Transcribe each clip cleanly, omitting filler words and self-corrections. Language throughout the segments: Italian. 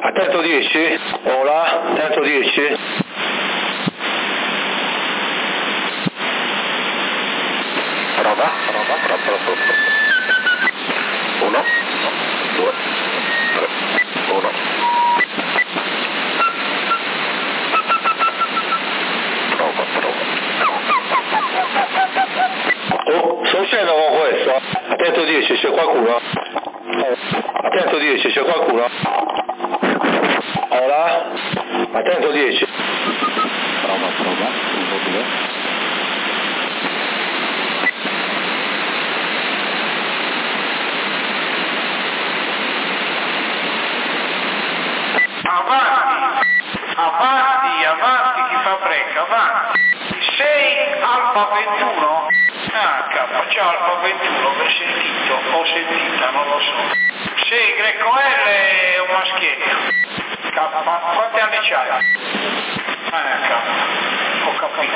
Attento 10, Ola, attento 10. Prova. 1, 2, 3, 1. Prova. Oh, sto uscendo con questo. Attento 10, c'è qualcuno. Attento 10, c'è qualcuno. Ola, attento 10. Prova, 1, 2. Avanti, chi fa break, avanti. 6 Alfa 21? Ah, cazzo, c'è Alfa 21, ho sentita, non lo so. 6 Greco L è un maschietto. Quanti anni c'hai? Cazzo, ho capito.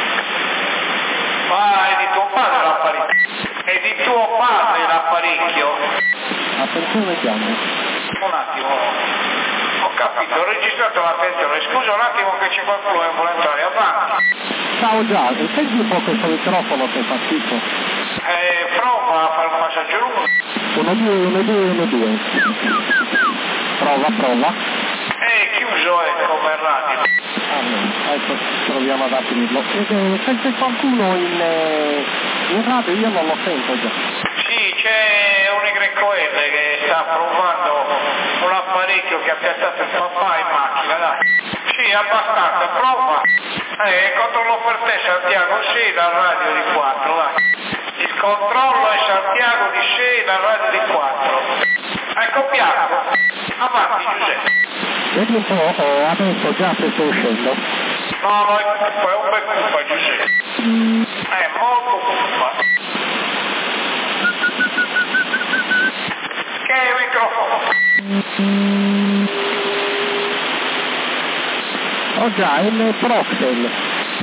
Ma è di tuo padre l'apparecchio? È di tuo padre l'apparecchio? Attenzione chiamo. Un attimo. Ho capito, ho registrato l'attenzione. Scusa un attimo che c'è qualcuno che vuole entrare, avanti. Ciao Gianni, senti un po' questo microfono che fa schifo. Prova a fare un passaggio lungo. 1, 2. Prova. Chiuso come radio. Ecco, proviamo ad aprirlo. Sente qualcuno in radio? Io non lo sento già. Sì, c'è un YL che sta provando un apparecchio che ha piazzato il papà in macchina, dai. Sì, abbastanza, prova. Controllo per te Santiago 6 dal radio di 4, dai. Il controllo è Santiago di 6 dal radio di 4. Ecco piatto. Avanti Giuseppe. Vedi un po', adesso già se sto uscendo. No, è un bel colpa Giuseppe. È molto colpa. Che microfono? Ho già il Proxel.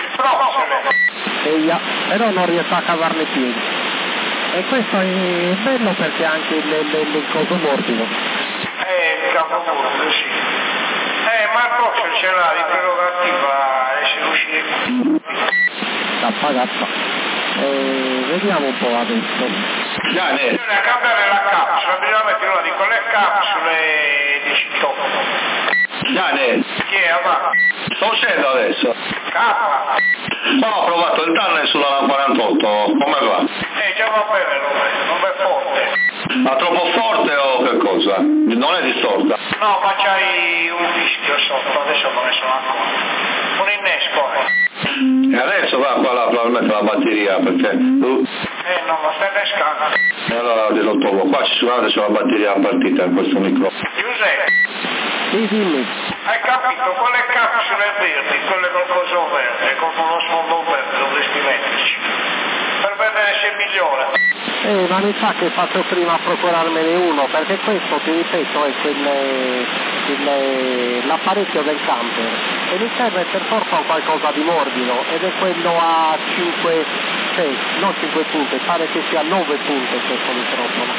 Però non riesco a cavarne più. E questo è bello perché anche il coso morbido. Il capo morbido, sì. Ma il Proxel ce l'ha di prerogativa essere uscito. Tappa. Vediamo un po' adesso. Bisogna cambiare la capsula, bisogna mettere una di quelle capsule di citofono. Gianni, Chi è avanti? sto uscendo adesso. K. Ho provato il tunnel sulla 48, come va? Già va bene, non è forte. Ma troppo forte o che cosa? Non è distorta? No, ma c'hai un rischio sotto, adesso me ne sono accorto. Un innesco, E adesso va qua probabilmente la batteria, perché... non lo stai innescando. E allora lo tolgo. Qua ci sono adesso la batteria partita in questo microfono. Giuseppe. Sì, dimmi. Hai capito? Quelle capsule verdi, quelle col coso verde, con uno sfondo verde, dovresti metterci. Per vedere se migliora. Ma mi sa che faccio prima a procurarmene uno, perché questo, ti ripeto, è l'apparecchio del camper e mi serve per forza qualcosa di morbido ed è quello a 5, non 5 punte, pare che sia 9 punte questo microfono.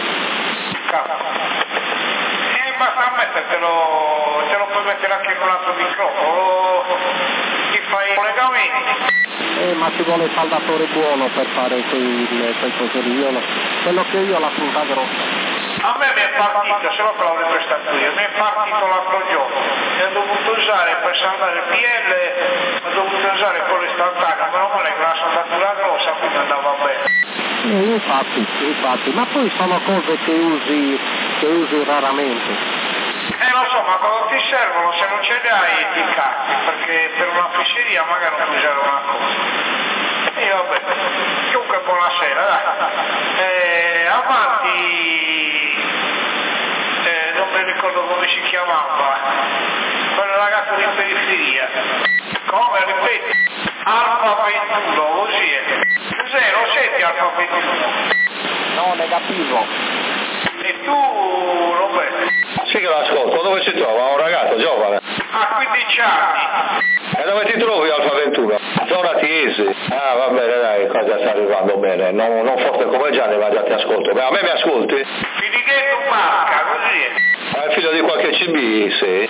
Basta mettertelo, te lo puoi mettere anche in un altro microfono, ti fai i collegamenti. Ma ci vuole il saldatore buono per fare quel coso lì, quello che io ho la punta grossa. A me mi è partito, se no te l'avrei prestato io, mi è partito l'altro giorno e ho dovuto usare per saldare il PL, ho dovuto usare quello istantaneo, meno male che la saldatura grossa quindi andava bene. Infatti, ma poi sono cose che usi raramente. Lo so, ma quando ti servono, se non ce li hai ti cazzi, perché per una fisseria magari non puoi usare una cosa. E vabbè, comunque buonasera, dai. Avanti, non mi ricordo come si chiamava, quel ragazzo di periferia. Come, ripeti? Alfa 21, così è. Cos'è, lo senti Alfa 21? No, negativo. E tu, Roberto? Sì che l'ascolto, dove si trova? Un ragazzo giovane? Ha 15 anni. E dove ti trovi Alfa 21? Zona Tiesi. Ah, va bene, dai, qua già sta arrivando bene. Non forte come Gianni, ma già ti ascolto. Beh, a me mi ascolti? Filighetto Marca, così è. È il figlio di qualche CB, sì.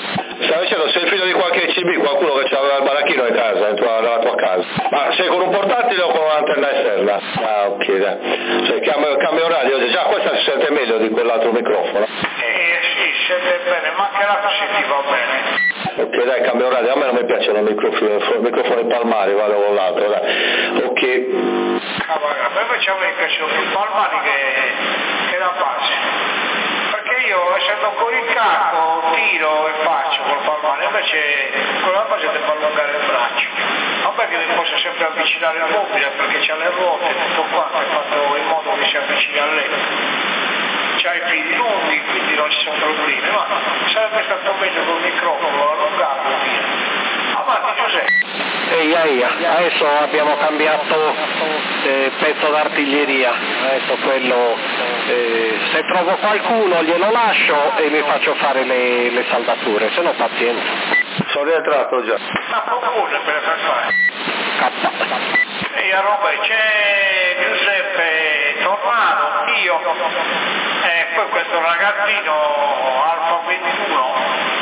Stavo dicendo, sei il figlio di qualche CB, qualcuno che aveva il baracchino in casa, nella tua casa. Ma sei con un portatile o con un'antenna esterna? Ah, ok, dai. Cioè cambio radio, già questa si sente meglio di quell'altro microfono. Sì, si sente bene, ma anche la così va bene. Ok, dai, cambio radio, a me non mi piacciono i microfoni palmari, vado con l'altro, dai. Ok. Ma invece a me piacciono più palmari che la base. Perché io essendo fuori il cacco tiro e faccio col palmare, invece con la base devo allungare il braccio. Vabbè che mi posso sempre avvicinare il mobile perché c'ha le ruote e tutto quanto, è fatto in modo che si avvicini a lei. C'ha i fili lunghi, quindi non ci sono problemi, ma sarebbe stato meglio col microfono allungato via. Avanti Giuseppe. Ehi, adesso abbiamo cambiato pezzo d'artiglieria, adesso quello, se trovo qualcuno glielo lascio e mi faccio fare le saldature, se no pazienza. Sono rientrato già. Ma propone per fare. Ehi a Roma c'è Giuseppe Tornado, io, e poi questo ragazzino Alfa 21,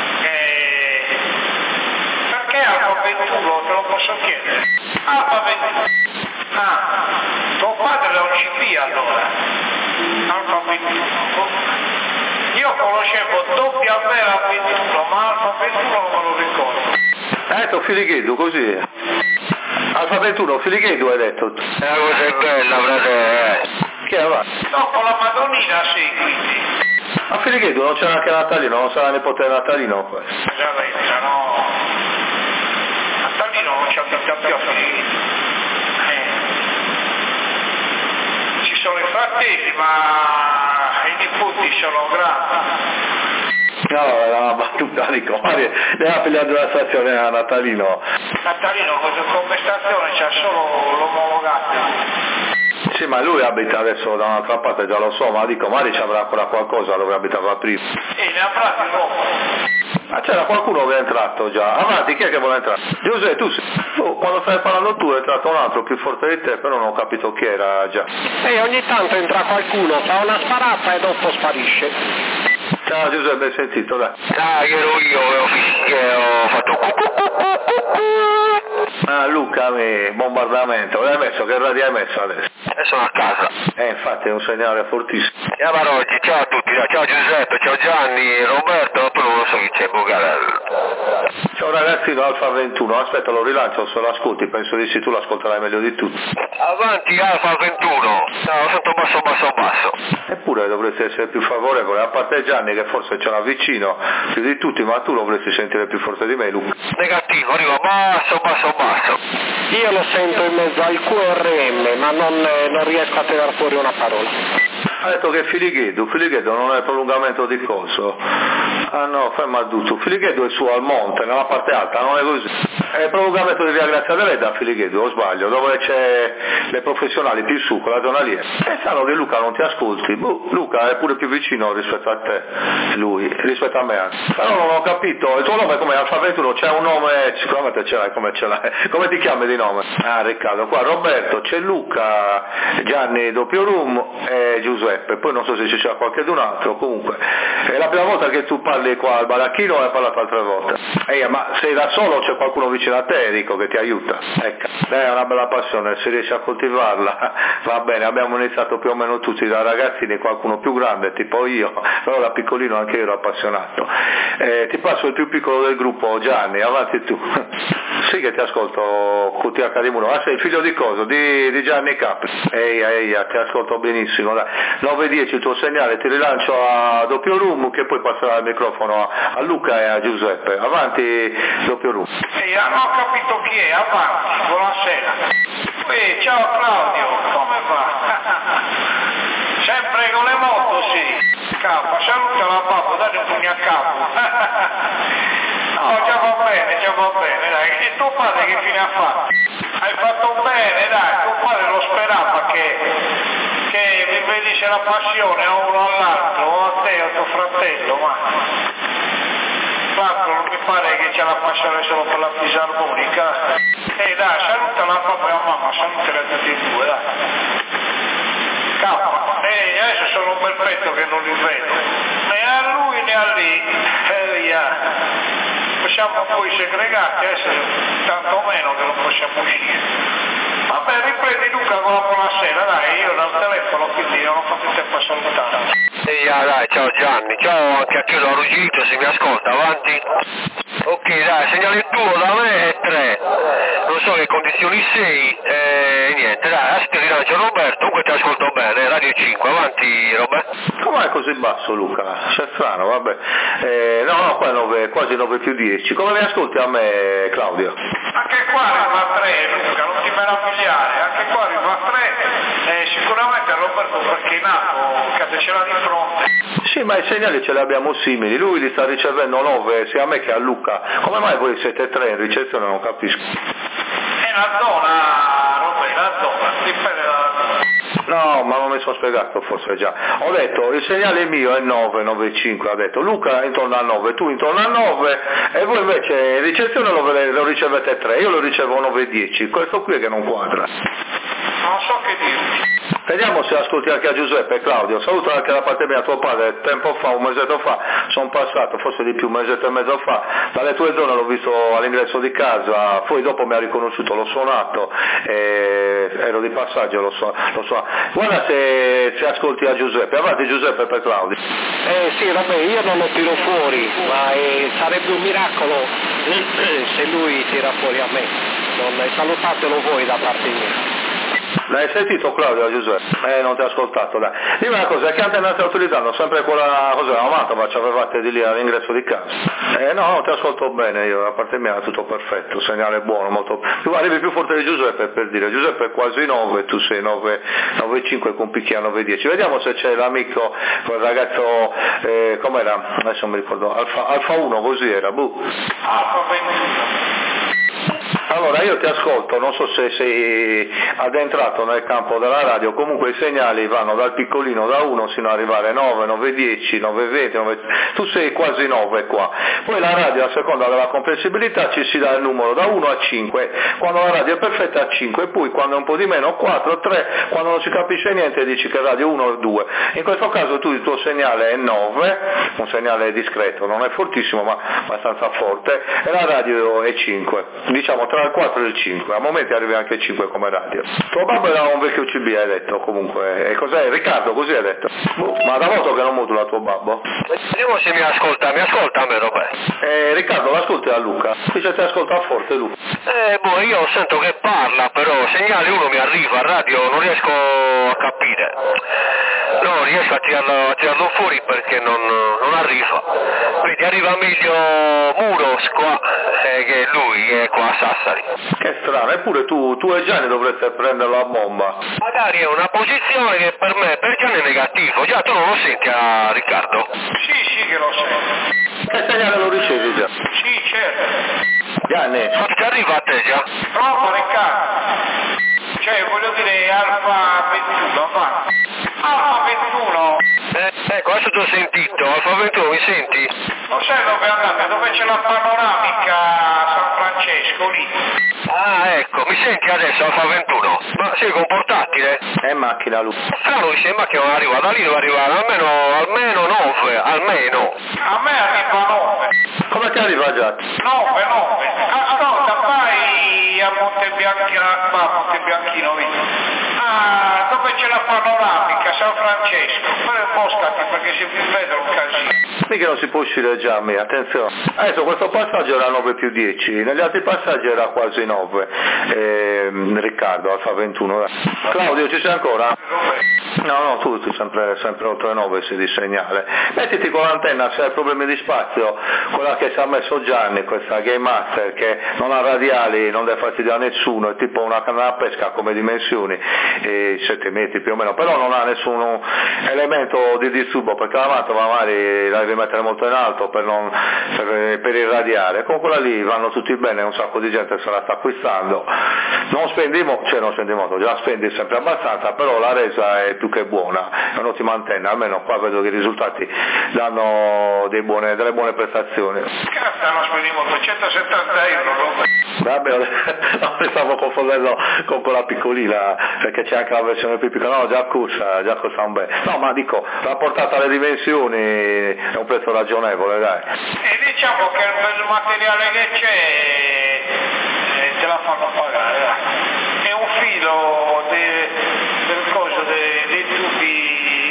perché Alfa 21? Te lo posso chiedere? Alfa 21. Ah, tuo padre è un CP allora. Alfa 21. Io conoscevo doppia vera 21, ma Alfa 21 non me lo ricordo. Filighedu, così. Alfa 21, Filighedu hai detto. Cos'è bella, fratello? Che va? No, con la Madonnina sì, quindi. Ma Filighedu non c'è neanche Natalino, non sarà nipote Natalino questo. Già entra, no? Natalino non ci abita più a Filighedu. Ci sono i fratelli, ma i nipoti sono grandi. No, era una battuta, dico, Mario, ne ha pigliato la stazione a Natalino. Natalino come stazione c'ha solo l'omologato. Sì, ma lui abita adesso da un'altra parte, già lo so, ma dico, Mario ci avrà ancora qualcosa dove abitava prima. Ne avrà di nuovo. Ma c'era qualcuno che è entrato già. Avanti, chi è che vuole entrare? Giuseppe, tu sei. Quando stai parlando tu è entrato un altro più forte di te, però non ho capito chi era già. E ogni tanto entra qualcuno, fa una sparata e dopo sparisce. Ciao Giuseppe, hai sentito, dai. Che ero io, che ho fatto Ah, Luca, bombardamento. L'hai messo? Che radio hai messo adesso? e sono a casa. Infatti è un segnale fortissimo. Ciao oggi, ciao a tutti, ciao Giuseppe, ciao Gianni, Roberto, poi non so chi c'è, C'è un ragazzino Alfa 21, aspetta lo rilancio se lo ascolti, penso di sì, tu l'ascolterai meglio di tutti. Avanti Alfa 21, no, sotto basso. Eppure dovresti essere più favorevole, a parte Gianni che forse ce l'ha vicino più di tutti, ma tu lo dovresti sentire più forte di me, Luca. Negativo, arriva basso. Io lo sento in mezzo al QRM, ma non riesco a tirare fuori una parola. Ha detto che Filighedu non è il prolungamento di coso. Ah no, ferma tutto. Filighedu è su al monte, nella parte alta, non è così. È il prolungamento di via Grazia Deledda a Filighedu, o sbaglio, dove c'è le professionali più su, con la zona lì. E sanno che Luca non ti ascolti. Luca è pure più vicino rispetto a te, lui, rispetto a me. Però non ho capito, il tuo nome come Alfa 21, c'è un nome, sicuramente ce l'hai, come ce l'hai. Come ti chiami di nome? Ah, Riccardo, qua Roberto, c'è Luca, Gianni doppio room e Giuseppe, poi non so se c'è qualcun altro, comunque. È la prima volta che tu parli qua al baracchino o hai parlato altre volte? Ma sei da solo o c'è qualcuno vicino a te, Enrico, che ti aiuta? Ecco, è una bella passione, se riesci a coltivarla, va bene, abbiamo iniziato più o meno tutti da ragazzini, qualcuno più grande, tipo io, però da piccolino anche io ero appassionato. Ti passo il più piccolo del gruppo, Gianni, avanti tu. Sì che ti ascolto, QTH di Muro. Ah, sei il figlio di coso? Di Gianni Capri. Eia, ti ascolto benissimo. 9-10 il tuo segnale, ti rilancio a doppio room che poi passerà il microfono a Luca e a Giuseppe. Avanti doppio room. Non ho capito chi è, avanti, buonasera. Ciao Claudio, come va? Sempre con le moto, sì. Capo, saluta la papà, dai un pugno a capo. No, già va bene, dai. E tuo padre che fine ha fatto? Hai fatto bene, dai, tuo padre lo sperava che mi venisse la passione a uno all'altro, o a te o a tuo fratello, ma l'altro non mi pare che c'è la passione solo per la fisarmonica. Dai, saluta la papà e la mamma, salutela tutti e due, dai. Capo, adesso sono un bel pezzo che non li vedo, né a lui né a lì, via. siamo poi segregati, adesso tanto meno che non possiamo uscire. Vabbè, riprendi Luca con la buonasera, dai, io dal telefono, quindi non ho fatto il tempo a salutare. Dai, ciao Gianni, ciao anche a chi l'ho ruggito, se mi ascolta, avanti. Ok, dai, segnale il tuo da me è 3, non so che condizioni sei, niente, dai, adesso ti rilancio Roberto, comunque ti ascolto bene, Radio 5, avanti Roberto. Com'è così basso Luca? C'è strano, vabbè. No, qua è quasi 9 più 10. Come mi ascolti a me Claudio? Anche qua arriva a 3 Luca, non ti meravigliare, anche qua arriva a 3, sicuramente Roberto perché è nato, che ce l'ha di fronte. Sì, ma i segnali ce li abbiamo simili, lui li sta ricevendo 9 sia a me che a Luca. Come mai voi siete 3 in ricezione? Non capisco. È la zona, Roberto, la zona, dipende dalla zona. No, ma non mi sono spiegato forse già. Ho detto il segnale mio è 9, 9,5, ha detto Luca intorno a 9, tu intorno a 9 e voi invece in ricezione lo ricevete 3, io lo ricevo 9,10, questo qui è che non quadra. Non so che dirti. Vediamo se ascolti anche a Giuseppe. Claudio, saluto anche da parte mia tuo padre, tempo fa, un mesetto fa, sono passato, forse di più, un mesetto e mezzo fa, dalle tue zone l'ho visto all'ingresso di casa, poi dopo mi ha riconosciuto, l'ho suonato, ero di passaggio, l'ho suonato. Guarda se ascolti a Giuseppe, avanti Giuseppe per Claudio. Sì, vabbè, io non lo tiro fuori, ma sarebbe un miracolo se lui tira fuori a me. Salutatelo voi da parte mia. L'hai sentito Claudio Giuseppe? Non ti ho ascoltato, dai. Dimmi una cosa, che antenne state utilizzando? Sempre quella, cos'era, la Mantova, ci avevate di lì all'ingresso di casa? No, ti ascolto bene io, a parte mia tutto perfetto, segnale buono, molto. Tu arrivi più forte di Giuseppe per dire, Giuseppe è quasi 9, tu sei 9,5 con picchia 9,10. Vediamo se c'è l'amico, quel ragazzo, com'era? Adesso non mi ricordo, Alfa 1 così era, Alfa 21. Allora io ti ascolto, non so se sei addentrato nel campo della radio, comunque i segnali vanno dal piccolino da 1 sino ad arrivare 9, 9,10, 9,20, tu sei quasi 9 qua. Poi la radio a seconda della comprensibilità ci si dà il numero da 1 a 5, quando la radio è perfetta a 5, poi quando è un po' di meno 4, 3, quando non si capisce niente dici che radio 1 o 2. In questo caso tu il tuo segnale è 9, un segnale discreto, non è fortissimo ma abbastanza forte, e la radio è 5, diciamo tra il 4 e il 5, a momenti arrivi anche il 5 come radio. Tuo babbo era un vecchio CB, hai detto comunque, e cos'è? Riccardo, così hai detto? Ma da molto che non modula tuo babbo? Vediamo se mi ascolta a me Roberto. Riccardo, l'ascolti a Luca? Dice ti ascolta forte Luca. Io sento che parla, però segnale 1 mi arriva, a radio non riesco a capire. No, riesco a tirarlo fuori perché non arriva. Quindi arriva meglio Muros qua, che lui è qua a Sassari. Che strano, eppure tu e Gianni dovreste prenderlo a bomba. Magari è una posizione che per Gianni è negativo, già tu non lo senti a Riccardo? Sì, che lo sento. Che segnale lo ricevi già? Sì, certo. Gianni? Ma ti arriva a te già? Pronto Riccardo? Cioè voglio dire Alfa 21, va. Alfa 21. Ecco, adesso ti ho sentito, Alfa 21 mi senti? Non sai dove andate, dove c'è la panoramica San Francesco lì. Ah, ecco, mi senti adesso Alfa 21? Ma sei con portatile? È in macchina lui. Strano che sei in macchina non arriva, da lì deve arrivare almeno 9, almeno. A me arriva 9. Come ti arriva già? 9. Ascolta, vai a Montebianchino lì. Ah, dove c'è la panoramica, San Francesco. Poi spostati perché si vede un casino. Mica non si può uscire già a me, attenzione. Adesso questo passaggio era 9 più 10, negli altri passaggi era quasi 9. Riccardo, Alfa 21. Claudio, ci sei ancora? No, tu sempre 8 e 9 sei di segnale. Mettiti con l'antenna se hai problemi di spazio, quella che ci ha messo Gianni, questa Game Master che non ha radiali, non dà fastidio a nessuno, è tipo una canna da pesca come dimensioni, 7 metri più o meno, però non ha nessun elemento di disturbo perché la Mantova magari la devi mettere molto in alto per irradiare, con quella lì vanno tutti bene, un sacco di gente se la sta acquistando, non spendi molto, già spendi sempre abbastanza, però la resa è più più che buona, è un'ottima antenna, almeno qua vedo che i risultati danno delle buone prestazioni. Cazzo, non spediamo 270 euro. Vabbè, no, mi stavo confondendo con quella piccolina, perché c'è anche la versione più piccola, no, già costa un bel. No, ma dico, rapportata alle dimensioni è un prezzo ragionevole, dai. E diciamo che il materiale che c'è te la fanno pagare, dai. È un filo del coso dei tubi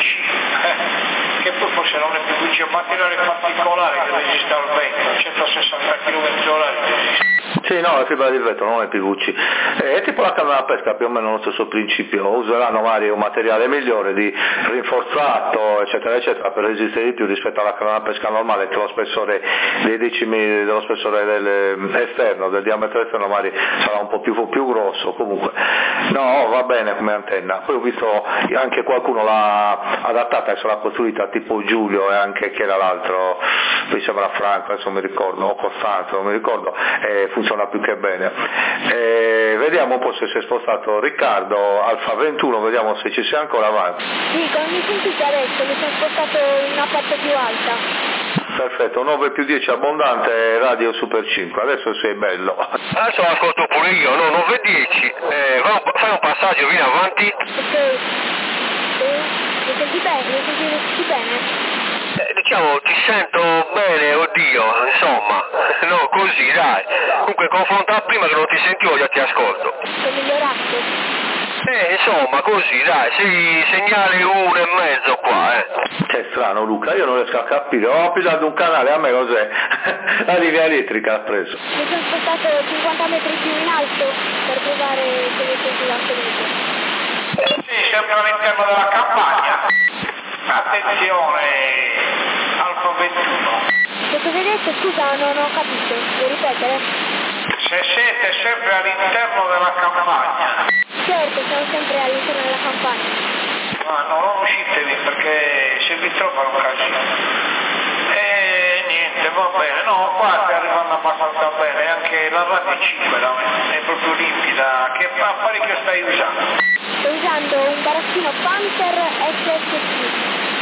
PVC, che poi forse non è PVC, è un materiale particolare che resiste al vento, 160 km/h. Sì, no, è fibra di vetro, non è PVC. È tipo la canna da pesca, più o meno lo stesso principio. Useranno magari un materiale migliore, di rinforzato, eccetera, eccetera, per resistere di più rispetto alla canna da pesca normale, che lo spessore dei decimi, dello spessore esterno, del diametro esterno, magari sarà un po' più grosso. Comunque, no, va bene come antenna. Poi ho visto anche qualcuno l'ha adattata e sarà costruita tipo Giulio e anche chi era l'altro, mi sembra Franco, adesso mi ricordo, o Costanzo, non mi ricordo, funziona più che bene. Vediamo un po' se si è spostato Riccardo, Alfa 21, vediamo se ci sei ancora avanti. Sì, come mi sentite adesso? Mi sono spostato in una parte più alta. Perfetto, 9+10 abbondante, radio Super 5, adesso sei bello. Adesso ascolto pure io, no, 9+10, fai un passaggio, vieni avanti. Ok, mi senti bene? Mi senti bene? Diciamo, ti sento bene, oddio, insomma, no, così, dai. Comunque, confronta a prima che non ti sentivo, già ti ascolto. Sei migliorato? Insomma, così, dai, sei segnale 1,5 qua, Che strano, Luca, io non riesco a capire, ho appilato un canale, a me cos'è? La linea elettrica ha preso. Mi sono spostato 50 metri più in alto per provare se mi senti assolutamente. Sì, sempre all'interno della campagna. Attenzione, Alfa 21. Che cosa hai detto? Scusa, non ho capito. Vuoi ripetere? Se siete sempre all'interno della campagna. Certo, siamo sempre all'interno della campagna. Ma no, non uscitevi perché se vi trovano un casino. E niente, va bene. No, qua stai arrivando abbastanza bene. Anche la radio 5 è proprio limpida. Che apparecchio stai usando? Sto usando un barattino Panther SSC.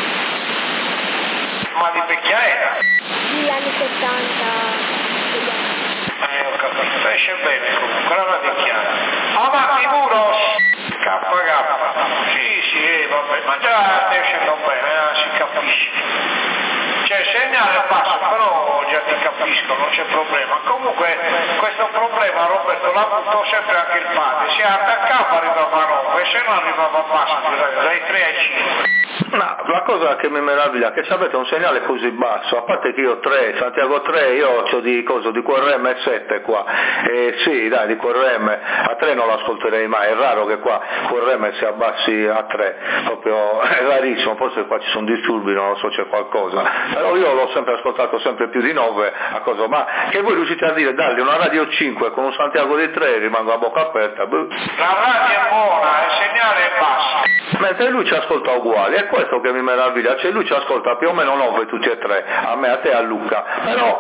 Ma di vecchiaera? Sì, anni 70. Ho capito, esce bene comunque, la radio è chiara. Avanti muro! KK. Sì, vabbè, ma già stai uscendo bene, si capisce. C'è il segnale basso, però già ti capisco, non c'è problema. Comunque questo problema Roberto l'ha avuto sempre anche il padre, si attaccava arrivava a 9, se non arrivava a basso, dai 3 ai 5. No, la cosa che mi meraviglia è che se avete un segnale così basso, a parte che io 3, Santiago 3, io ho di QRM 7 qua, sì dai, di QRM a 3 non lo ascolterei mai, è raro che qua QRM si abbassi a 3, proprio è rarissimo, forse qua ci sono disturbi, non lo so, c'è qualcosa, però io l'ho sempre ascoltato sempre più di 9, a cosa, ma che voi riuscite a dire, dargli una radio 5 con un Santiago di 3, rimango a bocca aperta. La radio è buona, il segnale è basso. Mentre lui ci ascolta uguali, è questo che mi meraviglia, cioè lui ci ascolta più o meno 9 tutti e 3, a me, a te, a Luca, però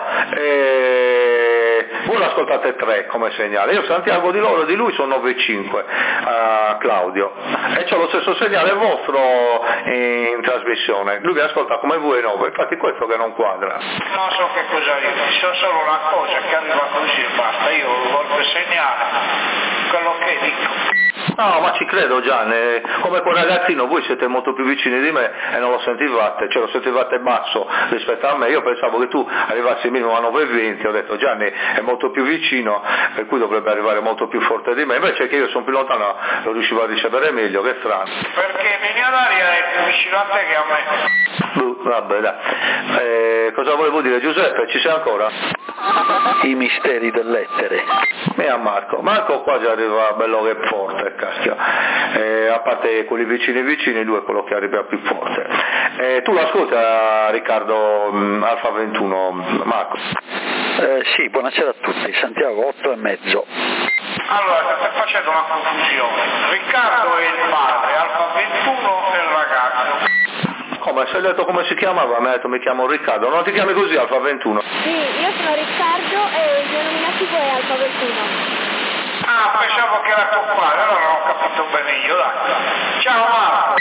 voi l'ascoltate 3 come segnale, io Santiago di loro e di lui sono 9,5 a Claudio, e c'ho lo stesso segnale vostro in trasmissione, lui vi ascolta come voi 9, infatti questo che non quadra. Non so che cosa dire, so solo una cosa che arriva così e basta, io voglio segnare quello che dico. No, ma ci credo Gianni, come quel ragazzino, voi siete molto più vicini di me e non lo sentivate, cioè lo sentivate basso rispetto a me, io pensavo che tu arrivassi minimo a 9,20, ho detto Gianni è molto più vicino, per cui dovrebbe arrivare molto più forte di me, invece che io sono più lontano lo riuscivo a ricevere meglio, che strano. Perché linea d'aria è più vicino a te che a me. Vabbè dai, cosa volevo dire Giuseppe, ci sei ancora? I misteri dell'etere. E a Marco qua già arriva bello che forte, cacchio. A parte quelli vicini, lui è quello che arriva più forte. Tu l'ascolta Riccardo Alfa 21, Marco? Sì, buonasera a tutti, Santiago 8,5. Allora, state facendo una confusione. Riccardo è il padre, Alfa 21 è il ragazzo. Come? Se hai detto come si chiamava? Mi ha detto mi chiamo Riccardo, non ti chiami così Alfa 21? Sì, io sono Riccardo e il mio nominativo è Alfa 21. Ah, pensavo che era tuo padre, allora non ho capito bene io, dai. Ciao Marco.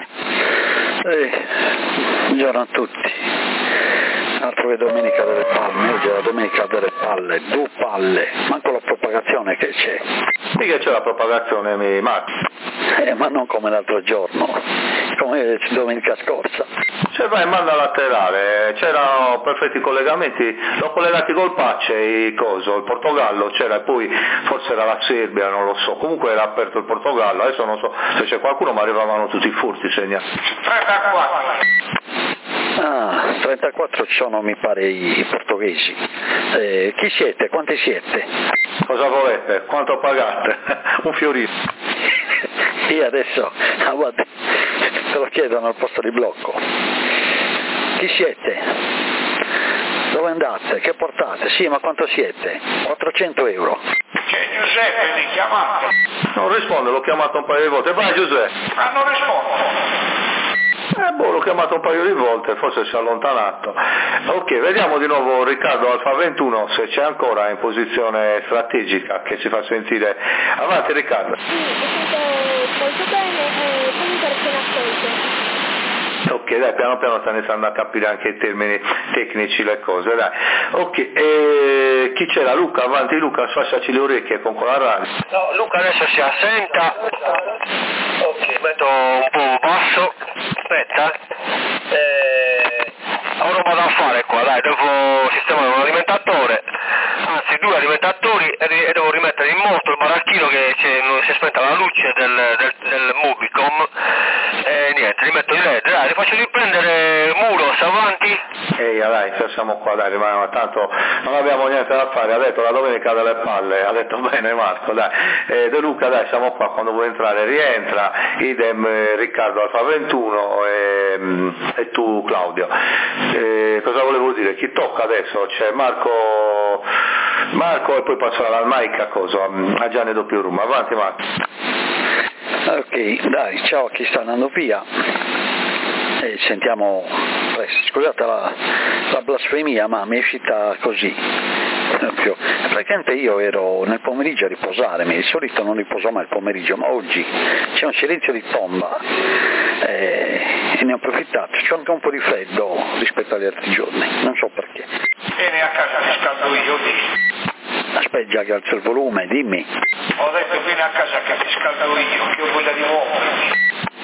Buongiorno a tutti. Altro che domenica delle palme, oggi è la domenica delle palle, 2 palle, manco la propagazione che c'è. Sì che c'è la propagazione, Marco. Ma non come l'altro giorno, come domenica scorsa. Se vai in banda laterale, c'erano perfetti collegamenti, l'ho collegati col Pace, il Portogallo c'era, e poi forse era la Serbia, non lo so, comunque era aperto il Portogallo, adesso non so se c'è qualcuno, ma arrivavano tutti i furti segnali. 34. Ah, 34 sono mi pare i portoghesi. Chi siete? Quanti siete? Cosa volete? Quanto pagate? Un fiorino. Io adesso, guarda, te lo chiedono al posto di blocco. Chi siete? Dove andate? Che portate? Sì, ma quanto siete? 400 euro. C'è Giuseppe, mi chiamate. Non risponde, l'ho chiamato un paio di volte. Vai Giuseppe. Ma non rispondo. L'ho chiamato un paio di volte, forse si è allontanato. Ok, vediamo di nuovo Riccardo Alfa 21 se c'è ancora in posizione strategica, che si fa sentire. Avanti Riccardo. Sì, sento molto bene, comunque appena ascolto. Ok, dai, piano piano sta iniziando a capire anche i termini tecnici, le cose, dai. Ok, chi c'era? Luca, avanti Luca, sfasciaci le orecchie con quella radio. No, Luca adesso si assenta. Ok, metto un po' basso. Aspetta. Ho roba da fare qua, dai, devo sistemare un alimentatore, anzi 2 alimentatori, e devo rimettere in moto il baracchino che non si è spenta la luce del Mubicom, e niente, rimetto il LED, dai, rifaccio riprendere il muro, avanti. Ehi, dai, siamo qua, dai, rimaniamo, tanto non abbiamo niente da fare, ha detto la domenica delle palle, ha detto bene Marco, dai. De Luca, dai, siamo qua, quando vuoi entrare rientra, idem Riccardo Alfa 21 e tu Claudio. Cosa volevo dire? Chi tocca adesso? C'è Marco e poi passo al mic a Gianni Doppio Rum. Avanti Marco. Ok, dai, ciao a chi sta andando via. Sentiamo, scusate la blasfemia, ma mi è uscita così. Praticamente io ero nel pomeriggio a riposarmi, di solito non riposo mai il pomeriggio, ma oggi c'è un silenzio di tomba e ne ho approfittato, c'è anche un po' di freddo rispetto agli altri giorni, non so perché. Vieni a casa, ti scaldo io, dici. Aspetta già che alzo il volume, dimmi. Ho detto vieni a casa che ti scaldo io, che ho voglia di muovermi.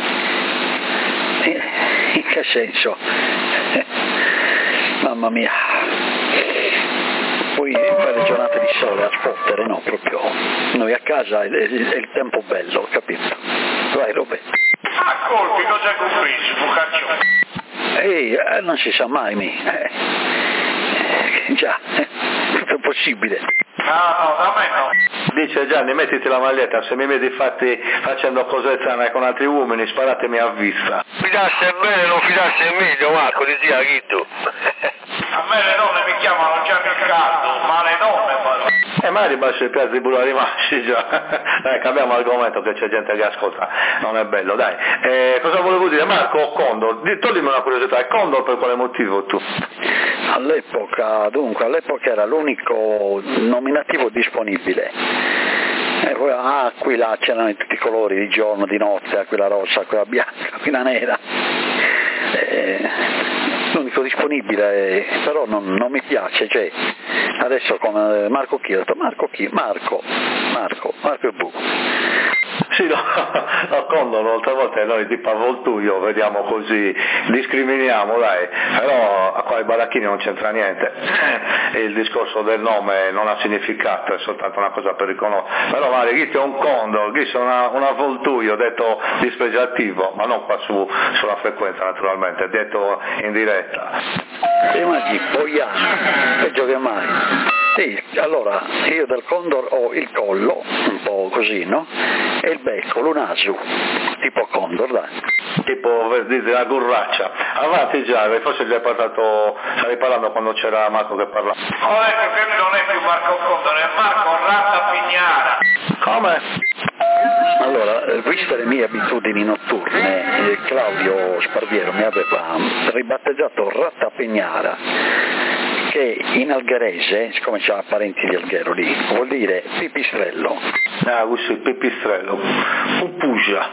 In che senso? Mamma mia. Poi belle giornate di sole a spottere, no, proprio. Noi a casa è il tempo bello, capito? Vai Robe. Ascolti, cosa hai compreso, Boccaccio? Non si sa mai, già, tutto possibile. No, da me no. Dice Gianni, mettiti la maglietta, se mi vedi facendo cose strane con altri uomini, sparatemi a vista. Fidarsi è bene, non fidarsi è meglio, Marco, di zia Ghitto. A me le nonne mi chiamano Gianni Riccardo, ma le nonne magari basta il piazza di Bulari Masci già. Dai, cambiamo argomento che c'è gente che ascolta, non è bello, dai. Cosa volevo dire? Marco Condor, toglimi una curiosità, Condor per quale motivo tu? All'epoca era l'unico nominativo disponibile. Aquila, c'erano in tutti i colori, di giorno, di notte, aquila rossa, aquila bianca, aquila nera. L'unico disponibile, però non mi piace, cioè adesso con Marco chi? Ho detto Marco chi? Marco e Bu. Sì, no, Condor molte volte noi di Pavoltuio vediamo così, discriminiamo, dai, però qua ai baracchini non c'entra niente, il discorso del nome non ha significato, è soltanto una cosa per riconoscere, però magari chi c'è un Condor, chi c'è una Voltuio, detto dispregiativo, ma non qua sulla frequenza naturalmente, detto in diretta. Prima di Poiana, peggio che mai. Sì, allora io del Condor ho il collo, un po' così, no? E il becco, l'unasu, tipo Condor, dai. Tipo per dire la gurraccia. Avanti già, forse già stavi parlando quando c'era Marco che parlava. Ho detto che non è più Marco Condor, è Marco Ratta Pignara. Come? Allora, viste le mie abitudini notturne, Claudio Sparviero mi aveva ribattezzato Ratta Pignara, che in algherese, siccome c'ha parenti di Alghero lì, vuol dire pipistrello. Ah, questo è il pipistrello. Puppugia.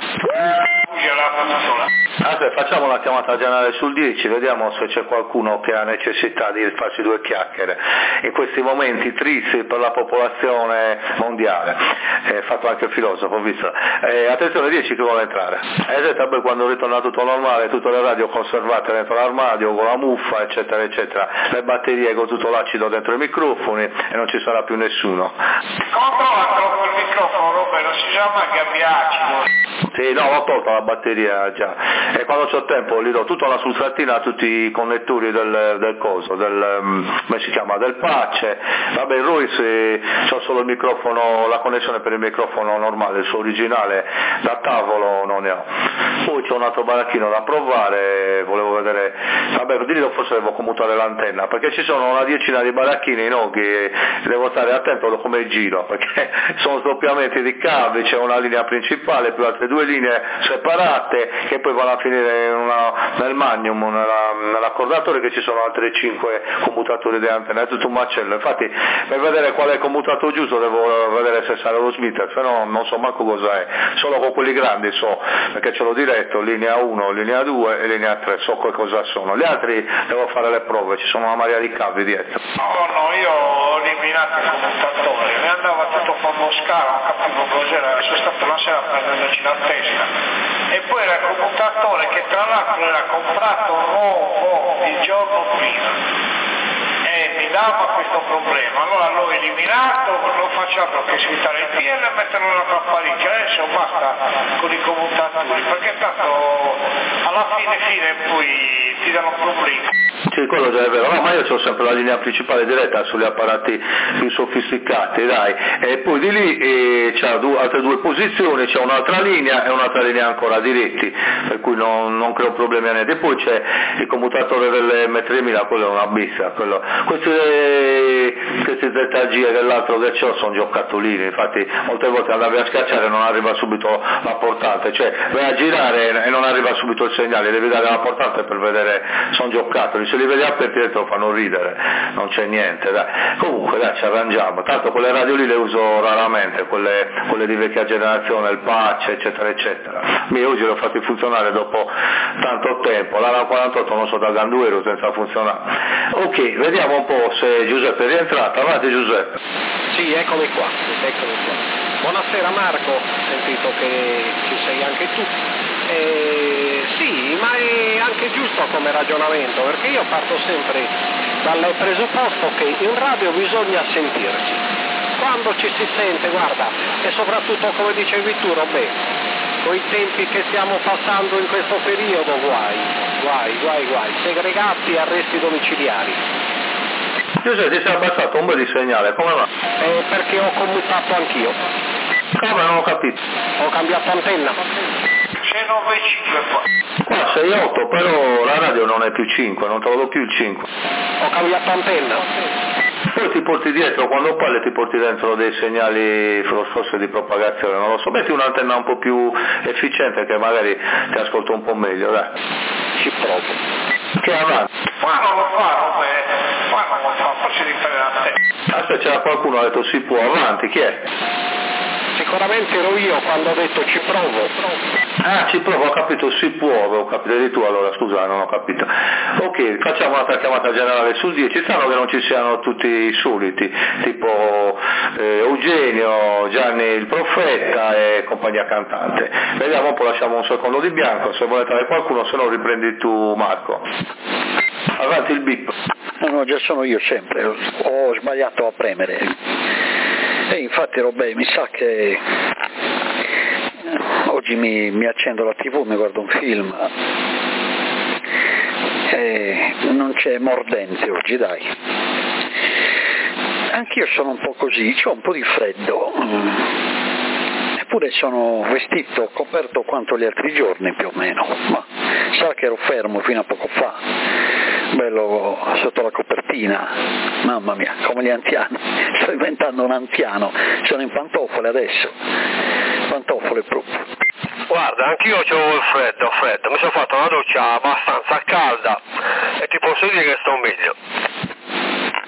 Facciamo una chiamata generale sul 10, vediamo se c'è qualcuno che ha necessità di farsi due chiacchiere in questi momenti tristi per la popolazione mondiale. Fatto anche il filosofo, ho visto. Attenzione, 10 che vuole entrare. Quando ritorna tutto normale, tutte le radio conservate dentro l'armadio con la muffa, eccetera eccetera, le batterie con tutto l'acido dentro i microfoni e non ci sarà più nessuno. Controlla il microfono, Roberto, non si chiama gabbiacido. Sì, no, ho tolto la batteria già, e quando c'ho tempo gli do tutta la sulfatina a tutti i connettori del coso, come si chiama, del patch. Vabbè, il Ruiz c'ho solo il microfono, la connessione per il microfono normale, il suo originale da tavolo non ne ho. Poi c'ho un altro baracchino da provare, volevo vedere, vabbè, di lì forse devo commutare l'antenna, perché ci sono una decina di baracchini, no, che devo stare attento come giro, perché sono sdoppiamenti di cavi, c'è una linea principale più altre due linee separate che poi vanno a finire nel magnum, nell'accordatore, che ci sono altre 5 commutatori di antenna, è tutto un macello. Infatti per vedere qual è il commutato giusto devo vedere se sarà lo Smith, se no non so manco cosa è, solo con quelli grandi so, perché ce l'ho diretto, linea 1, linea 2 e linea 3, so che cosa sono, gli altri devo fare le prove, ci sono una marea di cavi dietro. No, io ho eliminato il commutatore, mi andava tutto con scala, non capivo cos'era, sono stato una sera a prenderci la testa, e poi era il commutatore che tra l'altro era comprato nuovo il giorno prima e mi dava questo problema, allora l'ho eliminato, non faccio altro che svitare il PL e metterlo nella parigi, adesso basta con i commutatori, perché tanto alla fine poi ti danno problemi. Sì, quello già è vero, no, ma io ho sempre la linea principale diretta sugli apparati più sofisticati, dai, e poi di lì c'è altre due posizioni, c'è un'altra linea e un'altra linea ancora diretti, per cui non creo problemi a niente. E poi c'è il commutatore delle M3000, quello è una bissa, questi ZG dell'altro che c'ho sono giocattolini, infatti molte volte andavi a schiacciare e non arriva subito la portante, cioè vai a girare e non arriva subito il segnale, devi dare la portante per vedere, sono giocattoli, se li vedi aperti dentro fanno ridere, non c'è niente, dai. Comunque dai, ci arrangiamo, tanto quelle radio lì le uso raramente, quelle di vecchia generazione, il patch eccetera eccetera, oggi le ho fatti funzionare dopo tanto tempo, la 48 non so da Ganduero senza funzionare. Ok, vediamo un po' se Giuseppe è rientrato, avanti Giuseppe. Sì, eccomi qua. Buonasera Marco, ho sentito che ci sei anche tu. Sì, ma è anche giusto come ragionamento, perché io parto sempre dal presupposto che in radio bisogna sentirci. Quando ci si sente, guarda, e soprattutto come dicevi tu Roberto, con i tempi che stiamo passando in questo periodo, guai, segregati e arresti domiciliari. Giuseppe, ti sei abbassato un bel di segnale, come va? Perché ho commutato anch'io. Come, non ho capito? Ho cambiato antenna. C'è 9,5 qua. Qua 6,8, però la radio non è più 5, non trovo più il 5. Ho cambiato antenna. Poi ti porti dietro, quando parli ti porti dentro dei segnali forse di propagazione, non lo so, metti un'antenna un po' più efficiente che magari ti ascolto un po' meglio, dai. Ci provo. Che avanti. Qua non lo fa, forse devi fare l'antenna. Aspetta, c'era qualcuno ha detto si può, avanti, chi è? Sicuramente ero io quando ho detto ci provo. Ah, ci provo, ho capito, si può, avevo capito di tu, allora scusa, non ho capito. Ok, facciamo un'altra chiamata generale sul 10, sanno che non ci siano tutti i soliti, tipo Eugenio, Gianni il Profeta e compagnia cantante. Vediamo un po', lasciamo un secondo di bianco, se vuole entrare qualcuno, se no riprendi tu Marco. Avanti il bip. No, già sono io sempre, ho sbagliato a premere. E infatti Robè, mi sa che oggi mi accendo la TV, mi guardo un film e non c'è mordente oggi, dai. Anch'io sono un po' così, c'ho un po' di freddo, eppure sono vestito, coperto quanto gli altri giorni più o meno, ma sa che ero fermo fino a poco fa, bello sotto la copertina, mamma mia, come gli anziani, sto diventando un anziano, sono in pantofole adesso, pantofole proprio. Guarda, anch'io ho il freddo, mi sono fatto una doccia abbastanza calda e ti posso dire che sto meglio.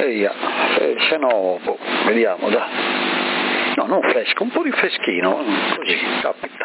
bottiglia, se no, vediamo, dai. No, non fresco, un po' di freschino, così, capita.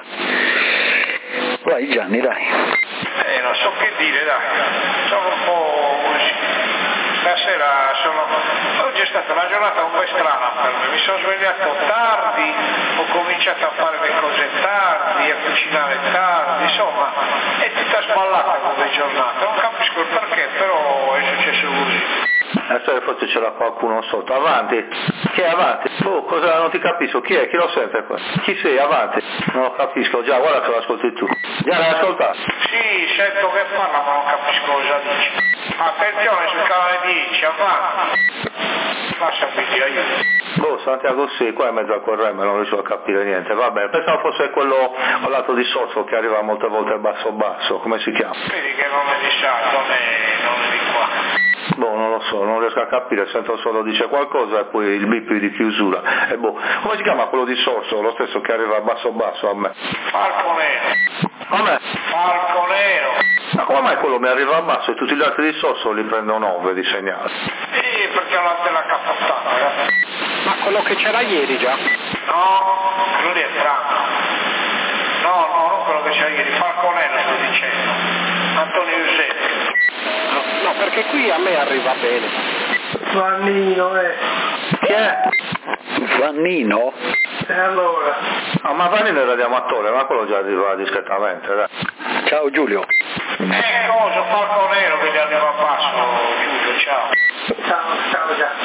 Vai Gianni, dai. Non so che dire, dai, sono un po' così. Stasera oggi è stata una giornata un po' strana per me, mi sono svegliato tardi, ho cominciato a fare le cose tardi, a cucinare tardi, insomma, è tutta sballata come giornata, non capisco il perché, però è successo così. Adesso forse c'era qualcuno sotto, avanti, chi è avanti? Cosa non ti capisco, chi è? Chi lo sente qua? Chi sei? Avanti? Non lo capisco, già, guarda che lo ascolti tu. Già l'hai ascoltato? Sì, sento che parla ma non capisco cosa dice. Attenzione sul canale 10, avanti. Lasciami dire aiuto. Santiago sì, qua in mezzo a quel remo non riesco a capire niente, vabbè, pensavo fosse quello al lato di sotto che arriva molte volte basso, come si chiama? Vedi che non è di Sciacca, non è di qua. Non lo so, non riesco a capire, sento solo dice qualcosa e poi il bip di chiusura. E come si chiama quello di Sorso, lo stesso che arriva basso a me? Falco Nero. A me? Falco Nero. Ma come mai quello mi arriva a basso e tutti gli altri di Sorso li prendo 9 di segnale? Sì, perché ho l'antena cappottata. Ma quello che c'era ieri già? No, quello lì è Franco. No, non quello che c'era ieri, Falco Nero sto dicendo. Antonio Giuseppe. No, perché qui a me arriva bene. Vannino, Chi è? Vannino? E allora? Ma Vannino era di Amatore, ma quello già arriva discretamente, dai. Ciao Giulio. Cosa, Falco Nero che gli arriva a basso, Giulio, ciao. Ciao già.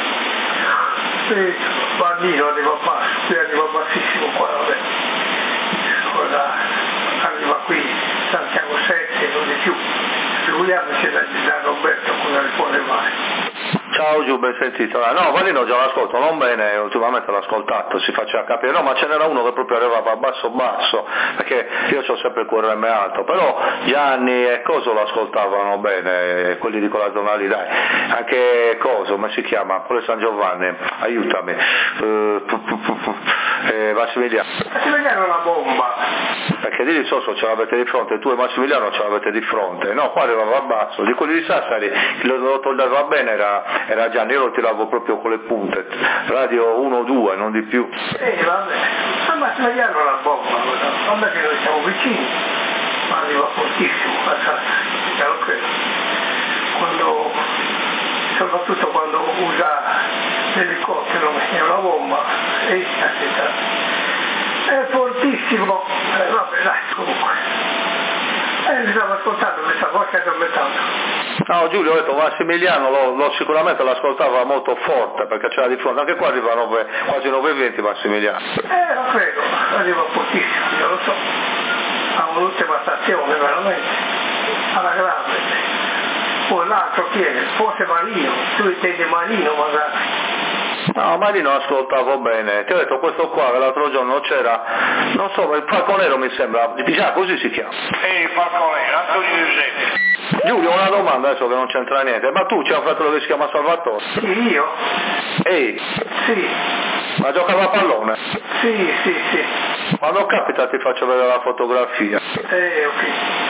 Sì, Vannino arriva a basso, qui arriva bassissimo qua, vabbè. Ora arriva qui, Santiago 7, non di più. Figuriamoci da Roberto cosa ne può levare. Ciao Giù, ben sentito. No, Vannino già l'ascolto, non bene, ultimamente l'ho ascoltato, si faceva capire. No, ma ce n'era uno che proprio arrivava basso, perché io ho sempre il QRM alto, però Gianni e Coso lo ascoltavano bene, quelli di quella zona lì, dai. Anche Coso, come si chiama? Quello di San Giovanni, aiutami. Massimiliano. Massimiliano è una bomba. Perché di Sosso ce l'avete di fronte, tu e Massimiliano ce l'avete di fronte. No, qua arrivava a basso, di quelli di Sassari, lo toglieva bene era Gianni, io lo tiravo proprio con le punte, radio 1-2, non di più. Vabbè, ma Massimiliano è una bomba, vabbè che noi siamo vicini, ma arriva fortissimo a Sassari, chiaro che soprattutto quando usa l'elicottero è una bomba, e è fortissimo, vabbè dai, comunque. Mi stavo ascoltando, mi stavo anche addormentando. No Giulio, ho detto Massimiliano sicuramente l'ascoltava molto forte perché c'era di fronte, anche qua arriva quasi 9:20 Massimiliano. Lo credo, arriva fortissimo, io lo so. Ha un'ultima stazione veramente, alla grande. Poi l'altro chiede, forse Marino, tu intendi Marino magari. No, Marino ascoltavo bene, ti ho detto questo qua che l'altro giorno c'era, non so, il Falco Nero mi sembra, già così si chiama. Falco Nero, Antonio Giuseppe. Giulio, una domanda adesso che non c'entra niente, ma tu c'è un fratello che si chiama Salvatore? Sì, io? Ehi? Sì. Ma giocava a pallone? Sì. Quando capita ti faccio vedere la fotografia. Ok.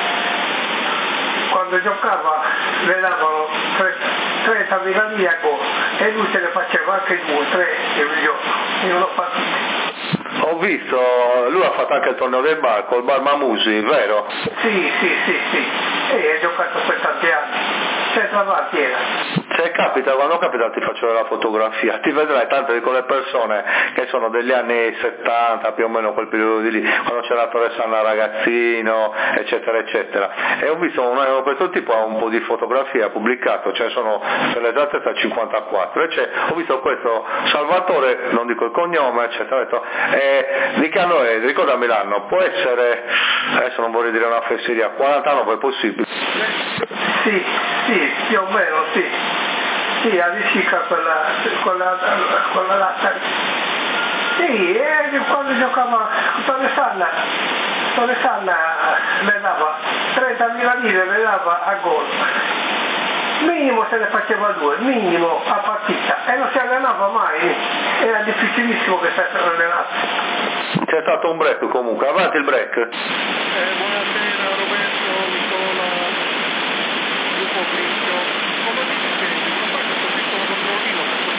Quando giocava le davano 30.000 lire a gol e lui se ne faceva anche 2-3 il gioco, io l'ho fatto. Ho visto, lui ha fatto anche il torneo del bar col Bar Mamusi, vero? Sì, e ha giocato per tanti anni, senza bandiera. Se capita, quando capita ti faccio vedere la fotografia, ti vedrai tante di quelle persone che sono degli anni 70, più o meno quel periodo di lì, quando c'era Torre Sanna ragazzino, eccetera, eccetera. E ho visto questo tipo ha un po' di fotografie, ha pubblicato, ce ne sono per l'esattezza 54, e ho visto questo Salvatore, non dico il cognome, eccetera, ho detto, di che anno è? Ricordami l'anno, può essere, adesso non vorrei dire una fesseria, 49 è possibile? Sì, più o meno sì. Sì, a ricicla quella latta. Sì, quando giocava Torre Sanna le dava 30.000 lire, le dava a gol. Minimo se ne faceva 2, minimo a partita, e non si allenava mai, era difficilissimo che si allenasse. C'è stato un break comunque, avanti il break. Buonasera Roberto, Nicola, Gruppo Cricchio. Come mi dicevi, ho fatto questo piccolo controllino per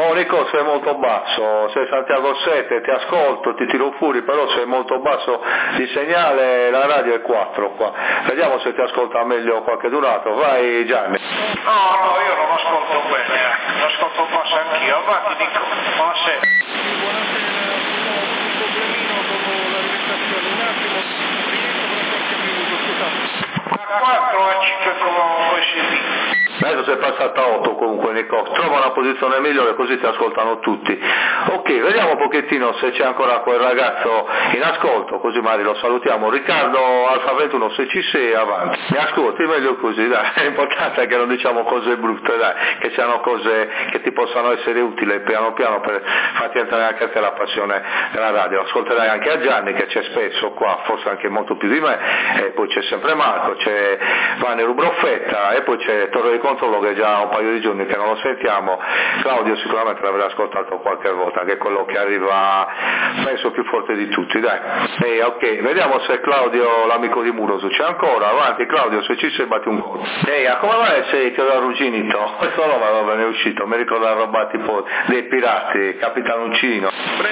Oh Nico, sei molto basso, sei Santiago 7, ti ascolto, ti tiro fuori, però sei molto basso di segnale, la radio è 4 qua. Vediamo se ti ascolta meglio qualche durato. Vai Gianni. No, io non ascolto bene, non ascolto basso anch'io. Avanti Nico, buonasera. Buonasera, ho avuto un problemino con l'alimentazione, un attimo, rientro per qualche minuto, scusate. Da 4 a 5 come si dice. Adesso sei passata a 8 comunque Nico, trova una posizione migliore così ti ascoltano tutti. Ok, vediamo un pochettino se c'è ancora quel ragazzo in ascolto, così magari lo salutiamo. Riccardo Alfa 21, se ci sei avanti. Mi ascolti meglio così, dai, l'importante è che non diciamo cose brutte, dai, che siano cose che ti possano essere utili piano piano per farti entrare anche a te la passione della radio. Ascolterai anche a Gianni che c'è spesso qua, forse anche molto più di me, e poi c'è sempre Marco, c'è Vanni Rubroffetta e poi c'è Torre di Controllo che è già un paio di giorni che non lo sentiamo. Claudio sicuramente l'avrà ascoltato qualche volta, che è quello che arriva penso più forte di tutti, dai. Ok, vediamo se Claudio, l'amico di Murosu, c'è ancora. Avanti Claudio, se ci sei batti un colpo. Come mai sei che da arrugginito? Questo nome dove ne è uscito? Mi ricorda la roba tipo dei pirati, Capitanuccino.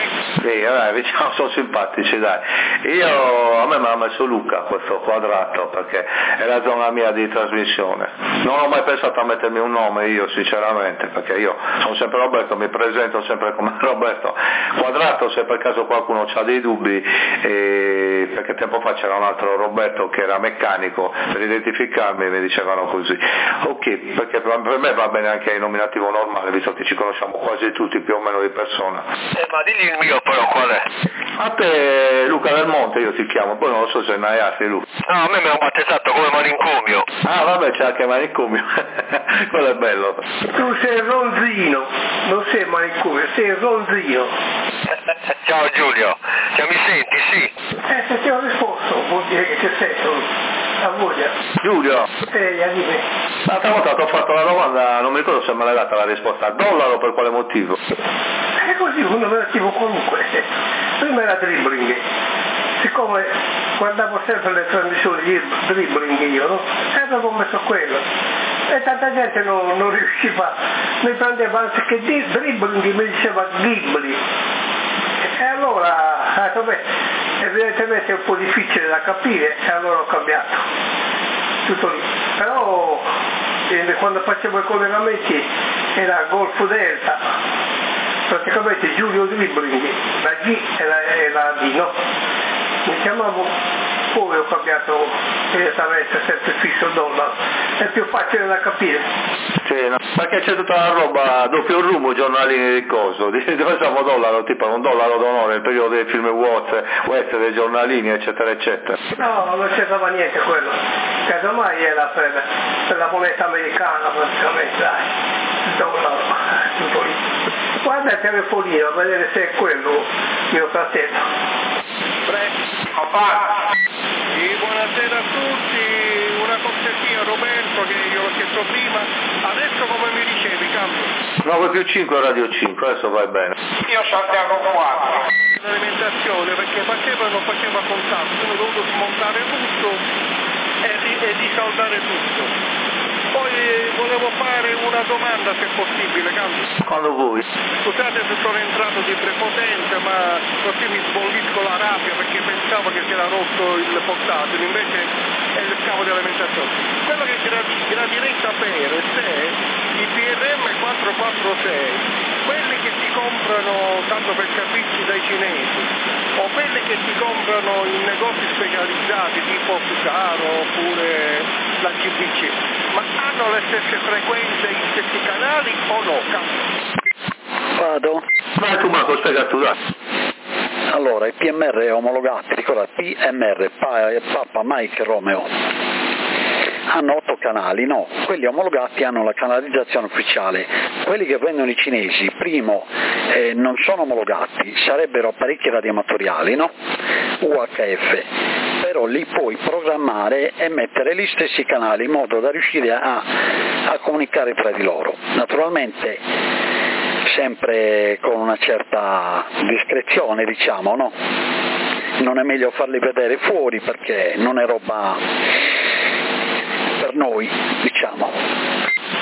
Diciamo sono simpatici, dai. A me mi ha messo Luca questo quadrato perché è la zona mia di trasmissione. Non ho mai pensato a mettermi un nome io sinceramente, perché io sono sempre Roberto, mi presento sempre come Roberto Quadrato, se per caso qualcuno ha dei dubbi, perché tempo fa c'era un altro Roberto che era meccanico, per identificarmi mi dicevano così. Ok, perché per me va bene anche il nominativo normale, visto che ci conosciamo quasi tutti più o meno di persona. Ma digli il mio però qual è? A te Luca del Monte io ti chiamo, poi non lo so se ne hai altri Luca. No, a me mi hanno battezzato come Manicomio. Ah vabbè, c'è anche Manicomio, quello è bello. Tu sei Ronzino, non sei Manicomio, sei Ronzino. Ciao Giulio, mi senti? Sì. Se ti ho risposto vuol dire che ti sento. A voglia. Giulio. Anime. L'altra volta ti ho fatto la domanda, non mi ricordo se me l'hai data la risposta. $, per quale motivo? È così, un nominativo qualunque. Prima era dribbling. Siccome guardavo sempre le trasmissioni di dribbling io, no? Avevo messo quello. E tanta gente non riusciva. Mi prendeva anziché dribbling, mi diceva ghibli. E allora, evidentemente è un po' difficile da capire e allora ho cambiato. Tutto lì. Però quando facevo i collegamenti era Golfo Delta, praticamente Giulio Dribbling, la G e la D, no? Mi chiamavo, poi ho cambiato direttamente sempre fisso $, è più facile da capire. Sì, no, perché c'è tutta la roba doppio rumbo, giornalini di coso, dove siamo $, tipo $1 d'onore nel periodo dei film West, dei giornalini eccetera eccetera. No, non c'entrava niente quello, casomai era per la moneta americana praticamente, dai, $, tutto lì. Guarda il telefonino a vedere se è quello mio fratello. Sì, buonasera a tutti, una cortesia Roberto che io l'ho chiesto prima, adesso come mi ricevi cambio? 9+5 Radio 5, adesso vai bene. Io Santiago 4. L'alimentazione perché faceva e non faceva contatto, quindi ho dovuto smontare tutto e risaldare tutto. Poi volevo fare una domanda se è possibile, Cambio. Quando vuoi. Scusate se sono entrato di prepotenza, ma così mi sbollisco la rabbia perché pensavo che si era rotto il portatile, invece è il cavo di alimentazione. Quello che gradirei sapere se i PRM 446, quelli che si comprano, tanto per capirci, dai cinesi, o quelli che si comprano in negozi specializzati tipo Fusaro oppure la GBC, ma hanno le stesse frequenze, gli stessi canali o no? Vado? Vai tu Marco, spiega tu, dai. Allora, i PMR omologati, ricorda, PMR, Papa Mike Romeo, hanno 8 canali, no, quelli omologati hanno la canalizzazione ufficiale, quelli che vendono i cinesi, primo, non sono omologati, sarebbero apparecchi radioamatoriali, no? UHF, però li puoi programmare e mettere gli stessi canali in modo da riuscire a comunicare tra di loro, naturalmente sempre con una certa discrezione, diciamo, no? Non è meglio farli vedere fuori perché non è roba per noi, diciamo.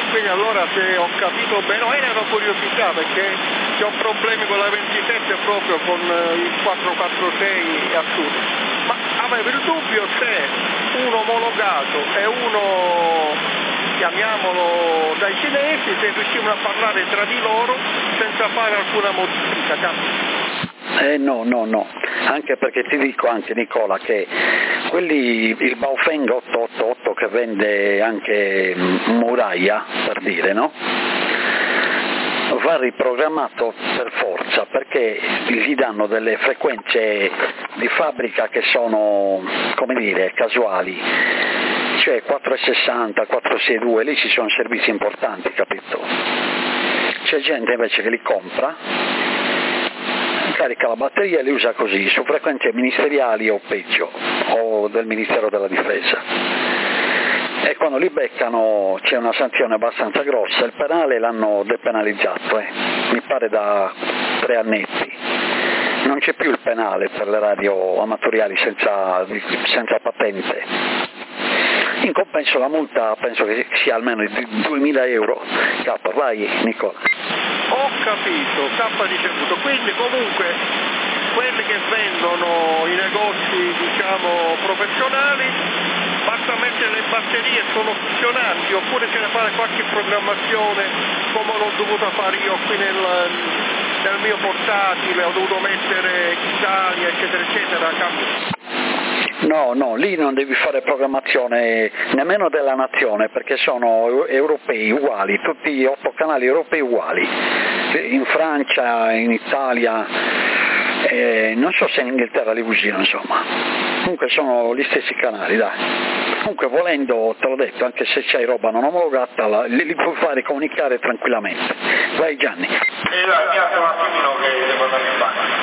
Quindi allora se ho capito bene, no, era una curiosità perché ho problemi con la 27 proprio con il 446 assurdo. Ma avevo il dubbio se uno omologato e uno, chiamiamolo, dai cinesi, se riuscivano a parlare tra di loro senza fare alcuna modifica, capito? No, anche perché ti dico anche Nicola che il Baofeng 888 che vende anche Muraya, per dire, no? Va riprogrammato per forza perché gli danno delle frequenze di fabbrica che sono, come dire, casuali, cioè 460, 462, lì ci sono servizi importanti, capito? C'è gente invece che li compra, carica la batteria e li usa così, su frequenze ministeriali o peggio, o del Ministero della Difesa. E quando li beccano c'è una sanzione abbastanza grossa, il penale l'hanno depenalizzato, mi pare da 3 annetti. Non c'è più il penale per le radio amatoriali senza patente. In compenso la multa penso che sia almeno di 2.000 euro. K, vai Nicola. Ho capito, K ricevuto, quindi comunque quelli che vendono i negozi diciamo professionali basta mettere le batterie, sono funzionanti oppure c'è da fare qualche programmazione come l'ho dovuta fare io qui nel mio portatile, ho dovuto mettere Italia eccetera eccetera. No, lì non devi fare programmazione nemmeno della nazione perché sono europei uguali, tutti 8 canali europei uguali, in Francia, in Italia, non so se in Inghilterra li usino insomma, comunque sono gli stessi canali, dai. Comunque volendo, te l'ho detto, anche se c'hai roba non omologata, li puoi fare comunicare tranquillamente. Vai Gianni. Dai, mi un attimino che devo andare in bagno.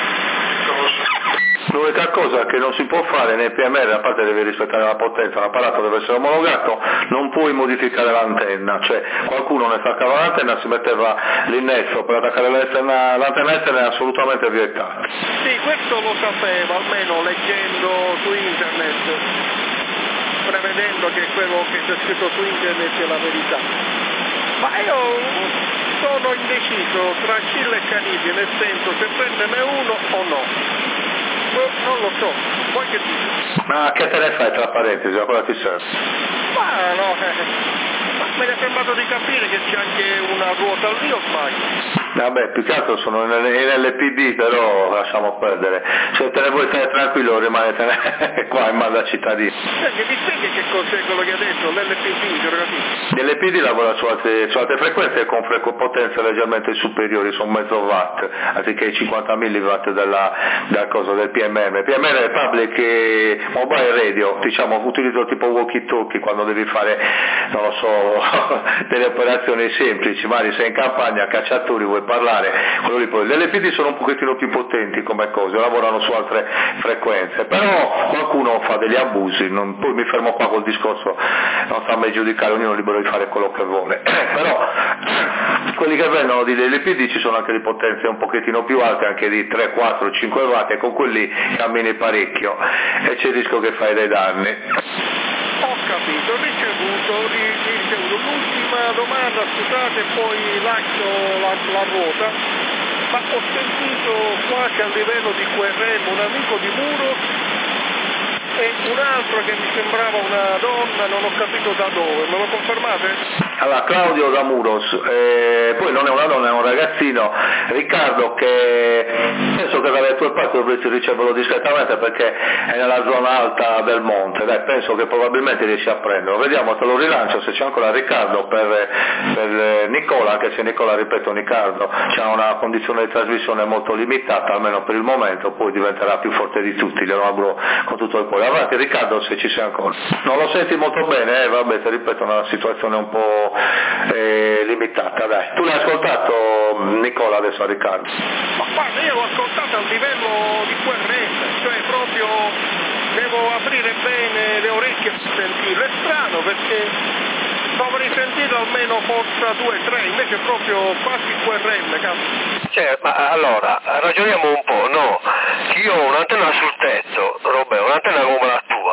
L'unica cosa che non si può fare nel PMR, a parte devi rispettare la potenza, l'apparato deve essere omologato, non puoi modificare l'antenna, cioè qualcuno ne staccava l'antenna, si metteva l'innesto per attaccare l'antenna estera, è assolutamente vietato. Sì, questo lo sapevo, almeno leggendo su internet, prevedendo che quello che c'è scritto su internet è la verità. Ma io sono indeciso tra Scilla e Canidi, nel senso se prenderne uno o no. Non lo so, poi che dici? Ma che te ne fai tra parentesi, a cosa ti serve? Ma no, ma me ne è sembrato di capire che c'è anche una ruota lì o sbaglio? Vabbè, più che altro sono in LPD, però lasciamo perdere. Se te ne vuoi stare tranquillo rimanete qua in mano cittadino. Mi spieghi che cos'è quello che ha detto, l'LPD? L'LPD lavora su altre frequenze con potenze leggermente superiori, sono mezzo watt, anziché i 50 milliwatt del PMM. PMM è Public Mobile Radio, diciamo, utilizzo tipo walkie-talkie quando devi fare, non lo so, delle operazioni semplici, magari sei in campagna, cacciatori, vuoi parlare, l'LPD sono un pochettino più potenti come cose, lavorano su altre frequenze, però qualcuno fa degli abusi, poi mi fermo qua col discorso, non sta a me giudicare, ognuno è libero di fare quello che vuole, però quelli che vendono di LPD ci sono anche di potenze un pochettino più alte, anche di 3, 4, 5 watt, e con quelli cammini parecchio e c'è il rischio che fai dei danni. Ho capito, ricevuto. L'ultima domanda, scusate, poi lascio la ruota, ma ho sentito quasi a livello di QRM un amico di Muros e un altro che mi sembrava una donna, non ho capito da dove, me lo confermate? Allora, Claudio da Muros, poi non è una donna, è un ragazzino, Riccardo, che penso che dalle tue parti dovresti riceverlo discretamente perché è nella zona alta del monte, dai, penso che probabilmente riesci a prenderlo, vediamo, te lo rilancio se c'è ancora Riccardo per Nicola, anche se Nicola, ripeto, Riccardo c'ha una condizione di trasmissione molto limitata, almeno per il momento, poi diventerà più forte di tutti, glielo auguro con tutto il cuore. Avanti Riccardo, se ci sei ancora. Non lo senti molto bene, vabbè, ti ripeto, una situazione un po' limitata, dai. Tu l'hai ascoltato Nicola adesso a Riccardo? Ma guarda, io l'ho ascoltato a livello di QRM, cioè proprio devo aprire bene le orecchie per sentirlo, è strano perché dovrei sentire almeno forza 2-3, invece proprio quasi QRM, cazzo. Cioè, ma allora, ragioniamo un po', no? Io ho un'antenna sul tetto, Roberto, un'antenna come la tua, non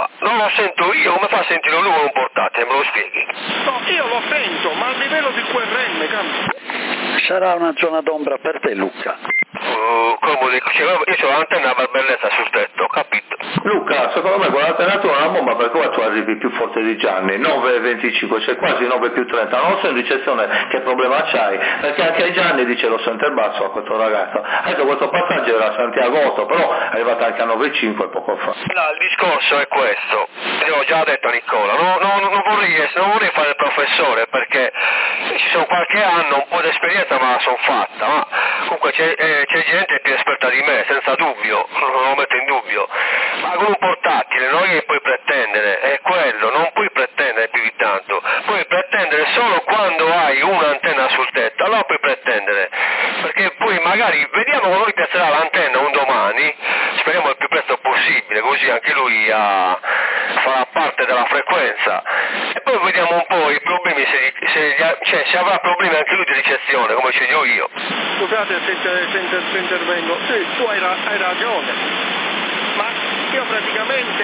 la sento io, come fa a sentire lui con un portatile, me lo spieghi? No, io lo sento, ma a livello di QRM cambia. Sarà una zona d'ombra per te, Luca. Come dico, io ho l'antenna per bellezza sul tetto, ho capito. Luca, secondo me quell'antenna tua è una bomba, perché ora tu arrivi più forte di Gianni, 9,25, c'è quasi 9 più 30, non so in ricezione che problema c'hai, perché anche Gianni dice lo sente il basso a questo ragazzo. Adesso questo passaggio era a Santiago 8, però è arrivato anche a 9,5 poco fa. No, il discorso è questo, io ho già detto a Nicola, non vorrei fare il professore, perché ci sono qualche anno, un po' di esperienza ma la sono fatta, ma comunque c'è gente più esperta di me, senza dubbio, non lo metto in dubbio, ma con un portatile non è che puoi pretendere, è quello, non puoi pretendere più di tanto, puoi pretendere solo quando hai un'antenna sul tetto, allora puoi pretendere, perché poi magari vediamo quando lui piazzerà l'antenna un domani, speriamo il più presto possibile, così anche lui farà parte della frequenza, e poi vediamo un po' i problemi, se avrà problemi anche lui di ricezione, come ce li ho io. Scusate se intervengo, sì, tu hai ragione, ma io praticamente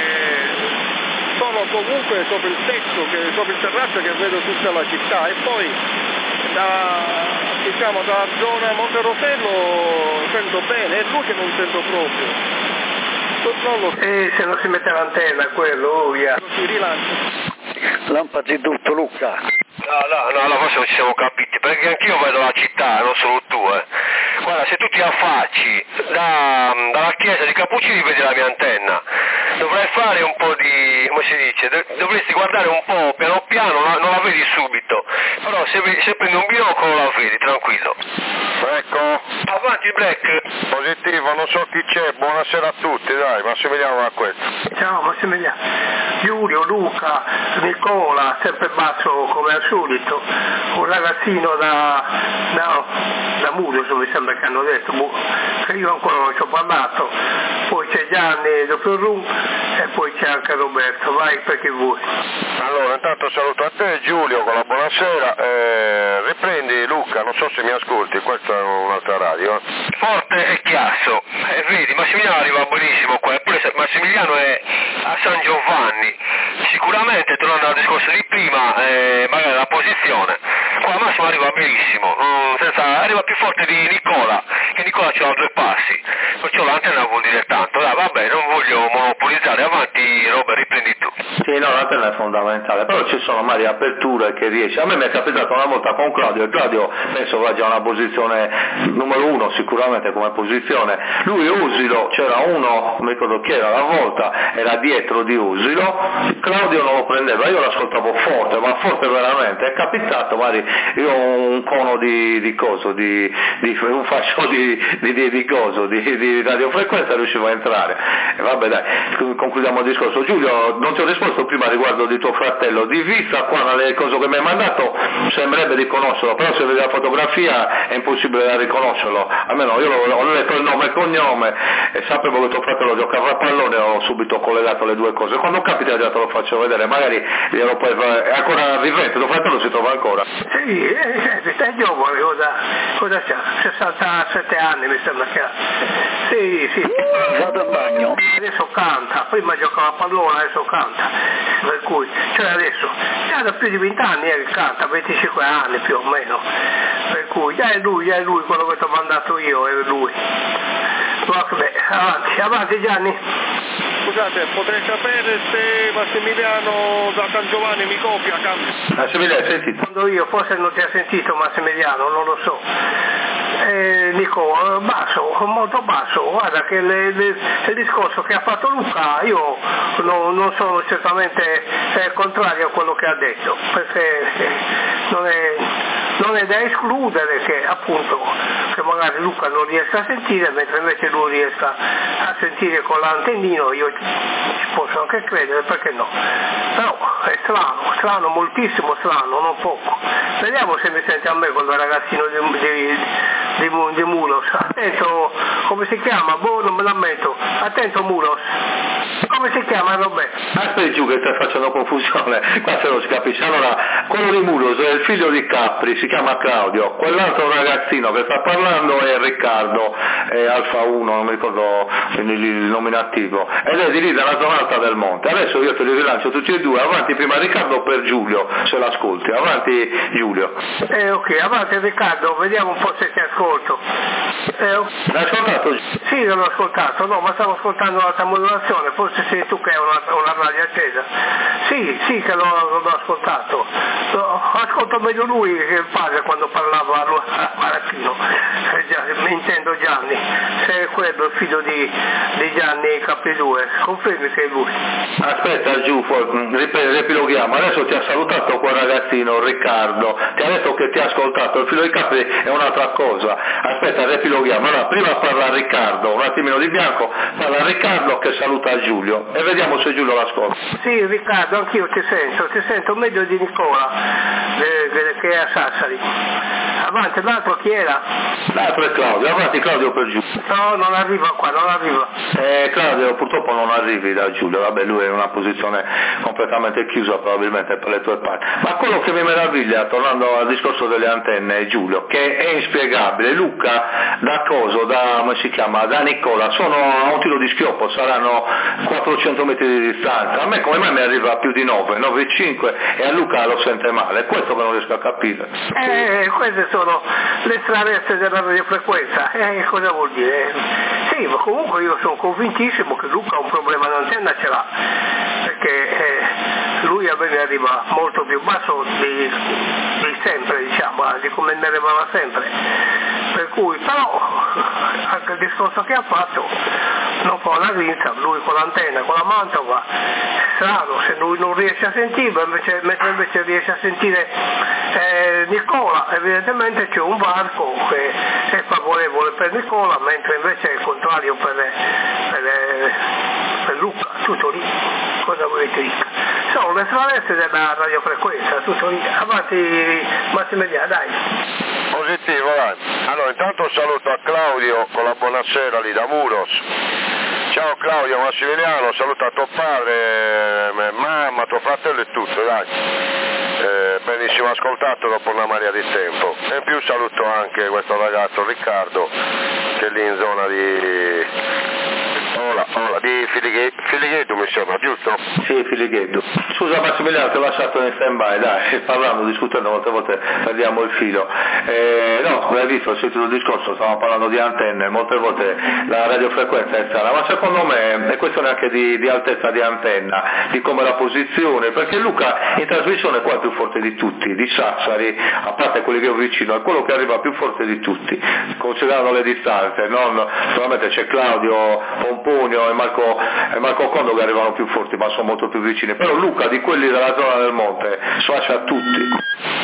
sono comunque sopra il tetto, sopra il terrazzo che vedo tutta la città, e poi dalla zona Monte Rosello sento bene, è lui che non sento proprio. Se non si mette l'antenna quello, via. Si rilancia. Lampaggi tutto, Luca. No, forse non ci siamo capiti, perché anch'io vedo la città, non solo tu, Guarda, se tu ti affacci dalla chiesa di Cappuccini vedi la mia antenna, dovrai fare un po' di, come si dice, dovresti guardare un po' piano piano, non la vedi subito, però se prendi un binocolo la vedi, tranquillo. Ecco. Avanti Black. Positivo, non so chi c'è, buonasera a tutti, dai, Massimiliano da questo. Ciao Massimiliano. Giulio, Luca, Nicola, sempre basso come al solito, un ragazzino da Mudo, mi sembra che hanno detto, che io ancora non ci ho parlato, poi c'è Gianni, dottor Rum, e poi c'è anche Roberto, vai perché vuoi. Allora, intanto saluto a te Giulio con la buonasera, riprendi Luca, non so se mi ascolti, questa è un'altra radio. Forte e chiasso, vedi, Massimiliano arriva benissimo qua, eppure Massimiliano è a San Giovanni, sicuramente tornando al discorso di prima, magari la posizione, qua Massimo arriva benissimo, arriva più forte di Nicola, che Nicola ce l'ha a 2 passi, perciò l'antenna vuol dire tanto, dai vabbè, non voglio monopolizzare, avanti Robert, riprendi tu. Sì, no, l'antenna è fondamentale, però ci sono magari aperture che riesce. A me mi è capitato una volta con Claudio, e Claudio penso vada una posizione numero 1 sicuramente come posizione. Lui Usilo, c'era uno, non mi ricordo chi era la volta, era dietro di Usilo, Claudio non lo prendeva, io l'ascoltavo forte, ma forte veramente, è capitato, magari io ho un cono di coso, un fascio di radiofrequenza riuscivo a entrare. E vabbè dai, concludiamo il discorso. Giulio, non ti ho risposto prima riguardo di tuo fratello, di vista qua dalle cose che mi hai mandato sembrerebbe di conoscerlo, però se vedi la fotografia è impossibile da riconoscerlo, almeno io ho letto il nome e cognome e sapevo che tuo fratello giocava a pallone e ho subito collegato le due cose. Quando capita già te lo faccio vedere, magari è ancora vivente, tuo fratello si trova ancora? Sì, è giovane, cosa c'ha? 67 anni mi sembra che ha. Sì. Vado al bagno. Adesso canta, prima giocava a pallone, adesso canta. Per cui, cioè adesso, già da più di 20 anni che canta, 25 anni più o meno. Per cui, già è lui quello che ti ho mandato io, è lui. Vabbè, avanti Gianni. Scusate, potrei sapere se Massimiliano da San Giovanni mi copia, cambia. Massimiliano, hai sentito? Quando io, forse non ti ha sentito Massimiliano, non lo so. Dico, basso, molto basso, guarda che il discorso che ha fatto Luca, io non sono certamente contrario a quello che ha detto, perché non è da escludere che appunto che magari Luca non riesca a sentire, mentre invece lui riesca a sentire con l'antennino, io ci posso anche credere, perché no? Però è strano, moltissimo strano, non poco. Vediamo se mi sente a me quel ragazzino di Mulos. Attento, come si chiama? Boh, non me la metto. Attento Mulos. come si chiama Roberto? Aspetti giù che stai facendo confusione, qua se non si capisce. Allora, quello di Muros è il figlio di Capri, si chiama Claudio, quell'altro ragazzino che sta parlando è Riccardo, è Alfa 1, non mi ricordo il nominativo, ed è di lì dalla zona alta del monte. Adesso io te li rilancio tutti e due, avanti prima Riccardo per Giulio, se l'ascolti, avanti Giulio. Ok, avanti Riccardo, vediamo un po' se ti ascolto. L'hai ascoltato? Sì, l'ho ascoltato, no, ma stavo ascoltando l'alta modulazione, forse sei tu che hai una radio accesa. Sì, che l'ho ascoltato. Ascolto meglio lui che il padre quando parlava a Maracchino. Mi intendo Gianni, se è quello il figlio di Gianni Capri 2, confermi che è lui. Aspetta giù, riepiloghiamo, adesso ti ha salutato quel ragazzino Riccardo, ti ha detto che ti ha ascoltato, il figlio di Capri è un'altra cosa, aspetta riepiloghiamo, allora prima parla Riccardo, un attimino di bianco, parla Riccardo che saluta Giulio e vediamo se Giulio l'ascolta. Sì Riccardo, anch'io ti sento meglio di Nicola che è a Sassari. Avanti, l'altro chi era? L'altro è Claudio, avanti Claudio per Giulio. No, non arriva qua, non arriva. Claudio purtroppo non arrivi da Giulio, vabbè lui è in una posizione completamente chiusa probabilmente per le tue parti. Ma quello che mi meraviglia, tornando al discorso delle antenne, Giulio, che è inspiegabile, Luca da come si chiama, da Nicola, sono a un tiro di schioppo, saranno 400 metri di distanza, a me come mai mi arriva più di 9,5 e a Luca lo sente male, questo che non riesco a capire. Queste sono le strarezze della radiofrequenza, cosa vuol dire? Sì, ma comunque io sono convintissimo che Luca un problema d'antenna ce l'ha, perché lui a me mi arriva molto più basso di sempre, diciamo, di come mi arrivava sempre, per cui però anche il discorso che ha fatto non fa una grinza, lui con l'antenna, con la Mantova, strano, se lui non riesce a sentire, mentre invece riesce a sentire Nicola, evidentemente c'è un varco che è favorevole per Nicola, mentre invece è il contrario per Luca, tutto lì, cosa volete dire? Sono le strarezze della radiofrequenza, tutto lì, avanti Massimiliano, dai. Positivo, dai. Allora intanto saluto a Claudio con la buonasera lì da Muros. Ciao Claudio, Massimiliano, saluta tuo padre, mamma, tuo fratello e tutto, dai. Benissimo ascoltato dopo una marea di tempo. E in più saluto anche questo ragazzo Riccardo che è lì in zona di Filighetto mi sembra, giusto? Sì, Filighetto. Scusa Massimiliano, ti ho lasciato in stand-by, dai, parlando, discutendo molte volte perdiamo il filo. No, come hai visto, ho sentito il discorso, stavamo parlando di antenne, molte volte la radiofrequenza è strana, ma secondo me è questione anche di altezza di antenna, di come la posizione, perché Luca in trasmissione qua è più forte di tutti, di Sassari, a parte quelli che ho vicino, è quello che arriva più forte di tutti, considerando le distanze, solamente c'è Claudio Pomponio e Marco Condo che arrivano più forti, ma sono molto più vicini, però Luca di quelli della zona del monte sfascia a tutti.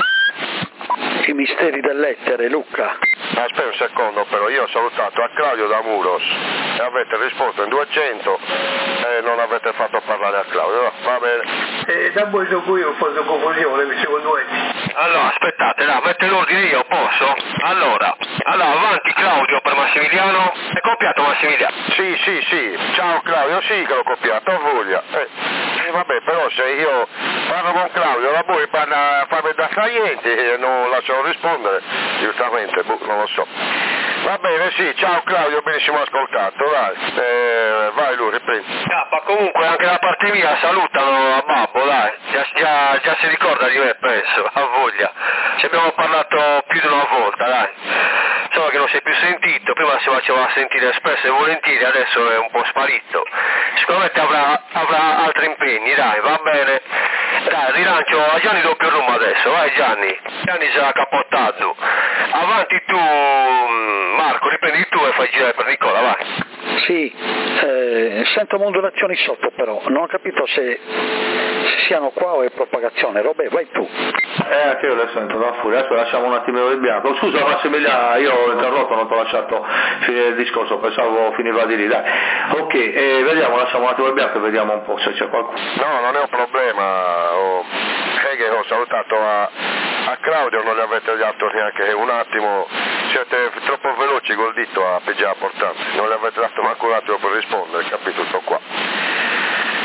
I misteri dell'etere, Luca. Aspetta un secondo però, io ho salutato a Claudio da Muros e avete risposto in 200 e non avete fatto parlare a Claudio, va bene. Da voi dopo io ho fatto confusione, mi secondo me. Allora, aspettate, metto l'ordine io, posso? Allora, avanti Claudio per Massimiliano, è copiato Massimiliano? Sì, ciao Claudio, sì che l'ho copiato, ho voglia. Vabbè, però se io parlo con Claudio, la voi parla da saliente e non lasciano rispondere, giustamente, non lo so. Va bene, sì, ciao Claudio, benissimo ascoltato, dai, vai lui, riprendi. Comunque anche da parte mia salutano a Babbo, dai, già si ricorda di me, penso, a voglia, ci abbiamo parlato più di una volta, dai, solo che non si è più sentito, prima si faceva sentire spesso e volentieri, adesso è un po' sparito, sicuramente avrà altri impegni, dai, va bene, dai, rilancio a Gianni doppio room adesso, vai Gianni sarà capottato, avanti tu Marco, riprendi tu e fai girare per Nicola, vai. Sì, sento modulazioni sotto però, non ho capito se siano qua o è propagazione. Robè, vai tu. Anche io le sento da fuori, adesso lasciamo un attimino il bianco. Scusa Massimiliano, io ho interrotto, non ti ho lasciato finire il discorso, pensavo finiva di lì, dai. Ok, vediamo, lasciamo un attimo il bianco e vediamo un po' se c'è qualcuno. No, non è un problema, ho salutato a Claudio, non gli avete dato neanche un attimo, siete troppo veloci col dito a pigiare portante, non gli avete dato manco un attimo per rispondere, capito tutto qua.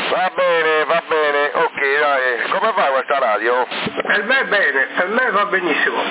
Va bene, ok, dai, come va questa radio? Per me bene, per me va benissimo.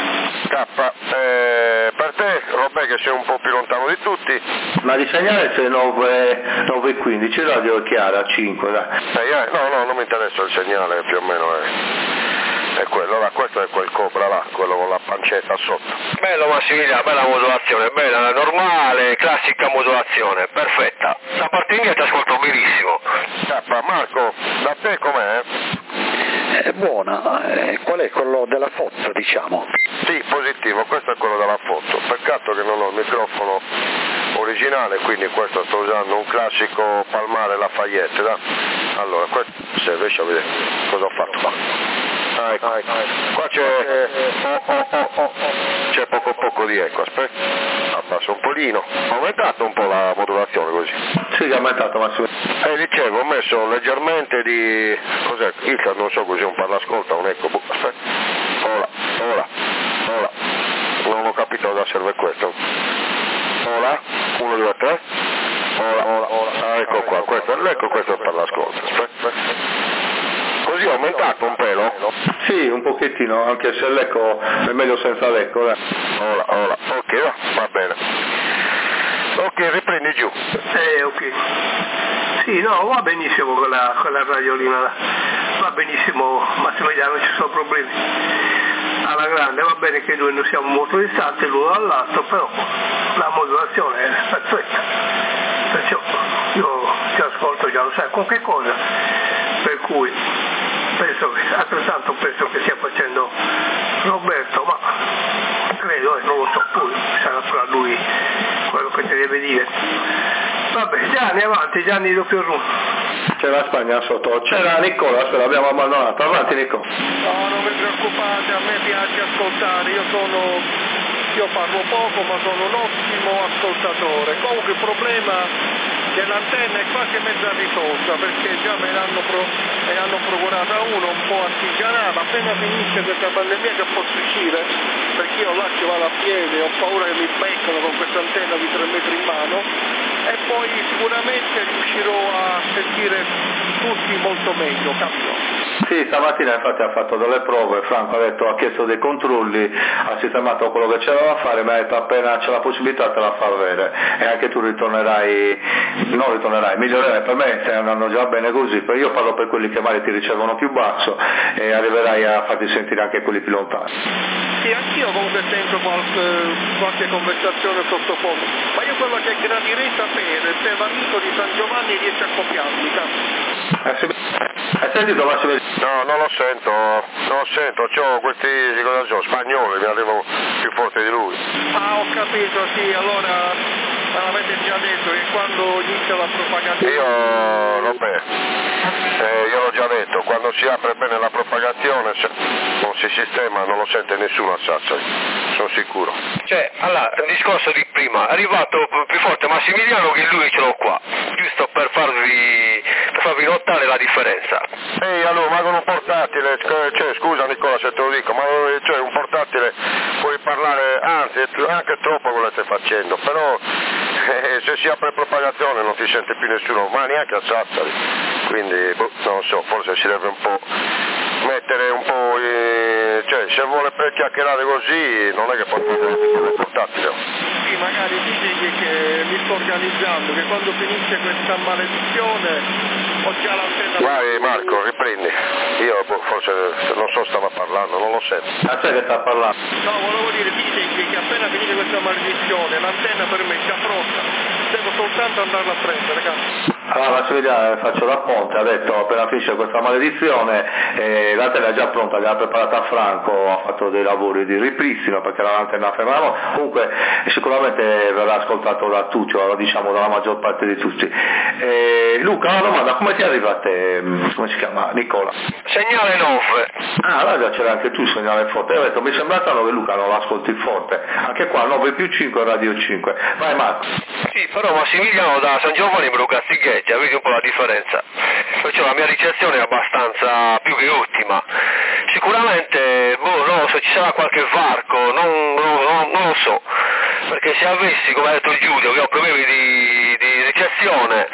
Per te, Robè, che sei un po' più lontano di tutti. Ma di segnale c'è 9:15, radio è chiara, 5, dai. No, non mi interessa il segnale, più o meno è quello là, questo è quel Cobra là, quello con la pancetta sotto. Bello Massimiliano, bella modulazione, bella, normale, classica modulazione, perfetta. Da parte mia ti ascolto benissimo. Marco, da te com'è? È buona, qual è quello della foto, diciamo? Sì, positivo, questo è quello della foto, peccato che non ho il microfono originale, quindi questo sto usando un classico Palmare Lafayette, da. Allora, questo se riesci a vedere cosa ho fatto qua. Qua c'è poco di eco, aspetta, abbasso un polino, ho aumentato un po' la modulazione così. Sì, che ha aumentato, ma dicevo, ho messo leggermente di, cos'è, non so così, un parlascolta, un eco, aspetta, ora, non ho capito cosa serve questo. Ora, 1, 2, 3, ora, ecco qua, questo è l'eco, questo è il parlascolta, aspetta. Così ho aumentato un pelo? Sì, un pochettino, anche se l'eco è meglio senza l'eco. Ora, ok, va bene. Ok, riprendi giù. Ok. Sì, no, va benissimo quella radiolina là. Va benissimo, Massimiliano, non ci sono problemi. Alla grande, va bene che noi non siamo molto distanti l'uno dall'altro, però la modulazione è perfetta. Perciò io ti ascolto, già lo sai con che cosa. Per cui penso che stia facendo Roberto, ma credo, non lo so, poi sarà fra lui quello che ti deve dire. Vabbè, Gianni, avanti, Gianni doppio rum. C'è la Spagna sotto, c'era Nicola, aspetta, l'abbiamo abbandonato, avanti Nicola. No, non vi preoccupate, a me piace ascoltare, io parlo poco ma sono un ottimo ascoltatore. Comunque il problema dell'antenna è quasi mezza risolta, perché già me l'hanno procurata uno un po' artigianale. Appena finisce questa pandemia che posso uscire, perché io là ci vado a piedi, ho paura che mi beccano con questa antenna di 3 metri in mano, e poi sicuramente riuscirò a sentire tutti molto meglio, capito? Sì, stamattina infatti ha fatto delle prove, Franco ha chiesto dei controlli, ha sistemato quello che c'era da fare, ma ha detto appena c'è la possibilità te la fa avere, e anche tu migliorerai, per me andranno già bene così, però io parlo per quelli che magari ti ricevono più basso e arriverai a farti sentire anche quelli più lontani. Sì, anch'io comunque sento qualche conversazione sottofondo, ma io quello che gradirei sapere se l'amico di San Giovanni riesce a copiarmi, Hai sentito Massimiliano? No, non lo sento, c'ho questi spagnoli, mi arrivano più forti di lui. Ah, ho capito, sì, allora avete già detto che quando inizia la propagazione... Io l'ho già detto, quando si apre bene la propagazione, se non si sistema, non lo sente nessuno a Sassari, sono sicuro. Cioè, allora, il discorso di prima, è arrivato più forte Massimiliano che lui ce l'ho qua, giusto per farvi notare la differenza. Allora, ma con un portatile, scusa Nicola se te lo dico, ma un portatile puoi parlare, anzi anche troppo quello che stai facendo, però se si apre propagazione non ti sente più nessuno, ma neanche a Sassari, quindi non so, forse si deve un po' mettere un po', se vuole per chiacchierare così non è che può fare il portatile. Sì, magari digli che mi sto organizzando, che quando finisce questa maledizione ho già l'antenna. Vai Marco, riprendi. Io forse non so stava parlando, non lo sento. Ma sai che sta parlando? No, volevo dire, digli che appena finita questa maledizione l'antenna per me è già pronta, devo soltanto andarla a prendere, cazzo. Allora Massimiliano, faccio da ponte, ha detto appena finisce questa maledizione, l'antenna è già pronta, l'ha preparata a Franco, ha fatto dei lavori di ripristino perché era l'antenna ferma, comunque sicuramente verrà ascoltato da tutti, o diciamo dalla maggior parte di tutti. Luca, una domanda, come ti arriva a te, come si chiama, Nicola? Segnale 9. Ah, allora c'era anche tu segnale forte, io ho detto mi sembra strano che Luca non l'ascolti forte, anche qua 9+5 Radio 5, vai Marco. Sì, però Massimiliano da San Giovanni me lo castigheggia, vedi un po' la differenza, perciò la mia ricezione è abbastanza più che ottima. Sicuramente, non lo so, ci sarà qualche varco, non lo so, perché se avessi, come ha detto il Giulio, che ho problemi di ricezione,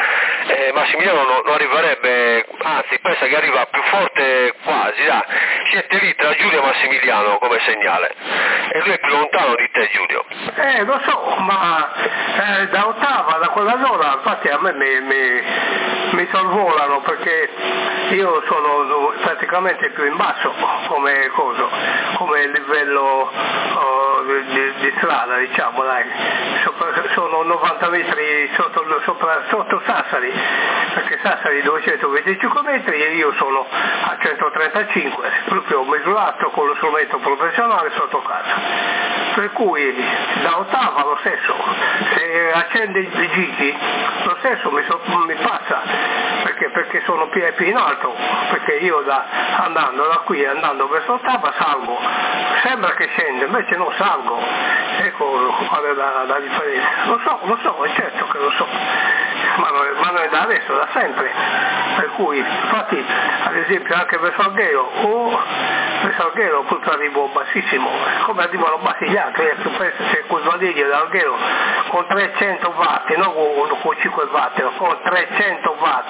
Massimiliano non arriverebbe, anzi pensa che arriva più forte quasi, dai. Siete lì tra Giulio e Massimiliano come segnale, e lui è più lontano di te, Giulio. Lo so, ma da Ottava, da quella zona, infatti a me mi sorvolano, perché io sono praticamente più in basso come livello di strada, diciamo, dai. Sono 90 metri sotto Sassari, perché Sassari 225 metri e io sono a 135, proprio misurato con lo strumento professionale sotto casa. Per cui da Ottava lo stesso, se accende i gigi lo stesso mi passa, perché sono più in alto, perché io andando da qui, andando verso Ottava salgo, sembra che scende, invece non salgo, ecco qual è la differenza. Lo so, è certo che lo so, ma non è da adesso, da sempre, per cui infatti ad esempio anche verso Alghero poi arrivo bassissimo, come arrivano bassi gli altri, c'è quel valiglio dall'Alghero con 300 watt, non con 5 watt, con 300 watt,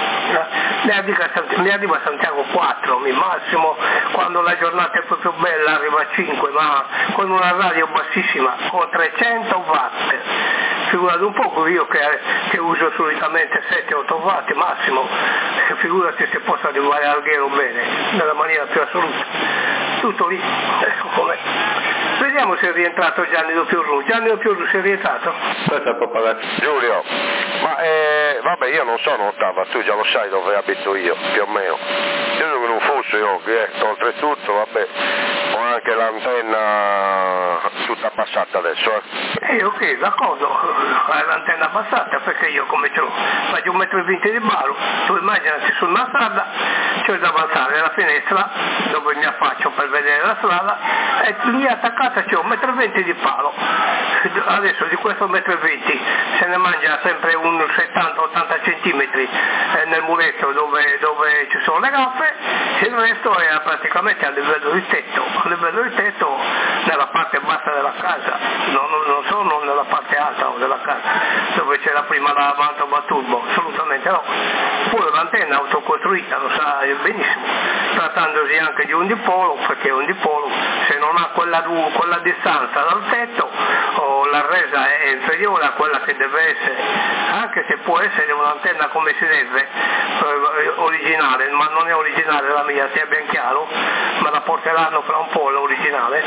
mi arriva a Santiago 4, massimo quando la giornata è proprio bella arriva a 5, ma con una radio bassissima, con 300 watt. Figurati un po' io che uso solitamente 7-8 watt massimo, figurati se posso arrivare a Alghero bene, nella maniera più assoluta. Tutto lì, ecco com'è. Vediamo se è rientrato Gianni Dopiorru. Gianni Dopiorru si è rientrato? Giulio, ma vabbè, io non sono Ottava, tu già lo sai dove abito io, più o meno. Io sono in un fuso, oltretutto, vabbè, ho anche l'antenna tutta abbassata adesso, ok, d'accordo, l'antenna abbassata, perché io come faccio 1,20 m di palo, tu immaginati su una strada, c'ho da avanzare la finestra dove mi affaccio per vedere la strada, e lì attaccata c'è 1,20 m di palo. Adesso di questo 1,20 m se ne mangia sempre un 70-80 cm nel muretto dove ci sono le gaffe, e il resto è praticamente a livello di tetto, nella parte bassa della casa, non sono nella parte alta della casa dove c'è la prima lavanda turbo, assolutamente no. Pure l'antenna autocostruita, lo sa benissimo, trattandosi anche di un dipolo, perché un dipolo se non ha quella distanza dal tetto o la resa è inferiore a quella che deve essere, anche se può essere un'antenna come si deve, originale, ma non è originale la mia, sia ben chiaro, ma la porteranno fra un po' l'originale,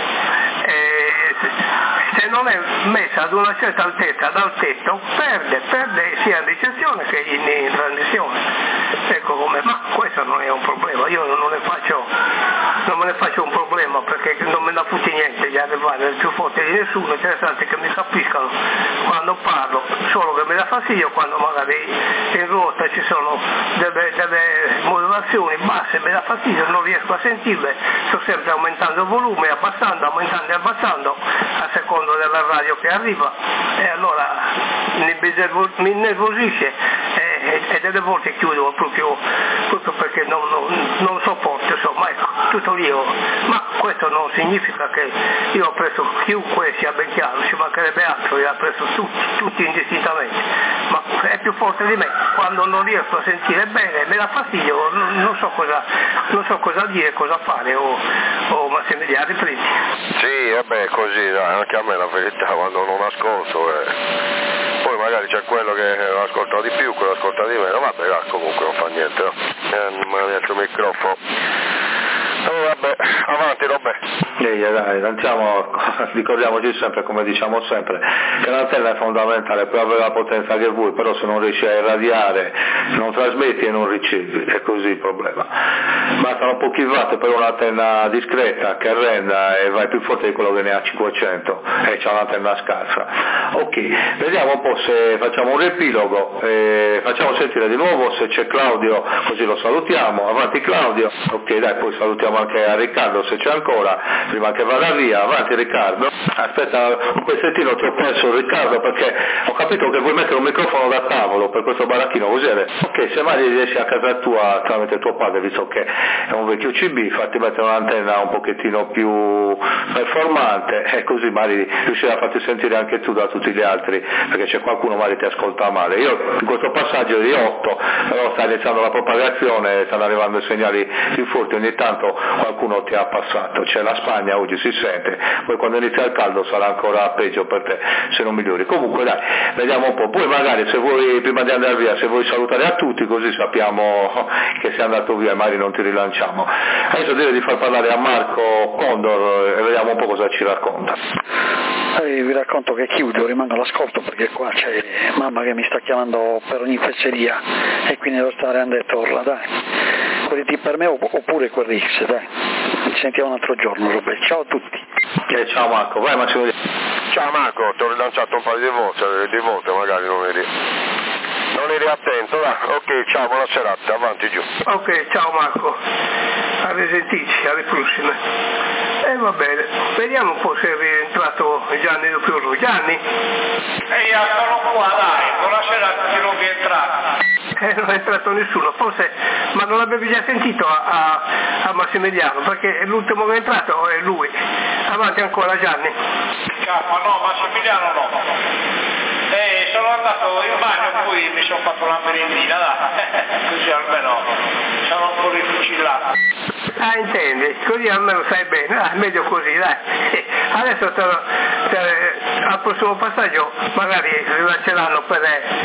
se non è messa ad una certa altezza dal tetto perde sia in ricezione che in trasmissione, ecco come. Ma questo non è un problema, io non me ne faccio un problema, perché non me ne fotti niente di arrivare più forte di nessuno, è interessante che mi capiscano quando parlo, solo che mi dà fastidio quando magari in ruota ci sono delle modulazioni basse, mi dà fastidio, non riesco a sentirle, sto sempre aumentando il volume, aumentando e abbassando a seconda della radio che arriva, e allora mi innervosisce e delle volte chiudo proprio perché non sopporto, insomma, ecco, tutto lì. Ma questo non significa che io ho preso chiunque, sia ben chiaro, ci mancherebbe altro, io ho preso tutti indistintamente, ma è più forte di me, quando non riesco a sentire bene me dà fastidio, non so cosa dire, cosa fare, o Massimiliano riprendi. Sì, vabbè, così, dai, anche a me la verità, quando non ascolto, poi magari c'è quello che ascolta di più, quello ascolta di meno, vabbè, comunque non fa niente, no? Il microfono. Vabbè, avanti Roberto. Dai, ricordiamoci sempre, come diciamo sempre, che l'antenna è fondamentale, puoi avere la potenza che vuoi, però se non riesci a irradiare non trasmetti e non ricevi, è così il problema. Bastano pochi watt per un'antenna discreta che renda e vai più forte di quello che ne ha 500 e c'ha un'antenna scarsa. Ok, vediamo un po' se facciamo un riepilogo, facciamo sentire di nuovo se c'è Claudio, così lo salutiamo. Avanti Claudio. Ok, dai, poi salutiamo anche a Riccardo se c'è ancora, prima che vada via. Avanti Riccardo. Aspetta, un pezzettino ti ho perso Riccardo, perché ho capito che vuoi mettere un microfono da tavolo per questo baracchino, così è. Ok, se mai riesci a casa tua tramite tuo padre, visto che è un vecchio CB, fatti mettere un'antenna un pochettino più performante e così magari riuscirai a farti sentire anche tu da tutti gli altri, perché c'è qualcuno magari ti ascolta male. Io in questo passaggio di 8, però sta iniziando la propagazione, stanno arrivando i segnali più forti, ogni tanto qualcuno ti ha passato, c'è la Spagna oggi si sente, poi quando inizia il caldo sarà ancora peggio per te se non migliori. Comunque dai, vediamo un po', poi magari se vuoi, prima di andare via, se vuoi salutare a tutti così sappiamo che sei andato via e magari non ti rilanciamo. Adesso direi di far parlare a Marco Condor e vediamo un po' cosa ci racconta. Vi racconto che chiudo, rimango all'ascolto perché qua c'è mamma che mi sta chiamando per ogni fesseria e quindi devo stare andando e torna, dai. Quelli per me oppure quelli X, dai. Ci sentiamo un altro giorno, Roberto. Ciao a tutti. Ciao Marco, vai Massimo. Ciao Marco, ti ho rilanciato un paio di volte, magari non eri attento, dai. Ok, ciao, buona serata, avanti giù. Ok, ciao Marco, a risentirci, alle prossime. Va bene, vediamo un po' se è rientrato Gianni Doppiolo. Gianni? Sono qua, dai, buonasera a tutti non rientrati. Non è entrato nessuno, forse, ma non l'avevi già sentito a Massimiliano, perché l'ultimo che è entrato è lui. Avanti ancora Gianni. Ma no, Massimiliano no. Sono andato in bagno, poi mi sono fatto una merendina, dai, così almeno sono un po' rifucillato. Ah, intendi, così almeno sai bene, meglio così, dai. Adesso al prossimo passaggio magari rilasceranno per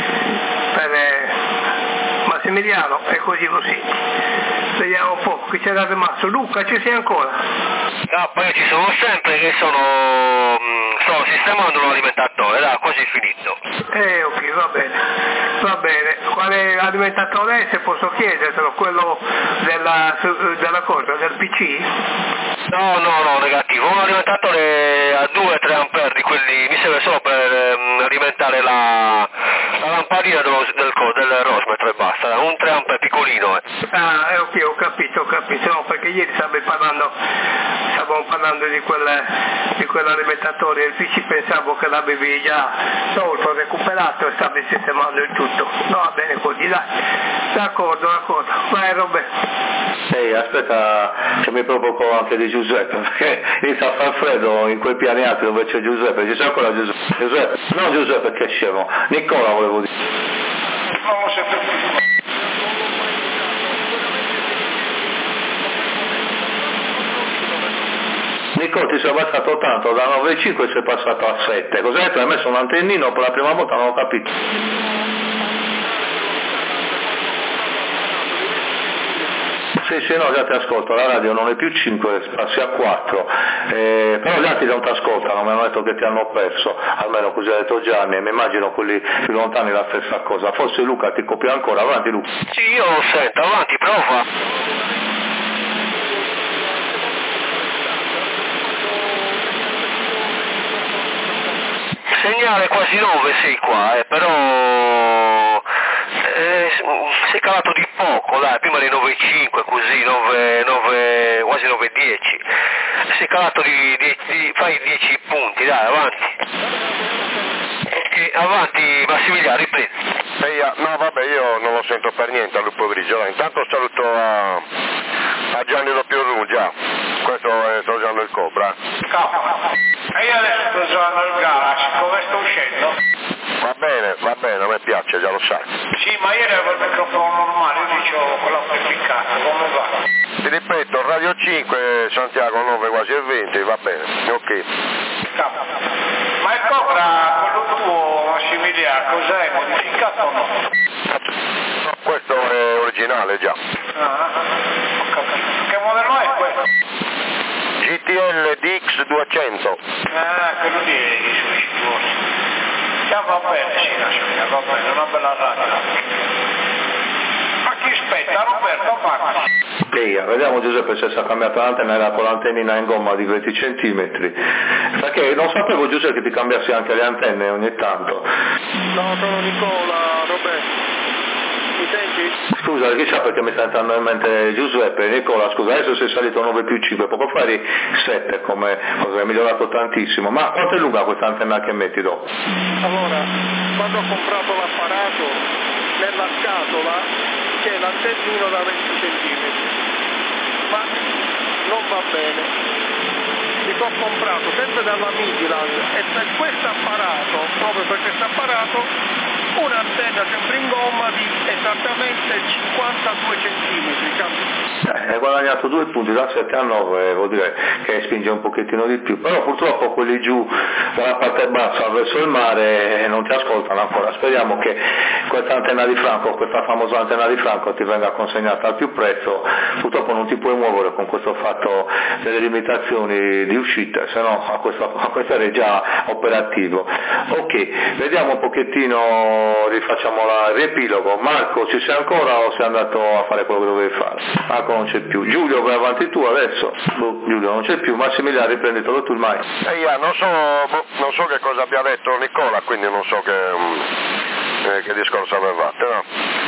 Massimiliano e così. Vediamo un po', qui c'era rimasto. Luca, ci sei ancora? No, poi ci sono sempre che sto sistemando l'alimentatore, dai, quasi finito. Ok, va bene. Quale alimentatore è, se posso chiedertelo? Quello della cosa, del PC? No, negativo, un alimentatore a 2-3 ampere di quelli, mi serve solo per alimentare la lampadina del Rosmetro e basta, un 3 ampere piccolino. Ah, ok, ho capito, no, perché ieri stavamo parlando di quell'alimentatore del PC, pensavo che l'avevi già tolto, recuperato e stavi sistemando il tutto. No, va bene così, dai. D'accordo. Vai Roberto. Ehi, aspetta, che mi provoco anche di Giuseppe, perché inizia a far freddo in quei piani alti dove c'è Giuseppe. Ci sei ancora Giuseppe? No Giuseppe, che scemo. Nicola volevo dire. Non lo so più. Nicola, ti sei abbassato tanto, da 9,5 sei passato a 7. Cos'hai detto? Hai messo un antennino per la prima volta, non ho capito. Sì, no, già ti ascolto, la radio non è più 5, passi a 4, però gli altri non ti ascoltano, mi hanno detto che ti hanno perso, almeno così ha detto Gianni, e mi immagino quelli più lontani la stessa cosa. Forse Luca ti copia ancora, avanti Luca. Sì, io lo sento, avanti, prova. Segnale quasi 9 sei qua, però sei calato di poco, dai, prima di 9,5 così, 9, quasi 9,10, sei calato fai 10 punti, dai, avanti. Avanti Massimiliano, riprendi. No vabbè, io non lo sento per niente al pomeriggio, dai. Intanto saluto a Gianni Doppiolo già, questo sto usando il Cobra. E io adesso sto usando il Galaxy, come sto uscendo? Va bene, a me piace, già lo sai. Sì, ma ieri avevo il microfono normale, io dicevo quello amplificato, come va? Ti ripeto, Radio 5, Santiago 9 quasi e 20, va bene, ok. Ma il Cobra, quello tuo Massimiliano, cos'è? Modificato o no? No, questo è originale già. Ah, ho capito. Che modello è questo? GTL DX200. Quello lì è i suoi forse. Va bene, sì, va bene, una bella radio. Ma chi aspetta? Roberto, parla. Vediamo Giuseppe se si è cambiato l'antenna, era con l'antennina in gomma di 20 centimetri, perché non sapevo Giuseppe che ti cambiassi anche le antenne ogni tanto. No, sono Nicola, Roberto. Mi senti? Scusa, chissà perché mi sta entrando in mente Giuseppe. Nicola, scusa, adesso sei salito 9+5, poco fa eri 7, come cosa, è migliorato tantissimo. Ma quanto è lunga questa antenna che metti dopo? Allora, quando ho comprato l'apparato, nella scatola c'è l'antennino da 20 cm, ma non va bene. Mi sono comprato sempre dalla Midland e per questo apparato, proprio per questo apparato, un'antenna sempre in gomma di esattamente 52 cm. Hai guadagnato 2 punti da 7 a 9, vuol dire che spinge un pochettino di più, però purtroppo quelli giù dalla parte bassa verso il mare non ti ascoltano ancora. Speriamo che questa antenna di Franco, questa famosa antenna di Franco ti venga consegnata al più presto. Purtroppo non ti puoi muovere con questo fatto delle limitazioni di uscita, se no a questo eri già operativo. Ok, vediamo un pochettino, rifacciamo il riepilogo. Marco, ci sei ancora o sei andato a fare quello che dovevi fare? Marco non c'è più. Giulio, vai avanti tu adesso? Giulio non c'è più. Massimiliano, riprenditelo tu il mai. Non so che cosa abbia detto Nicola, quindi non so che discorso aveva fatto, no?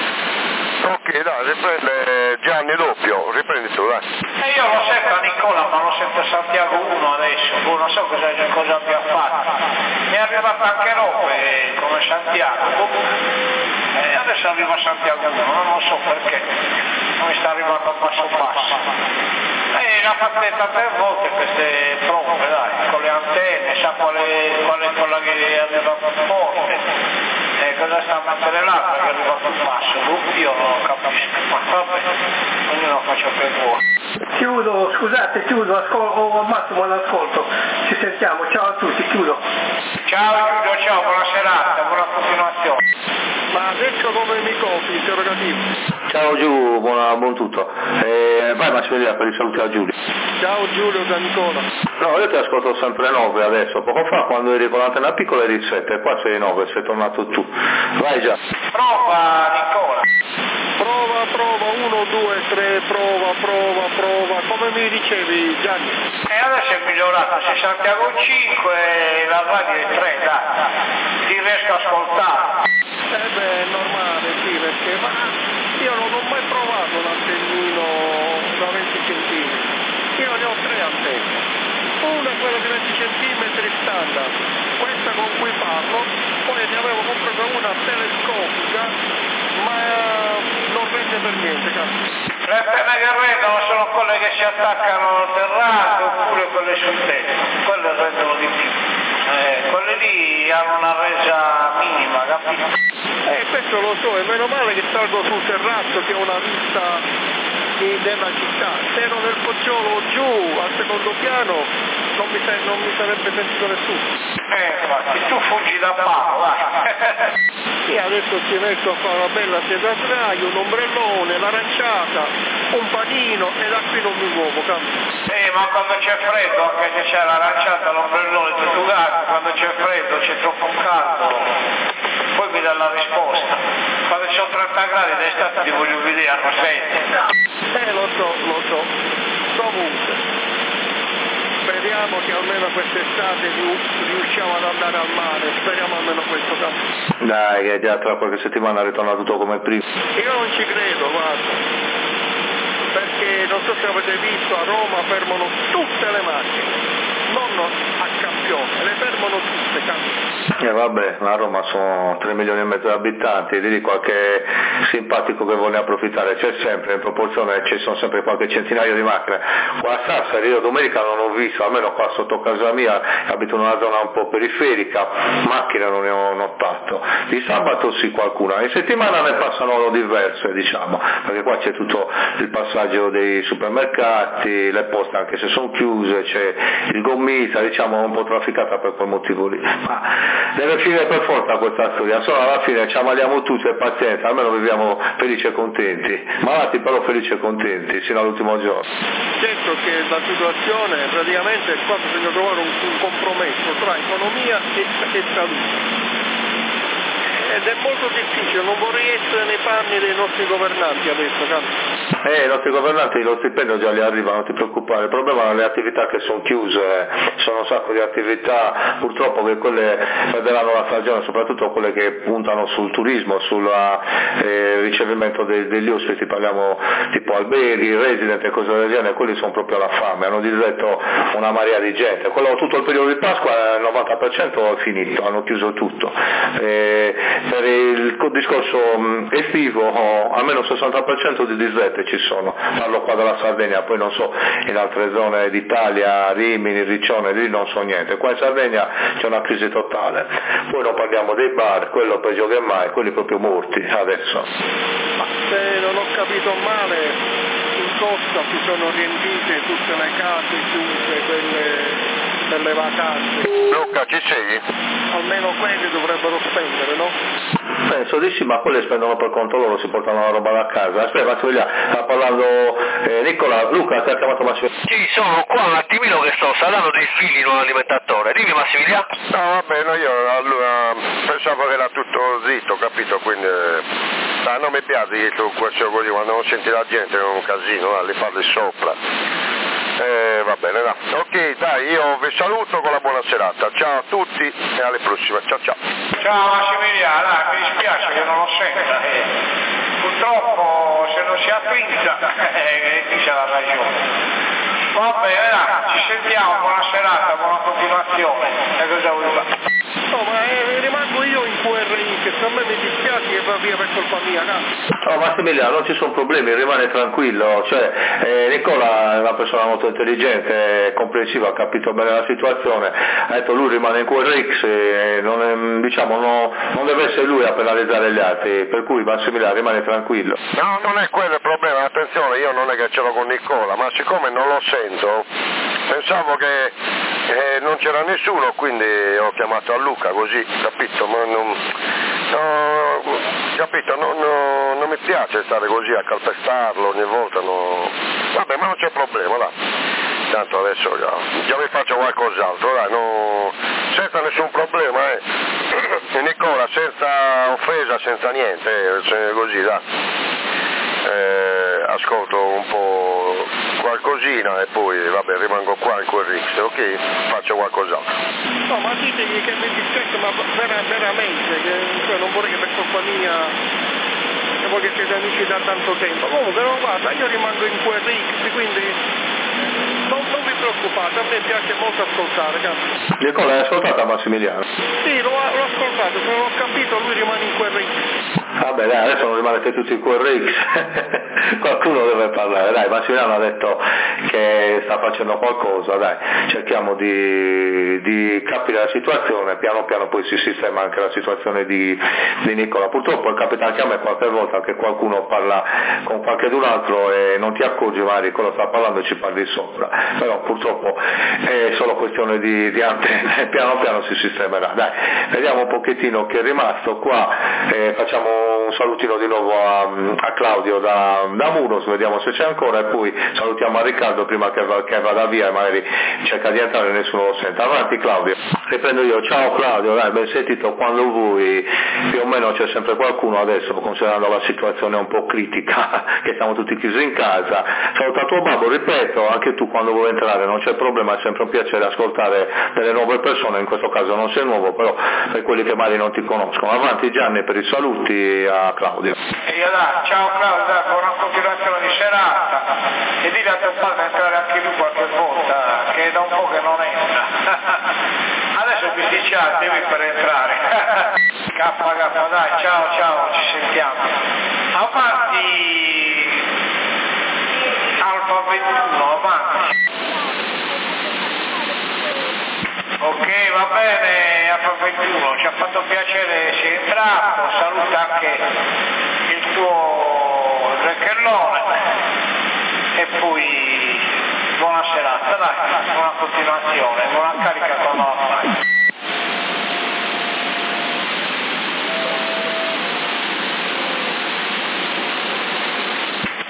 Ok, dai, riprende Gianni Doppio, riprendi tu, dai. Io lo sento a Nicola, ma lo sento a Santiago 1 adesso, non so cosa abbia fatto. Mi è arrivato anche robe come Santiago, e adesso arriva a Santiago 1, non lo so perché, non mi sta arrivando a passo passo. E l'ha fatte tante volte queste prove, dai, con le antenne, sa qual è quella che arriva più forte. Cosa sta a mettere l'altra che arriva più basso? Io non capisco, ma vabbè, ognuno faccia per voi. Chiudo, al massimo l'ascolto, ci sentiamo, ciao a tutti, chiudo. Ciao Giulio, ciao, buona serata, buona continuazione. Ma adesso come mi copi, interrogativo? Ciao Giù, buon tutto. Vai Massimiliano per i saluti a Giulio. Ciao Giulio da Nicola. No, io ti ascolto sempre 9 adesso, poco fa quando eri con l'antenna piccola eri 7, qua sei 9, sei tornato tu. Vai già. Prova Nicola. Prova, 1, 2, 3, prova, come mi dicevi Gianni? E adesso è migliorato, se Santiago 5 e la radio è 3, dai, ti riesco a ascoltare. È normale, sì, perché io non ho mai provato l'antennino da 20 cm, io ne ho 3 antenne. Una è quella di 20 cm standard, questa con cui parlo, poi ne avevo comprato una telescopica, ma non rende per niente, cazzo. Le antenne che rendono sono quelle che si attaccano al terrazzo oppure quelle sul tetto, quelle rendono di più. Quelle lì hanno una resa minima, capito? Questo lo so, e meno male che salgo sul terrazzo che ho una vista della città. Se ero nel poggiolo giù al secondo piano non mi sarebbe sentito nessuno. Infatti, tu fuggi da Paolo, vai. Sì, adesso si è messo a fare una bella sedia a sdraio, un ombrellone, l'aranciata, un panino e da qui non mi muovo, cambio. Ma quando c'è freddo, anche se c'è l'aranciata, l'ombrellone, tutto gatto, quando c'è freddo, c'è troppo caldo, poi mi dà la risposta. Quando ci sono 30 gradi d'estate ti voglio vedere a 7. Lo so. Comunque, speriamo che almeno quest'estate riusciamo ad andare al mare, speriamo almeno questo campo. Dai, che già tra qualche settimana ritorna tutto come prima. Io non ci credo, guarda, perché non so se avete visto, a Roma fermano tutte le macchine, non a campione, le fermano tutte, cazzo. Vabbè, a Roma sono 3 milioni e mezzo di abitanti, di qualche simpatico che vuole approfittare c'è sempre, in proporzione ci sono sempre qualche centinaio di macchine. Qua a Sassari io domenica non ho visto, almeno qua sotto casa mia, abito in una zona un po' periferica, macchine non ne ho notato. Di sabato sì qualcuna, in settimana ne passano diverse, diciamo, perché qua c'è tutto il passaggio dei supermercati, le poste anche se sono chiuse, c'è il gommita, diciamo un po' trafficata per quel motivo lì. Ma deve finire per forza questa storia, solo alla fine ci ammaliamo tutti e pazienza, almeno viviamo felici e contenti, malati però felici e contenti sino all'ultimo giorno. Certo che la situazione praticamente qua bisogna trovare un compromesso tra economia e salute. Ed è molto difficile, non vorrei essere nei panni dei nostri governanti adesso, cazzo. I nostri governanti lo stipendio già li arrivano, non ti preoccupare, il problema sono le attività che sono chiuse, sono un sacco di attività purtroppo che quelle perderanno la stagione, soprattutto quelle che puntano sul turismo, sul ricevimento degli ospiti, parliamo tipo alberghi, resident e cose del genere, quelli sono proprio alla fame, hanno diretto una marea di gente, quello tutto il periodo di Pasqua il 90% è finito, hanno chiuso tutto. Per il discorso estivo almeno il 60% di disdette ci sono, parlo qua della Sardegna, poi non so in altre zone d'Italia, Rimini, Riccione, lì non so niente, qua in Sardegna c'è una crisi totale, poi non parliamo dei bar, quello peggio che mai, quelli proprio morti adesso. Ma se non ho capito male, in costa si sono riempite tutte le case chiuse, quelle delle vacanze. Luca, ci sei? Almeno quelli dovrebbero spendere, no? Penso di sì, ma quelli spendono per conto loro, si portano la roba da casa. Aspetta Massimiliano, sta parlando Nicola, Luca ti ha chiamato Massimiliano? Sì, sono qua un attimino che sto salando dei fili in un alimentatore. Dimmi Massimiliano. No, va bene, io allora pensavo che era tutto zitto, capito? Quindi non mi piace che tu questo così, quando non senti la gente è un casino, li parli sopra. Va bene, no. Ok, dai, io vi saluto con la buona serata. Ciao a tutti e alle prossime. Ciao ciao. Ciao Massimiliano, mi dispiace che non lo senta. Purtroppo se non si attwizza, qui c'è la ragione. Va bene, dai, ci sentiamo, buona serata, buona continuazione. E cosa vuoi fare? No, ma rimango io in QRX, a me mi dispiace che va via per colpa mia, cazzo. No Massimiliano, non ci sono problemi, rimane tranquillo, cioè Nicola è una persona molto intelligente, comprensiva, ha capito bene la situazione, ha detto lui rimane in QRX e non deve essere lui a penalizzare gli altri, per cui Massimiliano rimane tranquillo. No, non è quello il problema, attenzione, io non è che ce l'ho con Nicola, ma siccome non lo sento, pensavo che non c'era nessuno, quindi ho chiamato a Luca così, capito? Ma non mi piace stare così a calpestarlo ogni volta, no. Vabbè, ma non c'è problema, dai. Tanto adesso già vi faccio qualcos'altro, dai, no, senza nessun problema, Nicola, senza offesa, senza niente, così, dai. Ascolto un po' qualcosina e poi vabbè rimango qua in QRX, ok? Faccio qualcos'altro. No, ma ditegli che mi dispiace, ma veramente, che non vorrei che per colpa mia, che voi che siete amici da tanto tempo. Comunque no, guarda, io rimango in QRX, quindi non vi preoccupate, a me piace molto ascoltare, cazzo. Nicola, hai ascoltato Massimiliano? Sì, l'ho ascoltato, se non ho capito lui rimane in QRX. Vabbè dai, adesso non rimanete tutti in QRX, qualcuno deve parlare, dai, Massimiliano ha detto che sta facendo qualcosa, dai, cerchiamo di capire la situazione, piano piano poi si sistema anche la situazione di Nicola. Purtroppo è capita anche a me qualche volta che qualcuno parla con qualcun altro e non ti accorgi, magari quello sta parlando e ci parli sopra, però purtroppo è solo questione di antenne, piano piano si sistemerà, dai, vediamo un pochettino che è rimasto qua, facciamo un salutino di nuovo a Claudio da Muros, vediamo se c'è ancora e poi salutiamo a Riccardo prima che vada via e magari cerca di entrare e nessuno lo senta. Avanti Claudio, riprendo io. Ciao Claudio, dai, ben sentito quando vuoi, più o meno c'è sempre qualcuno adesso, considerando la situazione un po' critica, che siamo tutti chiusi in casa. Saluta tuo babbo, ripeto, anche tu quando vuoi entrare non c'è problema, è sempre un piacere ascoltare delle nuove persone, in questo caso non sei nuovo, però per quelli che magari non ti conoscono. Avanti Gianni per i saluti a Claudio. E io dai, ciao Claudio, buona continuazione di serata e dile a tuo padre entrare anche lui qualche volta, che da un po' che non entra. Adesso mi dice devi per entrare. K, dai, ciao, ci sentiamo. Avanti Alfa 21, avanti. Ok, va bene, Alfa 21, ci ha fatto piacere, sei entrato, saluta anche il tuo Zecchellone e poi buona serata, dai, buona continuazione, buona carica con noi.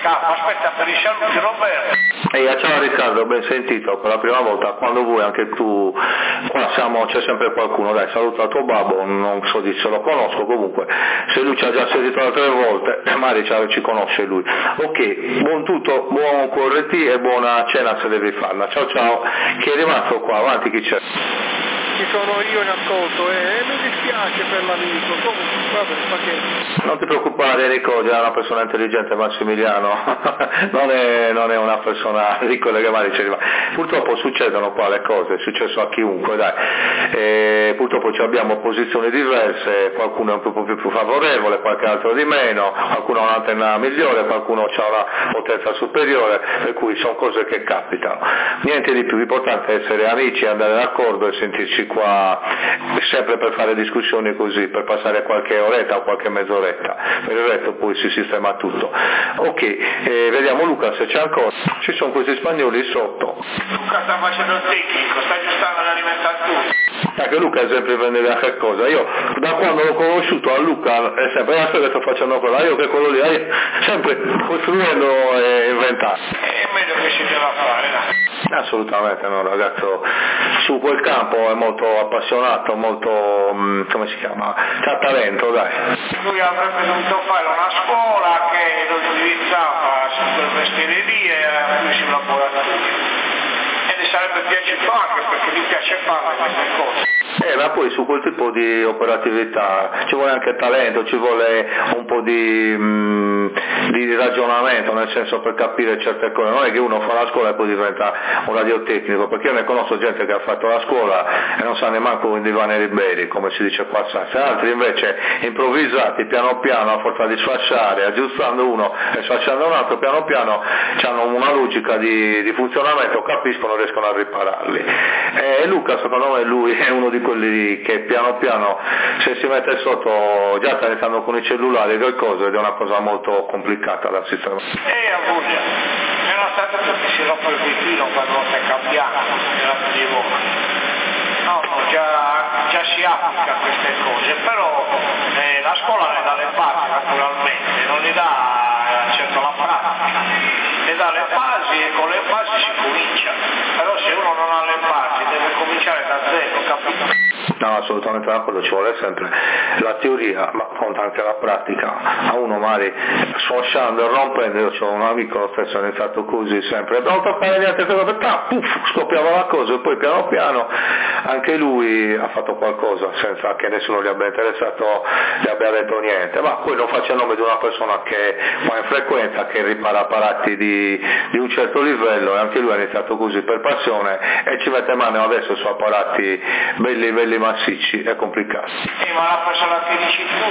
capo, aspetta per i saluti Roberto. Ciao Riccardo, ben sentito, per la prima volta, quando vuoi anche tu, qua c'è sempre qualcuno, dai, saluta tuo babbo, non so se lo conosco, comunque, se lui ci ha già sentito altre volte, magari ci conosce lui. Ok, buon tutto, buon corretti e buona cena se devi farla, ciao ciao, chi è rimasto qua, avanti chi c'è? Ci sono io in ascolto e mi dispiace per l'amico, comunque vabbè, ma che... Non ti preoccupare Enrico, è una persona intelligente Massimiliano, non è una persona di quelle che magari c'è. Purtroppo succedono qua le cose, è successo a chiunque, dai. Purtroppo abbiamo posizioni diverse, qualcuno è un po' più favorevole, qualche altro di meno, qualcuno ha un'antenna migliore, qualcuno ha una potenza superiore, per cui sono cose che capitano. Niente di più, l'importante è essere amici, andare d'accordo e sentirci qua sempre per fare discussioni così, per passare qualche oretta o qualche mezz'oretta, per il resto poi si sistema tutto. Ok, vediamo Luca se c'è ancora, ci sono questi spagnoli sotto. Luca sta facendo il tecnico, sta aggiustando l'alimentazione. Anche Luca è sempre prendere anche cosa, io da quando l'ho conosciuto a Luca è sempre aspetta che sto facendo quella, io che quello lì, sempre costruendo e inventando. È meglio che si deve fare, dai. Assolutamente, no, ragazzo su quel campo è molto appassionato, molto, come si chiama, c'ha talento, dai. Lui avrebbe dovuto fare una scuola che lo utilizzava per mestiererie e lui sul laboratorio. E ne sarebbe piaciuto anche perché gli piace fare queste cose. Ma poi su quel tipo di operatività ci vuole anche talento, ci vuole un po' di ragionamento, nel senso per capire certe cose, non è che uno fa la scuola e poi diventa un radiotecnico, perché io ne conosco gente che ha fatto la scuola e non sa nemmeno divane liberi, come si dice qua a Sassi, altri invece improvvisati piano piano a forza di sfasciare, aggiustando uno e sfasciando un altro, piano piano hanno una logica di funzionamento, capiscono, riescono a ripararli. E Luca secondo me lui è uno di quelli che piano piano se si mette sotto già sta iniziando con i cellulari e cose ed è una cosa molto complicata da sistemare. A Puglia, era stato perché si rompe il vetrino quando è cambiato, era di Roma. No, già si applica a queste cose, però la scuola le dà le basi naturalmente, non le dà certo la pratica, le dà le basi e con le basi si comincia, però se uno non ha le basi deve cominciare da zero, capito? No, assolutamente d'accordo, ci vuole sempre la teoria, ma conta anche la pratica. A uno magari sfasciando e rompendo, io ho un amico lo stesso, ha iniziato così sempre, non toccare niente, scoppiava la cosa e poi piano piano anche lui ha fatto qualcosa senza che nessuno gli abbia interessato, gli abbia detto niente, ma poi non faccio il nome di una persona che va in frequenza, che ripara apparati di un certo livello e anche lui ha iniziato così per passione e ci mette mano adesso su apparati belli massicci, è complicato. Ma la persona che dici tu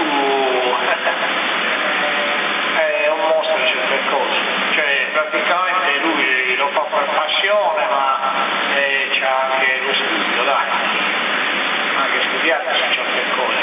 è un mostro in certe cose, cioè praticamente lui lo fa per passione ma c'ha anche lo studio, dai, anche studiato su certe cose,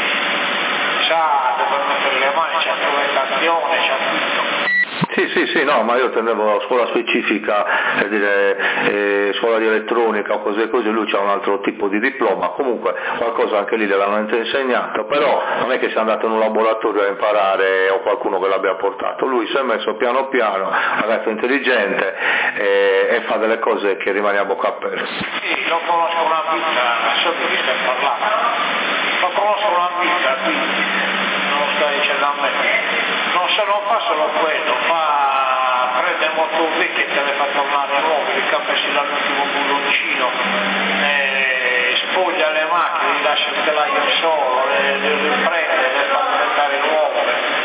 sa dove mettere le mani, c'è strumentazione, c'ha tutto. Sì, no, ma io tendevo a scuola specifica, per dire scuola di elettronica o cose così, lui c'ha un altro tipo di diploma, comunque qualcosa anche lì gliel'hanno insegnato, però non è che sia andato in un laboratorio a imparare o qualcuno che l'abbia portato, lui si è messo piano piano, ragazzo intelligente e fa delle cose che rimane a bocca aperta. Sì, lo conosco una vita, so di chi stai parlando, lo conosco una vita, quindi non lo stai dicendo a me. Non fa solo quello, prende moto vecchie e te le fa tornare nuove, li capisci dall'ultimo bulloncino, spoglia le macchine, li lascia il telaio solo, le riprende, le fa diventare nuove.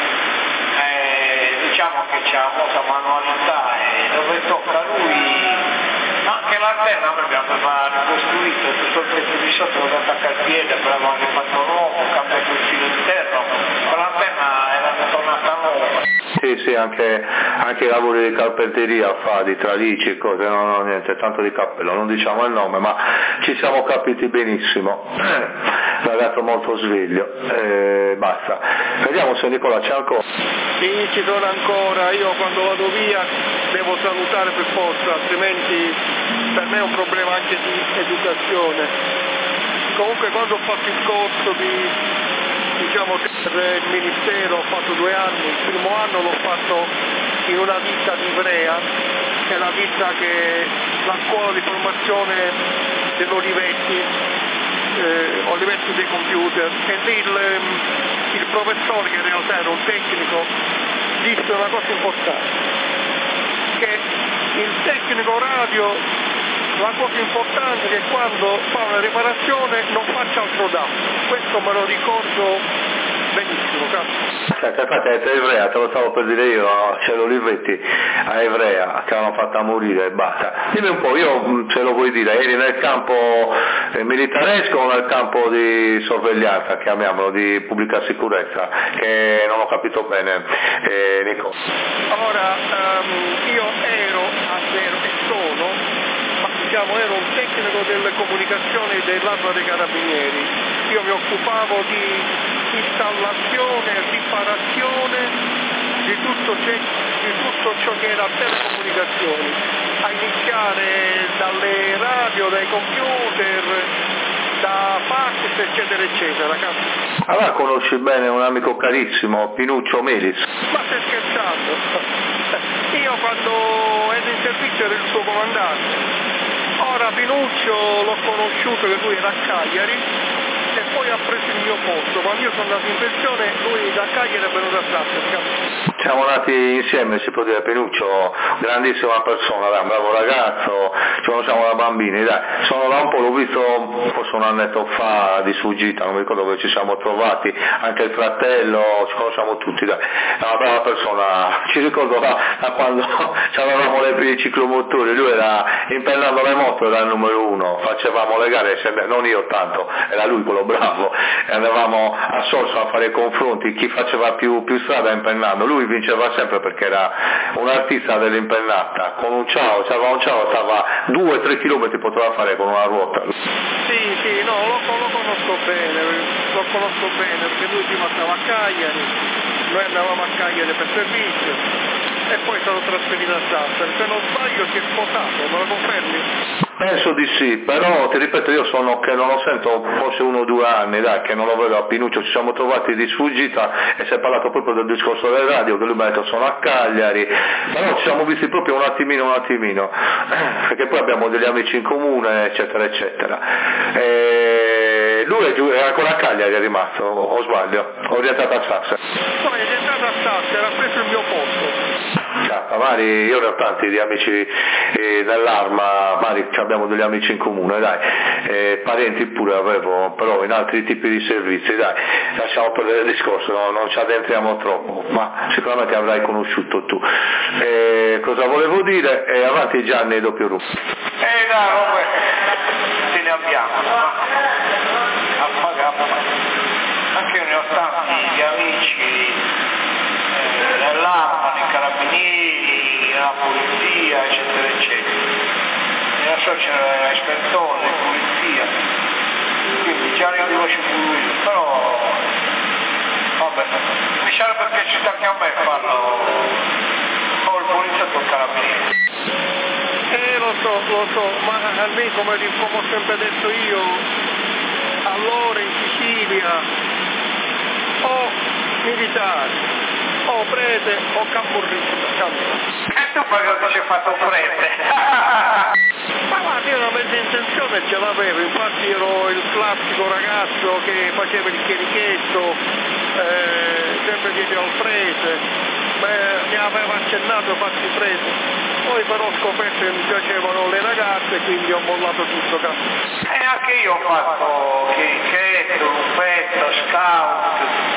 Diciamo che c'ha molta manualità e dove tocca a lui, anche l'antenna abbiamo ricostruito tutto il pezzo di sotto dove attacca il piede, però avevamo rifatto nuovo, cambiato il filo interno, con l'antenna era tornata nuova. Sì, anche i lavori di carpenteria fa, di tralicci e cose, no, niente, tanto di cappello, non diciamo il nome, ma ci siamo capiti benissimo, ragazzo molto sveglio, basta. Vediamo se Nicola c'è ancora. Sì, ci sono ancora, io quando vado via devo salutare per forza, altrimenti per me è un problema anche di educazione. Comunque quando ho fatto il corso diciamo, per il Ministero ho fatto 2 anni, il primo anno l'ho fatto in una ditta di Ivrea, che è la scuola di formazione dell'Olivetti, Olivetti dei computer, e lì il professore, che in realtà era un tecnico, disse una cosa importante, che il tecnico radio, la cosa importante è che quando fa una riparazione non faccia altro danno. Questo me lo ricordo benissimo, cazzo. Infatti a Ivrea, te lo stavo per dire io, c'è l'Olivetti a Ivrea che l'hanno fatta morire e basta. Dimmi un po', io se lo vuoi dire, eri nel campo militaresco o nel campo di sorveglianza, chiamiamolo, di pubblica sicurezza, che non ho capito bene, Nico. Allora, io ero e sono, ero un tecnico delle comunicazioni dell'Arma dei Carabinieri. Io mi occupavo di installazione e riparazione di tutto ciò che era telecomunicazioni, a iniziare dalle radio, dai computer, da fax, eccetera eccetera. Allora conosci bene un amico carissimo, Pinuccio Melis? Ma stai scherzando? Io quando ero in servizio ero il suo comandante. Ora Pinuccio l'ho conosciuto, che lui era a Cagliari, e poi ha preso il mio posto. Quando io sono andato in pensione, lui da Cagliari è venuto a Sassari. Siamo nati insieme, si può dire. Pinuccio, grandissima persona, un bravo ragazzo, ci conosciamo da bambini, dai. Sono da un po', l'ho visto forse un annetto fa di sfuggita, non mi ricordo dove ci siamo trovati, anche il fratello, ci conosciamo tutti, dai. È una brava persona, ci ricordo da quando avevamo le prime ciclomotori, lui era impennando le moto, era il numero 1, facevamo le gare, non io tanto, era lui quello bravo, e andavamo a Sorso a fare confronti, chi faceva più strada impennando, lui vinceva sempre perché era un artista dell'impennata, con un ciao, c'aveva un ciao, stava 2-3 chilometri, poteva fare con una ruota. Sì, no, lo conosco bene, perché lui prima stava a Cagliari, noi andavamo a Cagliari per servizio, e poi sono trasferito a Sassari. Se non sbaglio si è sposato, me lo confermi? Penso di sì, però ti ripeto, io sono che non lo sento forse 1 o 2 anni, dai, che non lo vedo a Pinuccio, ci siamo trovati di sfuggita e si è parlato proprio del discorso del radio, che lui mi ha detto sono a Cagliari, però ci siamo visti proprio un attimino, perché poi abbiamo degli amici in comune, eccetera, eccetera. Lui è ancora a Cagliari, è rimasto, o sbaglio? Ho orientato a Sassari. No, è orientato a Sassari, ha preso il mio posto. Magari io ne ho tanti di amici dell'Arma, magari abbiamo degli amici in comune, dai, parenti pure avevo, però in altri tipi di servizi, dai, lasciamo perdere il discorso, non ci addentriamo troppo, ma sicuramente avrai conosciuto tu. Cosa volevo dire? Avanti Gianni, doppio rumo. Ce ne abbiamo, anche io ne ho tanti di amici nell'Arma, nei Carabinieri, nella Polizia, eccetera, eccetera. Non so, c'era l'ispettore, la Polizia, quindi già ne conosci pure io, però vabbè, mi sarebbe piaciuto anche a me farlo, o il poliziotto o il Carabinieri. Lo so, ma almeno come ho sempre detto io, allora in Sicilia o militari, o prete o camorrista. E tu perché ti sei fatto prete? Ma guarda, io una mezza intenzione ce l'avevo, infatti ero il classico ragazzo che faceva il chierichetto, sempre dietro al prete, mi aveva accennato fatti prete. Poi però ho scoperto che mi piacevano le ragazze, quindi ho mollato tutto, cazzo. E anche io ho fatto chierichetto, luppetto, scout,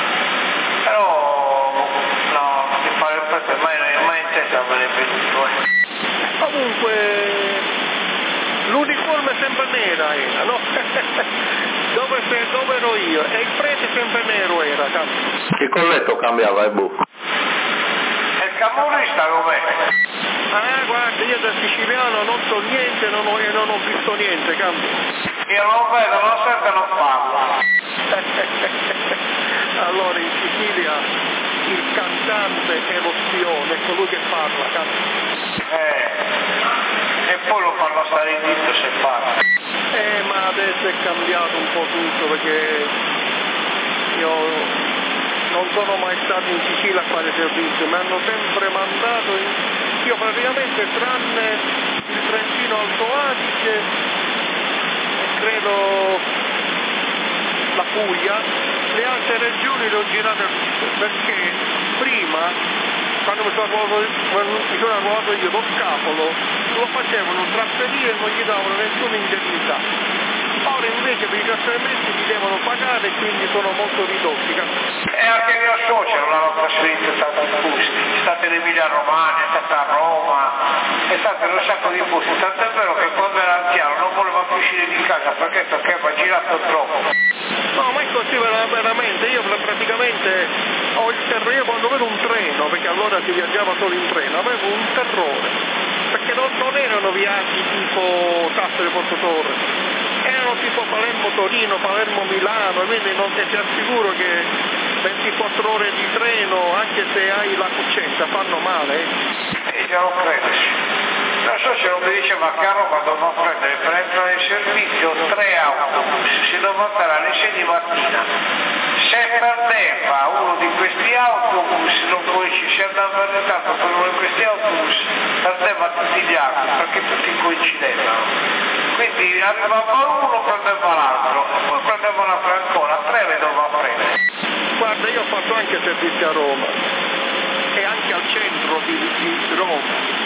però no, di fare il prete mai in testa me ne è venuto. Comunque l'uniforme sempre nera era, no? dove ero io, e il prete sempre nero era, cazzo. Il colletto cambiava, E il camorrista com'è? Guarda, io da siciliano non so niente e non ho visto niente, cambio. Io non vedo, non sento, non parlo. Allora in Sicilia il cantante è lo spione, è colui che parla, cazzo. E poi lo fanno stare zitto se parla. Ma adesso è cambiato un po' tutto, perché io sono mai stato in Sicilia a fare servizio, mi hanno sempre mandato io praticamente tranne il Trentino Alto Adige e credo la Puglia, le altre regioni le ho girate tutte, perché prima quando mi sono arruolato io col Scapolo lo facevano trasferire e non gli davano nessuna indennità. Ora invece per i trasferimenti li devono pagare e quindi sono molto ridotti. E anche il mio socio non l'hanno trasferito tanti posti, è stata in Emilia Romagna, è stata a Roma, è stato in un sacco di posti, tant'è vero che quando era anziano non voleva più uscire di casa perché aveva girato troppo. No, ma è così veramente, io praticamente ho il terrore, io quando vedo un treno, perché allora si viaggiava solo in treno, avevo un terrore, perché non erano viaggi tipo Sassari Porto Torre, erano tipo Palermo-Torino, Palermo-Milano, quindi non ti assicuro che 24 ore di treno, anche se hai la coscienza, fanno male. Io non credo, non so se non mi diceva che a Roma dovevano prendere per entrare in servizio 3 autobus, si doveva andare alle 6 di mattina. Se perdeva uno di questi autobus, non si andava in ritardo per uno di questi autobus, perdeva tutti gli altri perché tutti coincidevano. Quindi arrivava uno, prendeva l'altro, e poi prendeva un'altra ancora, 3 le doveva prendere. Guarda, io ho fatto anche servizio a Roma e anche al centro di Roma.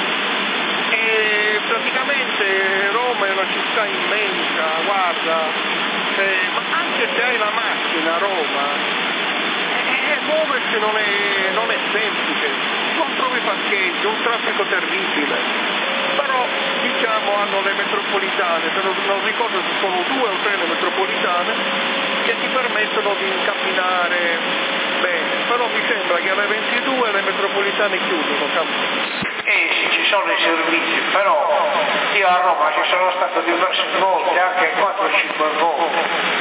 E praticamente Roma è una città immensa, guarda, ma anche se hai la macchina a Roma, muoversi non è semplice, non trovi parcheggio, un traffico terribile, però diciamo hanno le metropolitane, non ricordo se sono 2 o 3 le metropolitane che ti permettono di incamminare bene, però mi sembra che alle 22 le metropolitane chiudono. Sì, ci sono i servizi, però io a Roma ci sono stato diverse volte, anche 4 o 5 volte,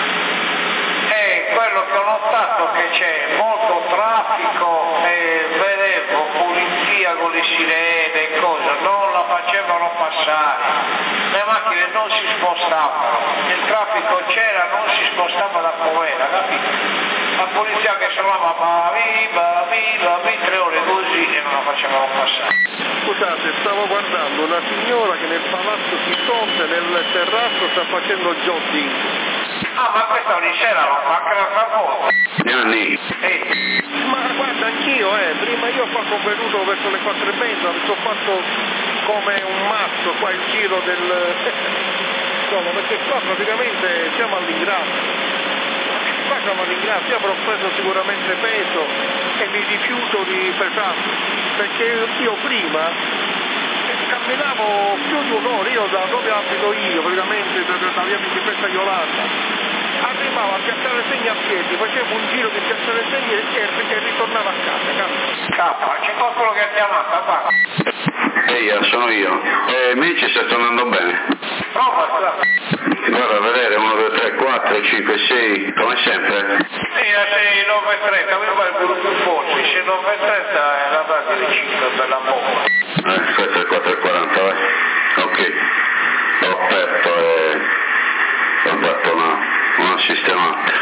e quello che ho notato è che c'è molto traffico e vedevo polizia con le sirene e cose, non la facevano passare, le macchine non si spostavano, il traffico c'era, non si spostava da Povera, capito? La polizia che suonava viva 3 ore così e non la facevano passare. Scusate, stavo guardando una signora che nel palazzo Pisonte, nel terrazzo, sta facendo jogging. Ah, ma questa lì sera lo fa anche l'altra volta. Ma guarda, anch'io, prima io ho venuto verso le 4:30, perché ho fatto come un mazzo qua il giro del... Insomma, perché qua praticamente siamo all'ingresso. Io avrò preso sicuramente peso e mi rifiuto di pesarmi, perché io prima camminavo più di un'ora, io da dove abito io, praticamente da via Principessa Yolanda, arrivavo a Piazzale Segni a piedi, facevo un giro di Piazzale Segni e ritornavo a casa. C'è qualcuno che ha chiamato, va? Ehi, sono io. Mi ci sta tornando bene. Prova, Guarda, a vedere, 1, 2, 3, 4, 5, 6, come sempre. Sì, la 6, 9, 30, mi pare più forte, 6, 9, 30 è la data di 5 per la bomba. Aspetta, il 4 e 40, vai. Ok. Ho aperto e ho dato una sistemata.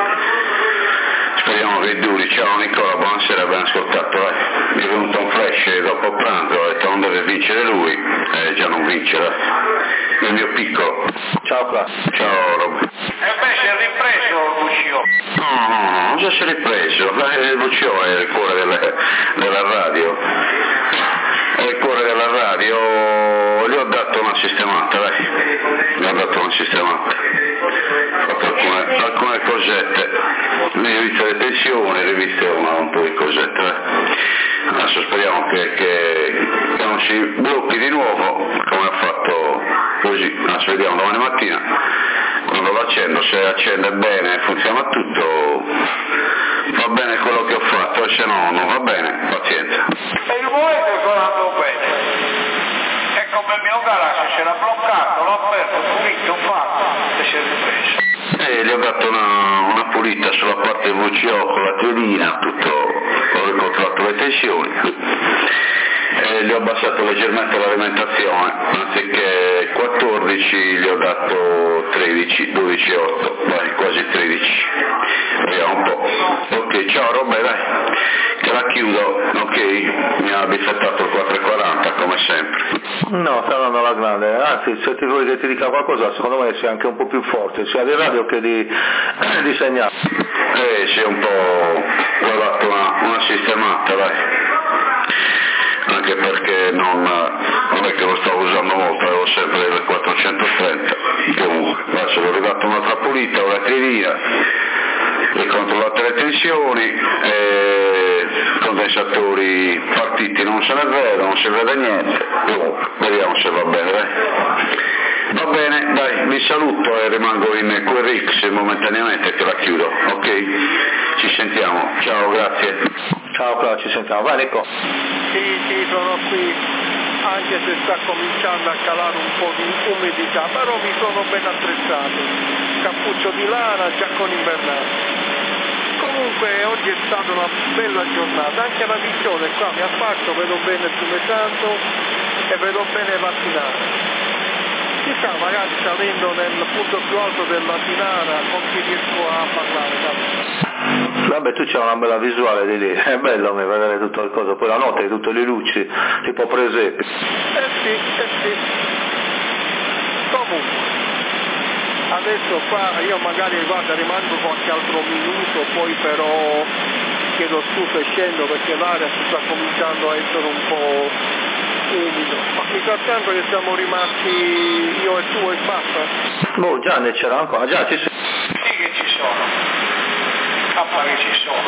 Speriamo che duri. Ciao Nicola, buonasera, ben ascoltato, vai. Mi è venuto un flash dopo pranzo, ho detto non deve vincere lui, già non vince, dai. Il mio piccolo. Ciao qua. Ciao Rob. E beh, si è ripreso Lucio. No, non si è ripreso. Lucio è il cuore della radio. È il cuore della radio. Gli ho dato una sistemata, dai. Gli ho dato una sistemata. Ho fatto alcune cosette. Le riviste le pensioni, le riviste un po' di cosette, dai. Adesso speriamo che non si blocchi di nuovo come ha fatto così. Adesso vediamo domani mattina quando lo accendo, se accende bene funziona tutto, va bene quello che ho fatto, se no non va bene, pazienza. E il momento è andando bene, è come il mio garage, si era bloccato, l'ho aperto, pulito, fatto e si è ripreso. Gli ho dato una pulita sulla parte VCO con la telina, tutto, ho ricontrollato le tensioni. Gli ho abbassato leggermente l'alimentazione, anziché 14 gli ho dato 13, 12, 8, vai, quasi 13. Vediamo un po'. Ok, ciao Roberta. difettato il 440 come sempre. No, sta andando alla grande, anzi se ti vuoi che ti dica qualcosa secondo me sei anche un po' più forte, sia di radio che di segnale. Sì, un po', ho dato una sistemata, dai, anche perché non è che lo stavo usando molto, avevo sempre il 430, comunque, adesso l'ho ridato un'altra pulita, una crivina, e controllate le tensioni, condensatori partiti non se ne vede, non si vede niente, comunque, vediamo se va bene, dai. Va bene, dai, vi saluto e rimango in QRX momentaneamente che la chiudo, ok? Ci sentiamo, ciao, grazie. Ciao Claudio, ci sentiamo, vai Nico. Sì, sono qui, anche se sta cominciando a calare un po' di umidità, però mi sono ben attrezzato, cappuccio di lana, giaccone invernale. Comunque oggi è stata una bella giornata, anche la visione qua mi affaccio, vedo bene il Fiume Santo e vedo bene la Tinara. Chissà, magari salendo nel punto più alto della Tinara con chi riesco a parlare. Vabbè, tu c'hai una bella visuale di lì, è bello vedere tutto il coso, poi la notte tutte le luci, tipo presepi. Sì. Comunque, adesso qua io magari rimango qualche altro minuto, poi però chiedo scusa e scendo perché l'aria si sta cominciando a essere un po' umido. Ma mi sa tanto che siamo rimasti io e tu e basta? Boh, Gianni c'era ancora, già ci sei. Sì che ci sono. Che ci sono.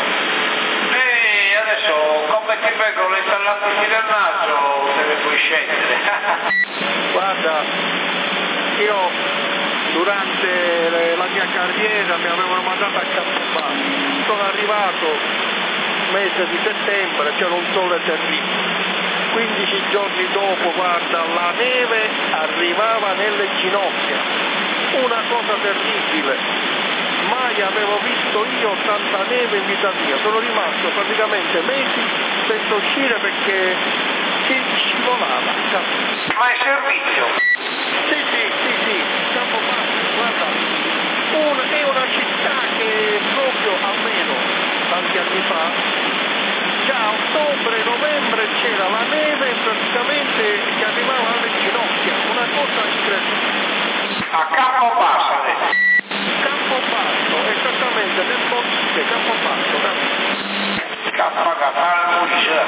E adesso come ti vengono le installazioni del naso deve poi scendere. Guarda, io durante la mia carriera mi avevano mandato a Campobasso, sono arrivato mese di settembre, c'era un sole terribile. 15 giorni dopo, guarda, la neve arrivava nelle ginocchia, una cosa terribile. Mai avevo visto io tanta neve in vita mia, sono rimasto praticamente mesi senza uscire perché si scivolava. Ma è servizio? Sì, Campobasso, guarda, è una città che proprio almeno tanti anni fa, già a ottobre, novembre c'era la neve praticamente che arrivava alle ginocchia, una cosa incredibile. A Campobasso? Campobasso, esattamente, nel Molise, Campobasso. Molise.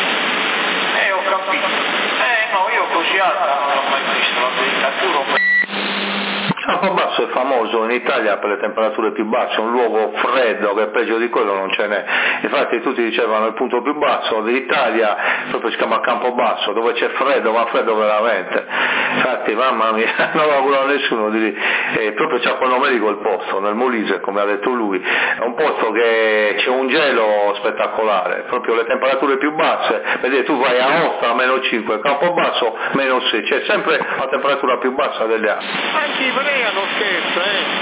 Ho capito. No, io così alta non l'ho mai visto, la verità, giuro. Campobasso è famoso in Italia per le temperature più basse, un luogo freddo che peggio di quello non ce n'è. Infatti tutti dicevano il punto più basso d'Italia proprio si chiama Campobasso, dove c'è freddo, ma freddo veramente. Infatti mamma mia, non auguro a nessuno di lì, proprio c'ha quel nome di quel posto, nel Molise come ha detto lui, è un posto che c'è un gelo spettacolare, proprio le temperature più basse, vedete tu vai a Aosta a -5, Campobasso -6, c'è sempre la temperatura più bassa delle altre. Anche Ivrea non scherza,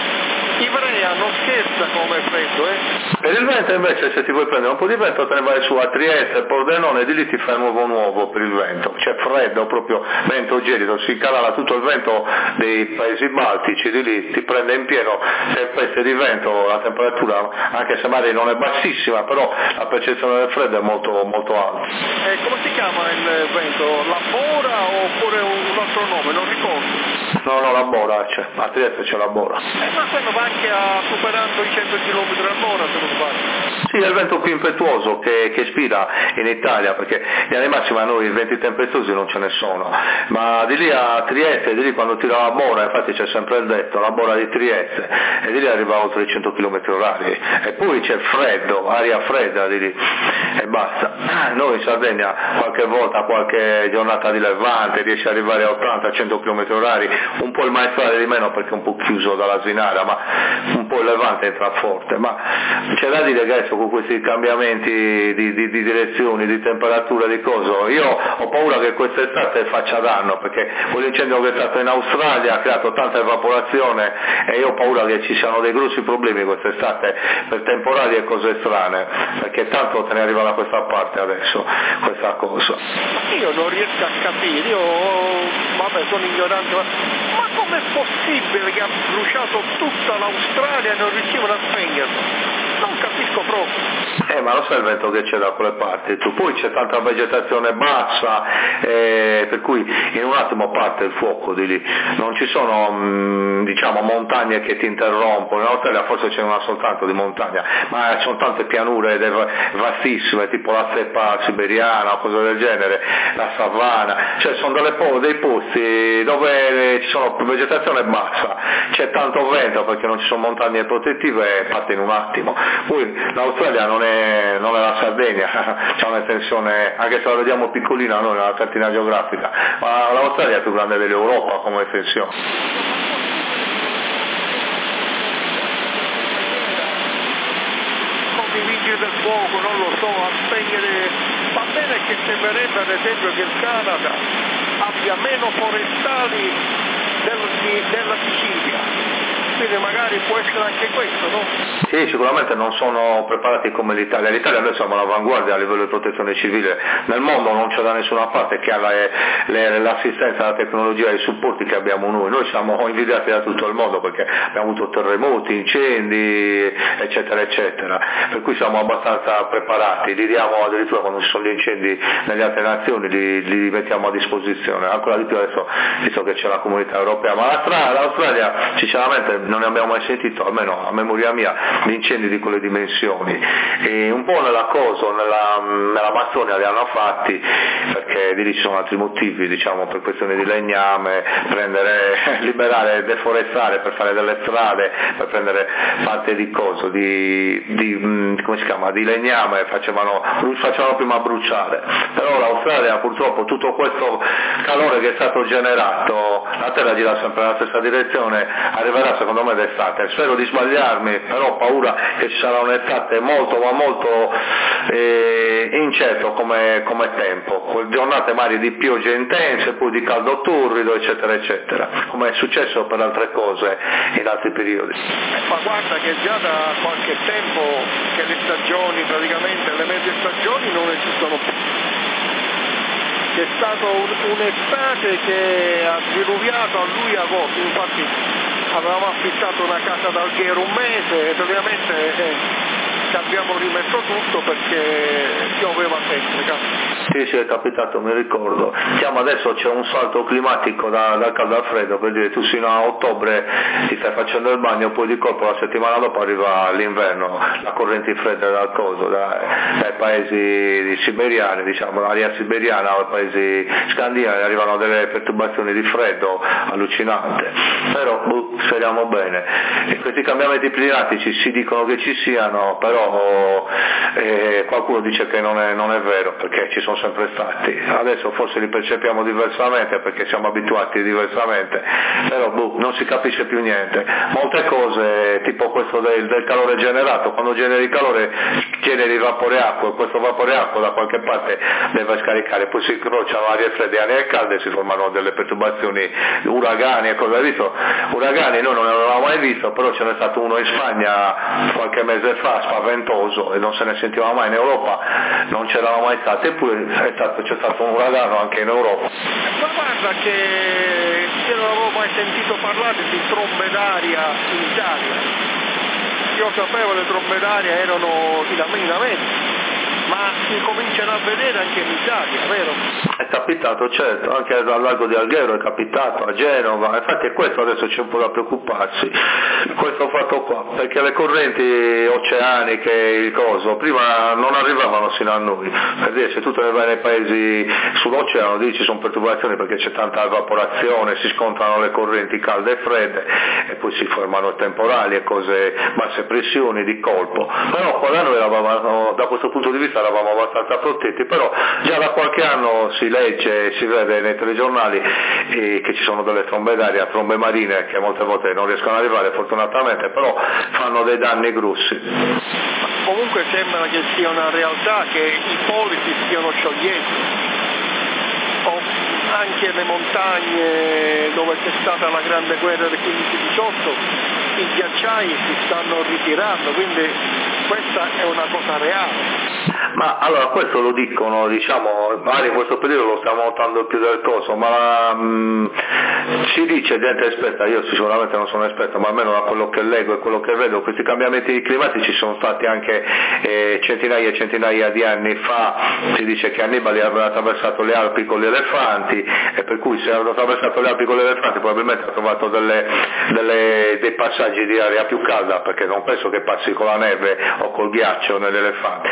Ivrea non scherza come freddo, Per il vento invece se ti vuoi prendere un po' di vento te ne vai su a Trieste, Pordenone, di lì ti fai nuovo per il vento, c'è freddo, proprio vento gelido, si cala tutto il vento dei paesi baltici, di lì ti prende in pieno tempeste di vento, la temperatura anche se magari non è bassissima, però la percezione del freddo è molto alta. Come si chiama il vento? La Bora oppure un altro nome, non ricordo? No, la Bora c'è, a Trieste c'è la Bora. Ma quello va anche superando i 100 km all'ora se non sbaglio. Sì, è il vento più impetuoso che spira in Italia, perché in linea di massima noi i venti tempestosi non ce ne sono, ma di lì a Trieste, di lì quando tira la Bora, infatti c'è sempre il detto, la Bora di Trieste, e di lì arriva oltre i 100 km/h, e poi c'è freddo, aria fredda di lì, e basta. Noi in Sardegna qualche volta, qualche giornata di levante, riesce ad arrivare a 80-100 km/h, un po' il maestrale di meno perché è un po' chiuso dalla Svinara, ma un po' il levante entra forte, ma c'è da dire che adesso con questi cambiamenti di direzioni, di temperatura, di coso, io ho paura che quest'estate faccia danno, perché quell'incendio che è stato in Australia ha creato tanta evaporazione e io ho paura che ci siano dei grossi problemi quest'estate per temporali e cose strane, perché tanto te ne arriva da questa parte adesso questa cosa. Io non riesco a capire, sono ignorante, ma com'è possibile che ha bruciato tutta l'Australia e non riuscivano a spegnerlo? Non capisco proprio. ma lo sai il vento che c'è da quelle parti, poi c'è tanta vegetazione bassa, per cui in un attimo parte il fuoco di lì, non ci sono diciamo montagne che ti interrompono, in Australia forse c'è una soltanto di montagna, ma ci sono tante pianure vastissime, tipo la steppa siberiana o cose del genere, la savana, cioè sono dei posti dove ci sono vegetazione bassa, c'è tanto vento perché non ci sono montagne protettive e parte in un attimo. Poi l'Australia non è la Sardegna, c'è un'estensione, anche se la vediamo piccolina noi nella cartina geografica, ma l'Australia è più grande dell'Europa come estensione. Come i vigili del fuoco, non lo so, a spegnere, va bene che sembrerebbe ad esempio che il Canada abbia meno forestali della Sicilia. Quindi magari può essere anche questo, no? Sì, sicuramente non sono preparati come l'Italia. L'Italia noi siamo all'avanguardia a livello di protezione civile, nel mondo non c'è da nessuna parte che ha l'assistenza, la tecnologia e i supporti che abbiamo noi siamo invidiati da tutto il mondo perché abbiamo avuto terremoti, incendi, eccetera eccetera, per cui siamo abbastanza preparati, li diamo addirittura quando ci sono gli incendi nelle altre nazioni, li mettiamo a disposizione, ancora di più adesso visto che c'è la comunità europea, ma l'Australia sinceramente non ne abbiamo mai sentito, almeno a memoria mia, di incendi di quelle dimensioni, e un po' nell'Amazzonia li hanno fatti perché di lì ci sono altri motivi, diciamo per questioni di legname, liberare, deforestare per fare delle strade, per prendere parte di coso, come si chiama, di legname, facevano prima bruciare, però l'Australia purtroppo tutto questo calore che è stato generato, la Terra gira sempre nella stessa direzione, arriverà secondo me d'estate, spero di sbagliarmi, però ho paura che ci sarà un'estate molto ma molto incerto come tempo, con giornate magari di piogge intense, poi di caldo turrido eccetera eccetera, come è successo per altre cose in altri periodi. Ma guarda che già da qualche tempo che le stagioni, praticamente le medie stagioni non esistono più. C'è stato un'estate che ha diluviato a luglio e agosto, infatti avevamo affittato una casa ad Alghero un mese e ovviamente ci abbiamo rimesso tutto perché pioveva sempre. Sì, è capitato, mi ricordo. Diciamo adesso c'è un salto climatico dal caldo al freddo, per dire tu sino a ottobre ti stai facendo il bagno, poi di colpo la settimana dopo arriva l'inverno, la corrente fredda dai paesi siberiani, diciamo l'area siberiana o i paesi scandinavi, arrivano delle perturbazioni di freddo allucinante, però speriamo bene. E questi cambiamenti climatici si dicono che ci siano, però qualcuno dice che non è vero perché ci sono sempre stati, adesso forse li percepiamo diversamente perché siamo abituati diversamente, però non si capisce più niente, molte cose tipo questo del calore generato, quando generi calore generi vapore acqua e questo vapore acqua da qualche parte deve scaricare, poi si incrociano arie fredde e arie calde e si formano delle perturbazioni, uragani e cose. Visto uragani noi non ne avevamo mai visto, però ce n'è stato uno in Spagna qualche mese fa spaventoso e non se ne sentiva mai, in Europa non c'erano mai stati, eppure c'è stato un uragano anche in Europa. Ma guarda che io non avevo mai sentito parlare di trombe d'aria in Italia, io sapevo le trombe d'aria erano in America, ma si cominciano a vedere anche in Italia, vero? È capitato, certo, anche al lago di Alghero è capitato, a Genova, infatti è questo adesso c'è un po' da preoccuparsi, questo fatto qua, perché le correnti oceaniche, prima non arrivavano sino a noi, per dire se tu te ne vai nei paesi sull'oceano lì ci sono perturbazioni perché c'è tanta evaporazione, si scontrano le correnti calde e fredde e poi si formano temporali e cose, basse pressioni di colpo, però qua da noi da questo punto di vista eravamo abbastanza protetti, però già da qualche anno si legge e si vede nei telegiornali che ci sono delle trombe d'aria, trombe marine che molte volte non riescono ad arrivare fortunatamente, però fanno dei danni grossi. Comunque sembra che sia una realtà che i poli si stiano sciogliendo, anche le montagne dove c'è stata la grande guerra del 15-18 i ghiacciai si stanno ritirando, quindi questa è una cosa reale. Ma allora questo lo dicono, diciamo, magari in questo periodo lo stiamo notando più del coso, ma si dice gente esperta, io sicuramente non sono esperto, ma almeno da quello che leggo e quello che vedo, questi cambiamenti climatici sono stati anche centinaia e centinaia di anni fa. Si dice che Annibale aveva attraversato le Alpi con gli elefanti, e per cui se aveva attraversato le Alpi con gli elefanti probabilmente ha trovato dei passaggi di aria più calda, perché non penso che passi con la neve o col ghiaccio nell'elefante.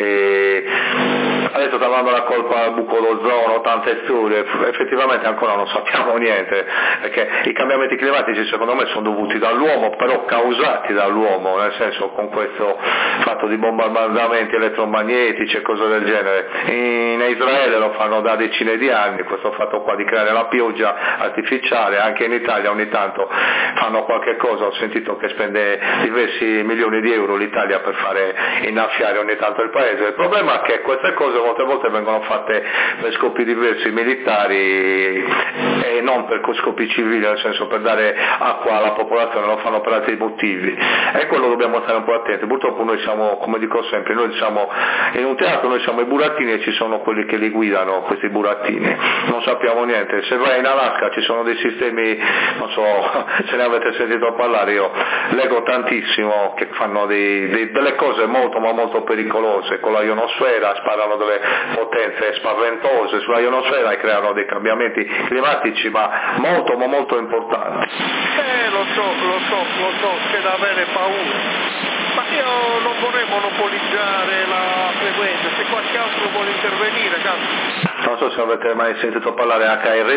Adesso sta dando la colpa al buco d'ozono, tante storie, effettivamente ancora non sappiamo niente, perché i cambiamenti climatici secondo me sono dovuti dall'uomo, però causati dall'uomo, nel senso con questo fatto di bombardamenti elettromagnetici e cose del genere. In Israele lo fanno da decine di anni, questo fatto qua di creare la pioggia artificiale, anche in Italia ogni tanto fanno qualche cosa, ho sentito che spende diversi milioni di euro l'Italia per fare innaffiare ogni tanto il paese. Il problema è che queste cose molte volte vengono fatte per scopi diversi militari e non per scopi civili, nel senso per dare acqua alla popolazione, lo fanno per altri motivi, e quello dobbiamo stare un po' attenti. Purtroppo noi siamo, come dico sempre, noi siamo in un teatro, noi siamo i burattini e ci sono quelli che li guidano, questi burattini, non sappiamo niente. Se vai in Alaska ci sono dei sistemi, non so se ne avete sentito parlare, io leggo tantissimo, che fanno delle cose molto ma molto pericolose con la ionosfera, sparano delle potenze spaventose sulla ionosfera e creano dei cambiamenti climatici ma molto importanti. Lo so, c'è da avere paura, ma io non vorrei monopolizzare la frequenza, se qualche altro vuole intervenire, cazzo. Non so se avete mai sentito parlare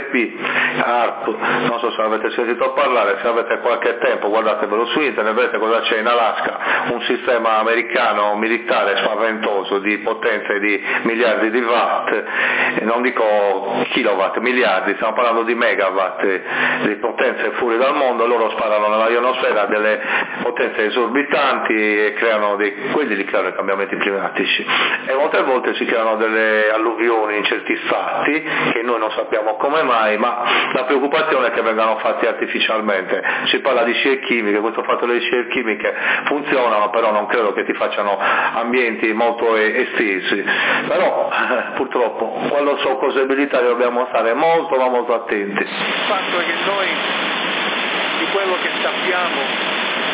HRP, non so se avete sentito parlare, se avete qualche tempo guardatevelo su internet, vedete cosa c'è in Alaska, un sistema americano militare spaventoso di potenze di miliardi di watt, e non dico kilowatt, miliardi, stiamo parlando di megawatt di potenze fuori dal mondo. Loro sparano nella ionosfera delle potenze esorbitanti e quelli li creano i cambiamenti climatici, e molte volte si creano delle alluvioni in certi stati che noi non sappiamo come mai, ma la preoccupazione è che vengano fatti artificialmente. Si parla di scie chimiche, questo fatto delle scie chimiche funzionano, però non credo che ti facciano ambienti molto estesi, però purtroppo quando sono cose militari dobbiamo stare molto ma molto attenti. Il fatto è che noi di quello che sappiamo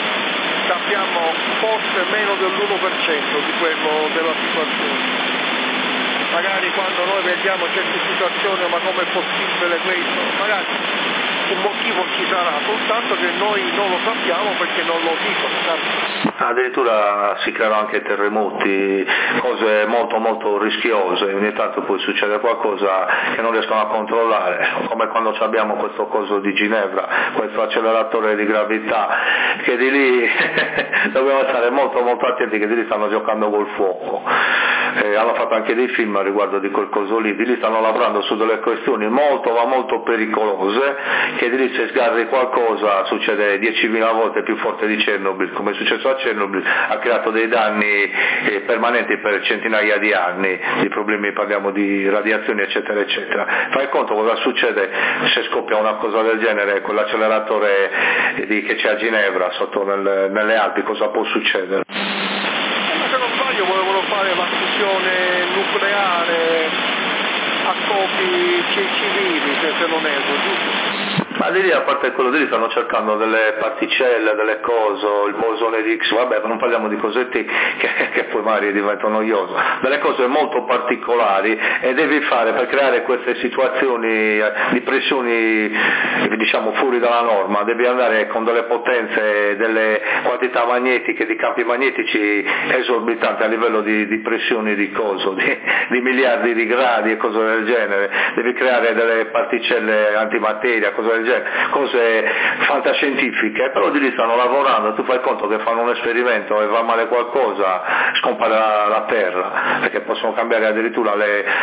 forse meno dell'1% di quello della situazione. Magari quando noi vediamo certe situazioni, ma com'è possibile questo? Magari un motivo ci sarà, soltanto che noi non lo sappiamo perché non lo dicono. Addirittura si creano anche terremoti, cose molto rischiose, ogni tanto poi succede qualcosa che non riescono a controllare, come quando abbiamo questo coso di Ginevra, questo acceleratore di gravità, che di lì dobbiamo stare molto attenti, che di lì stanno giocando col fuoco. Hanno fatto anche dei film a riguardo di quel coso lì, di lì stanno lavorando su delle questioni molto pericolose, che di lì se sgarri qualcosa succede 10.000 volte più forte di Chernobyl, come è successo a Chernobyl, ha creato dei danni permanenti per centinaia di anni, di problemi, parliamo di radiazioni eccetera. Fai conto cosa succede se scoppia una cosa del genere con l'acceleratore che c'è a Ginevra sotto nelle Alpi, cosa può succedere? Se non sbaglio volevano fare la fusione nucleare a scopi civili, se non erro, giusto? Ma di lì, a parte quello di lì, stanno cercando delle particelle, delle cose, il bosone di X, vabbè, non parliamo di cosetti che poi magari diventano noiose, delle cose molto particolari, e devi fare per creare queste situazioni di pressioni, diciamo, fuori dalla norma, devi andare con delle potenze, delle quantità magnetiche, di campi magnetici esorbitanti a livello di pressioni di miliardi di gradi e cose del genere, devi creare delle particelle antimateria, cose del genere, cose fantascientifiche, però di lì stanno lavorando. Tu fai conto che fanno un esperimento e va male qualcosa, scompare la Terra, perché possono cambiare addirittura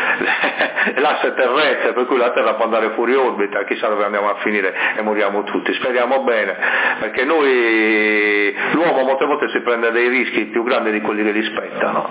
l'asse terrestre, per cui la Terra può andare fuori orbita, chissà dove andiamo a finire e moriamo tutti. Speriamo bene, perché l'uomo molte volte si prende dei rischi più grandi di quelli che gli spettano,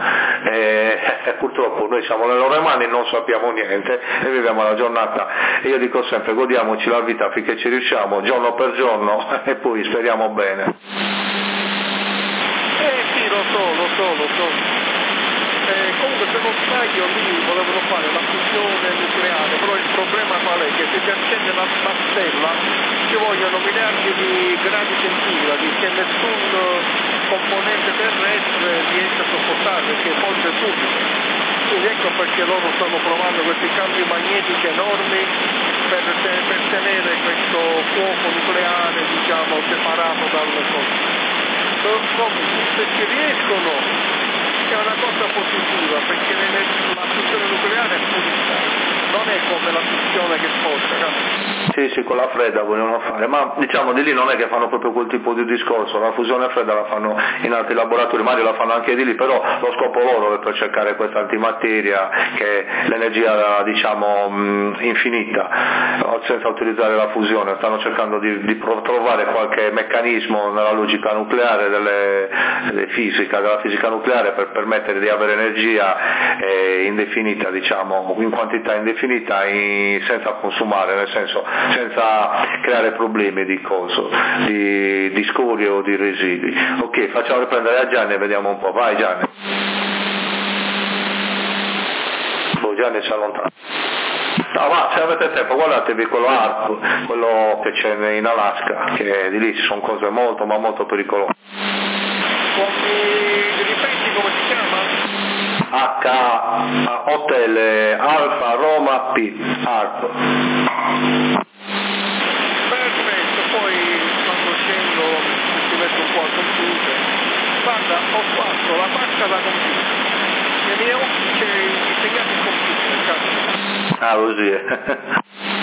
e purtroppo noi siamo nelle loro mani, non sappiamo niente e viviamo la giornata, e io dico sempre, godiamoci la vita finché ci riusciamo, giorno per giorno, e poi speriamo bene. Sì, lo so. Comunque non sbaglio lì volevano fare la fusione nucleare, però il problema qual è? Che se si accende la stella ci vogliono miliardi di gradi centigradi che nessun componente terrestre riesce a sopportare perché fonde subito. Quindi ecco perché loro stanno provando questi campi magnetici enormi per tenere questo fuoco nucleare, diciamo, separato dalle cose. Se ci riescono è una cosa positiva perché la fusione nucleare è pulita, non è come la fusione che sfoggia, no? Sì, con la fredda vogliono fare, ma diciamo di lì non è che fanno proprio quel tipo di discorso, la fusione fredda la fanno in altri laboratori, magari la fanno anche di lì, però lo scopo loro è per cercare questa antimateria che è l'energia diciamo infinita, senza utilizzare la fusione, stanno cercando di trovare qualche meccanismo nella logica nucleare della fisica nucleare per permettere di avere energia indefinita, diciamo, in quantità indefinita senza consumare, nel senso senza creare problemi di scorie o di residui. Ok, facciamo riprendere a Gianni e vediamo un po'. Vai Gianni. Gianni si allontana. No, ma se avete tempo guardatevi quello ARP, quello che c'è in Alaska, che di lì ci sono cose molto ma molto pericolose. Ripeti come si chiama? H Hotel Alfa Roma P ARP. Perfetto, poi quando scendo ti metto un po' al computer. Guarda, ho fatto la pacca da computer. Nei miei occhi c'è disegnato il computer, cazzo. Ah, così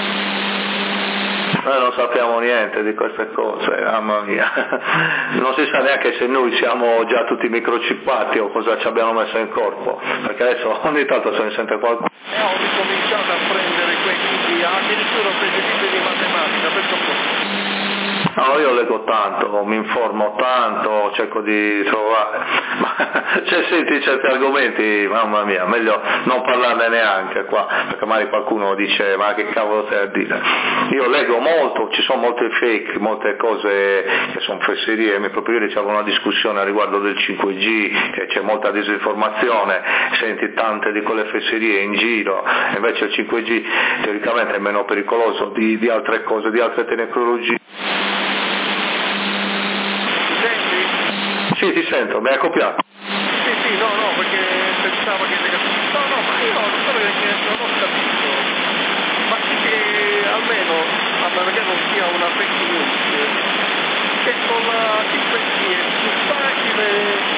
Noi non sappiamo niente di queste cose, mamma mia. Non si sa neanche se noi siamo già tutti microchippati o cosa ci abbiamo messo in corpo, perché adesso ogni tanto se ne sente qualcuno. Ho ricominciato a prendere quei libri, addirittura ho preso libri di matematica, penso un po'. No, io leggo tanto, mi informo tanto, cerco di trovare, ma se senti certi argomenti, mamma mia, meglio non parlarne neanche qua, perché magari qualcuno dice ma che cavolo stai a dire. Io leggo molto, ci sono molte fake, molte cose che sono fesserie, proprio ieri c'era una discussione a riguardo del 5G, che c'è molta disinformazione, senti tante di quelle fesserie in giro, invece il 5G teoricamente è meno pericoloso di altre cose, di altre tecnologie. Sì, ti sento, mi hai copiato. Sì, no, perché pensavo che ti capito. No, ma io non so perché non ho capito. Ma sì che almeno, a meno che non sia una fake news, che con la 5G è più facile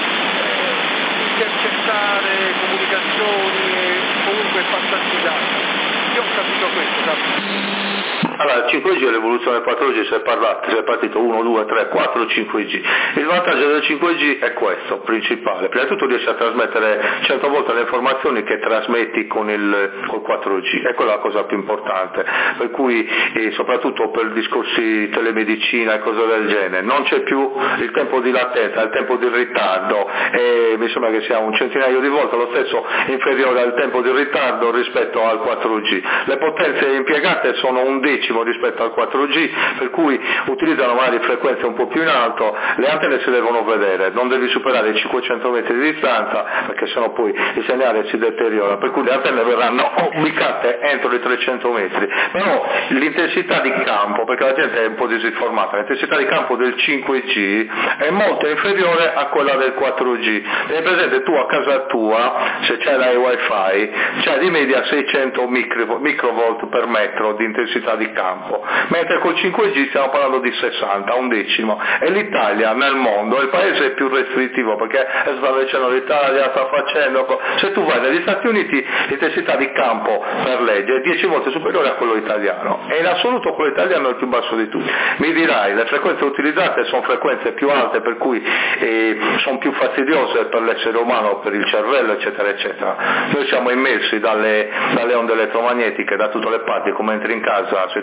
intercettare comunicazioni e comunque passarci dati. Io ho capito questo, capito? Allora, il 5G è l'evoluzione del 4G, si è partito 1, 2, 3, 4, 5G. Il vantaggio del 5G è questo, principale. Prima di tutto riesci a trasmettere 100 volte le informazioni che trasmetti col 4G, è quella la cosa più importante. Per cui, soprattutto per discorsi telemedicina e cose del genere, non c'è più il tempo di latenza, il tempo di ritardo, e mi sembra che sia un centinaio di volte lo stesso inferiore al tempo di ritardo rispetto al 4G. Le potenze impiegate sono un decimo rispetto al 4G, per cui utilizzano magari frequenze un po' più in alto, le antenne si devono vedere, non devi superare i 500 metri di distanza perché sennò poi il segnale si deteriora, per cui le antenne verranno ubicate entro i 300 metri, però l'intensità di campo, perché la gente è un po' disinformata, l'intensità di campo del 5G è molto inferiore a quella del 4G. Tieni presente, tu a casa tua, se c'hai la wifi, c'hai di media 600 microvolt per metro di intensità di campo, mentre col 5G stiamo parlando di 60, un decimo, e l'Italia nel mondo è il paese più restrittivo perché sta dicendo l'Italia sta facendo, se tu vai negli Stati Uniti l'intensità di campo per legge è 10 volte superiore a quello italiano, e in assoluto quello italiano è il più basso di tutti. Mi dirai, le frequenze utilizzate sono frequenze più alte, per cui sono più fastidiose per l'essere umano, per il cervello, eccetera eccetera. Noi siamo immersi dalle onde elettromagnetiche da tutte le parti, come entri in casa, se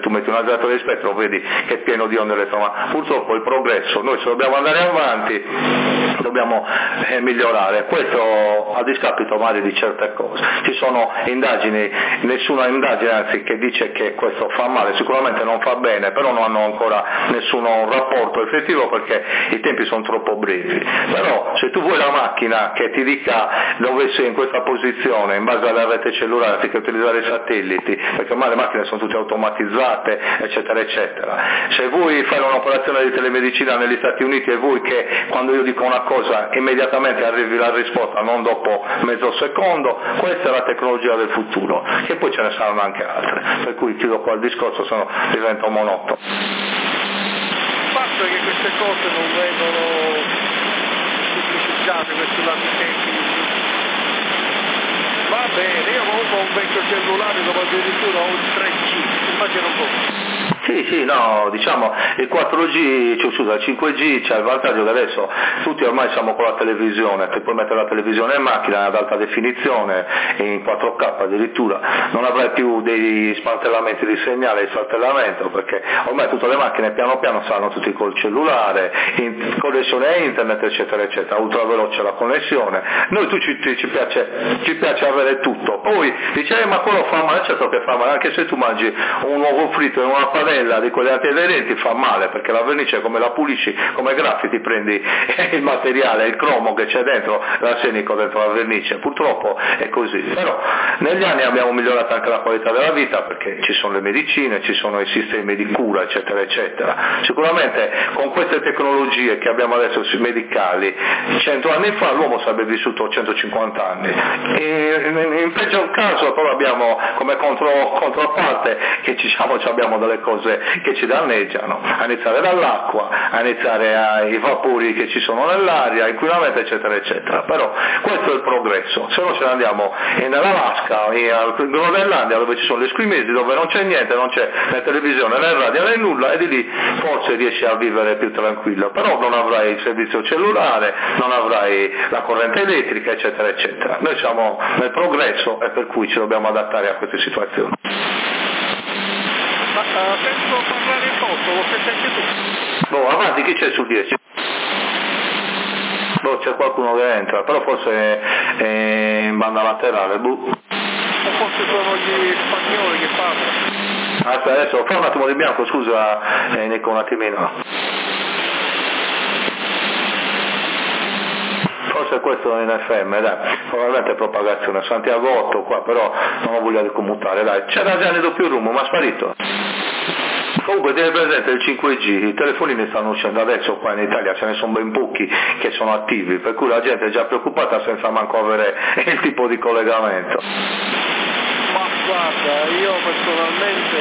tu metti un alzatore di spettro vedi che è pieno di onde elettromagnetiche, ma purtroppo il progresso, noi se dobbiamo andare avanti dobbiamo migliorare, questo a discapito magari di certe cose. Ci sono indagini, nessuna indagine anzi che dice che questo fa male, sicuramente non fa bene, però non hanno ancora nessun rapporto effettivo perché i tempi sono troppo brevi. Però se tu vuoi la macchina che ti dica dove sei in questa posizione in base alla rete cellulare anziché utilizzare i satelliti, perché ormai le macchine sono tutte automatizzate eccetera eccetera, se vuoi fare un'operazione di telemedicina negli Stati Uniti e vuoi che quando io dico una cosa immediatamente arrivi la risposta non dopo mezzo secondo, questa è la tecnologia del futuro, che poi ce ne saranno anche altre, per cui chiudo qua il discorso, se no diventa monotono. Basta che queste cose non vengono pubblicizzate, questi lati tecnici. Va bene, io comunque ho un vecchio cellulare dove addirittura ho il 3G, immagino un po'. Sì, no, diciamo il 4G, cioè, scusa, il 5G c'ha il vantaggio che adesso tutti ormai siamo con la televisione, che puoi mettere la televisione in macchina ad alta definizione, in 4K addirittura, non avrai più dei smantellamenti di segnale di saltellamento, perché ormai tutte le macchine piano piano saranno tutti col cellulare, in connessione a internet eccetera eccetera, ultra veloce la connessione, noi ci piace avere tutto, poi dice ma quello fa male, certo che fa male, anche se tu mangi un uovo fritto in una padella di quelle antiaderenti fa male, perché la vernice come la pulisci, come graffiti prendi il materiale, il cromo che c'è dentro, l'arsenico dentro la vernice, purtroppo è così, però negli anni abbiamo migliorato anche la qualità della vita perché ci sono le medicine, ci sono i sistemi di cura eccetera eccetera, sicuramente con queste tecnologie che abbiamo adesso sui medicali 100 anni fa l'uomo sarebbe vissuto 150 anni e in peggior caso però abbiamo come controparte che abbiamo delle cose che ci danneggiano, a iniziare dall'acqua, a iniziare ai vapori che ci sono nell'aria, inquinamento eccetera eccetera, però questo è il progresso, se no ce ne andiamo nell'Alaska, in Groenlandia dove ci sono gli esquimesi, dove non c'è niente, non c'è né televisione né radio né nulla e di lì forse riesci a vivere più tranquillo, però non avrai il servizio cellulare, non avrai la corrente elettrica eccetera eccetera, noi siamo nel progresso e per cui ci dobbiamo adattare a queste situazioni. Penso parlare poco, lo senti anche tu? Avanti, chi c'è sul 10? C'è qualcuno che entra, però forse è in banda laterale, O forse sono gli spagnoli che parlano. Aspetta, adesso fa un attimo di bianco, scusa Nico, un attimino. Forse questo è in FM, dai, probabilmente è propagazione, Santiago 8 qua, però non ho voglia di commutare, dai, c'era già nel doppio rumbo, ma è sparito. Comunque tieni presente il 5G, i telefonini stanno uscendo adesso qua in Italia, ce ne sono ben pochi che sono attivi, per cui la gente è già preoccupata senza manco avere il tipo di collegamento. Ma guarda, io personalmente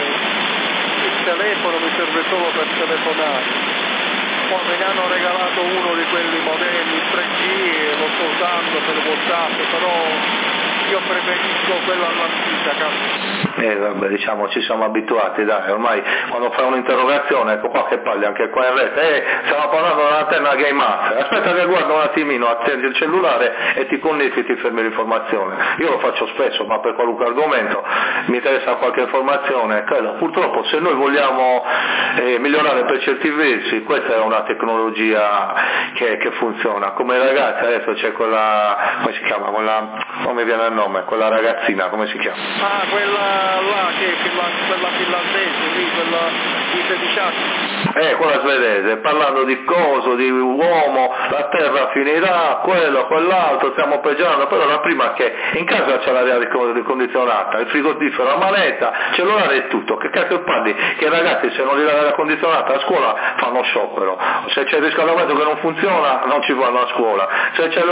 il telefono mi serve solo per telefonare. Poi me ne hanno regalato uno di quelli moderni, 3G, lo sto usando per WhatsApp, però io preferisco quello all'antica, cazzo. Vabbè, diciamo ci siamo abituati, dai, ormai quando fai un'interrogazione, ecco qua che parli anche qua in rete, stiamo parlando dell'antenna Game Master, aspetta che guarda un attimino, attendi il cellulare e ti connetti e ti fermi l'informazione. Io lo faccio spesso, ma per qualunque argomento mi interessa qualche informazione, purtroppo se noi vogliamo migliorare per certi versi, questa è una tecnologia che funziona, come i ragazzi, adesso c'è quella, come si chiama, non mi viene il nome, quella ragazzina, come si chiama? Ah, quella là che è quella finlandese, lì, quella di 16 anni. Quella svedese, parlando di coso, di uomo, la terra finirà, quello, quell'altro, stiamo peggiorando, però la prima che in casa c'è l'aria ricondizionata, il frigorifero, la manetta, cellulare e tutto, che cazzo parli? Che i ragazzi se non gli dà l'aria condizionata a scuola fanno sciopero, se c'è il riscaldamento che non funziona non ci vanno a scuola, se c'è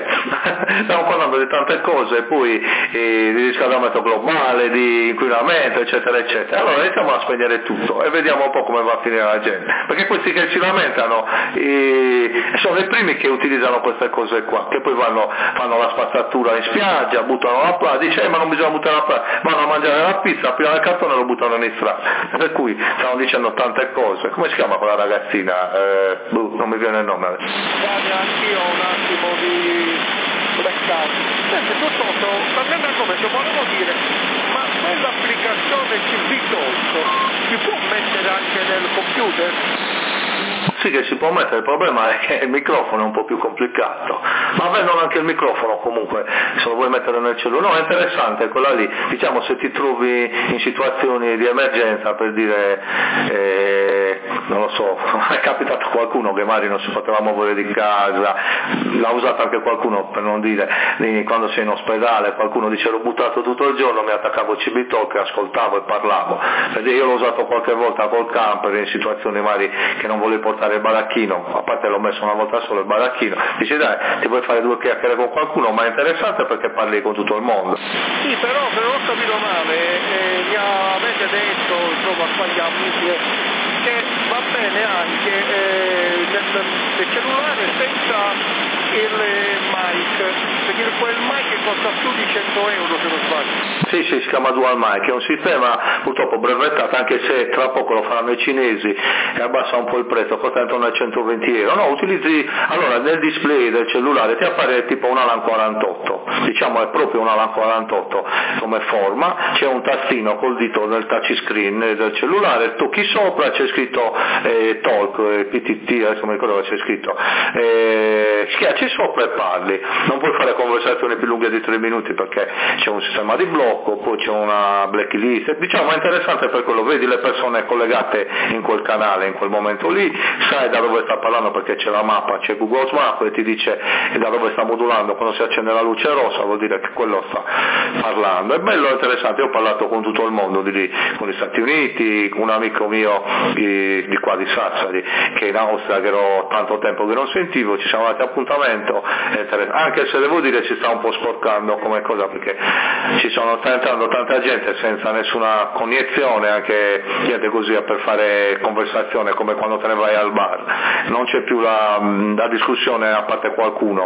stiamo parlando di tante cose, e poi di riscaldamento globale, di inquinamento eccetera eccetera, allora iniziamo a spegnere tutto e vediamo un po' come va a finire la gente, perché questi che si lamentano sono i primi che utilizzano queste cose qua, che poi fanno la spazzatura in spiaggia, buttano la plastica, dice ma non bisogna buttare la plastica, vanno a mangiare la pizza, aprono il cartone e lo buttano in strada, per cui stanno dicendo tante cose. Come si chiama quella ragazzina? Non mi viene il nome. Guarda, anch'io ho un attimo di blackout. Senti, piuttosto, cambiando argomento, volevo dire, ma quell'applicazione CV Talk si può mettere anche nel computer? Sì, che si può mettere, il problema è che il microfono è un po' più complicato, ma avendo anche il microfono comunque, se lo vuoi mettere nel cellulare, no, è interessante quella lì, diciamo se ti trovi in situazioni di emergenza, per dire, non lo so, è capitato qualcuno che magari non si poteva muovere di casa, l'ha usato anche qualcuno, per non dire, quando sei in ospedale, qualcuno dice l'ho buttato tutto il giorno, mi attaccavo CB Talk, ascoltavo e parlavo, perché io l'ho usato qualche volta col camper in situazioni magari che non volevo portare il baracchino, a parte l'ho messo una volta solo il baracchino, dici dai, ti vuoi fare due chiacchiere con qualcuno, ma è interessante perché parli con tutto il mondo. Sì, però se non ho capito male, mi avete detto, insomma, qua gli amici, che va bene anche nel cellulare senza il mic, perché quel mic costa più di 100 euro se non sbaglio. Sì, si chiama Dual Mic, è un sistema purtroppo brevettato, anche se tra poco lo faranno i cinesi e abbassa un po' il prezzo, costa intorno a 120 euro. No, utilizzi, allora nel display del cellulare ti appare tipo un Alan 48, diciamo è proprio un Alan 48 come forma, c'è un tastino col dito nel touchscreen del cellulare, tocchi sopra, c'è scritto Talk, PTT, adesso mi ricordo che c'è scritto, schiacci sopra e parli, non puoi fare conversazioni più lunghe di 3 minuti perché c'è un sistema di blocco, poi c'è una blacklist, diciamo è interessante per quello, vedi le persone collegate in quel canale in quel momento lì, sai da dove sta parlando perché c'è la mappa, c'è Google Maps e ti dice da dove sta modulando, quando si accende la luce rossa vuol dire che quello sta parlando, è bello, è interessante, io ho parlato con tutto il mondo di lì, con gli Stati Uniti, con un amico mio di qua di Sassari che in Austria, che ero tanto tempo che non sentivo, ci siamo dati appuntamento, anche se devo dire si sta un po' sporcando come cosa perché ci sono entrando tanta gente senza nessuna cognizione, anche gente così per fare conversazione come quando te ne vai al bar, non c'è più la discussione a parte qualcuno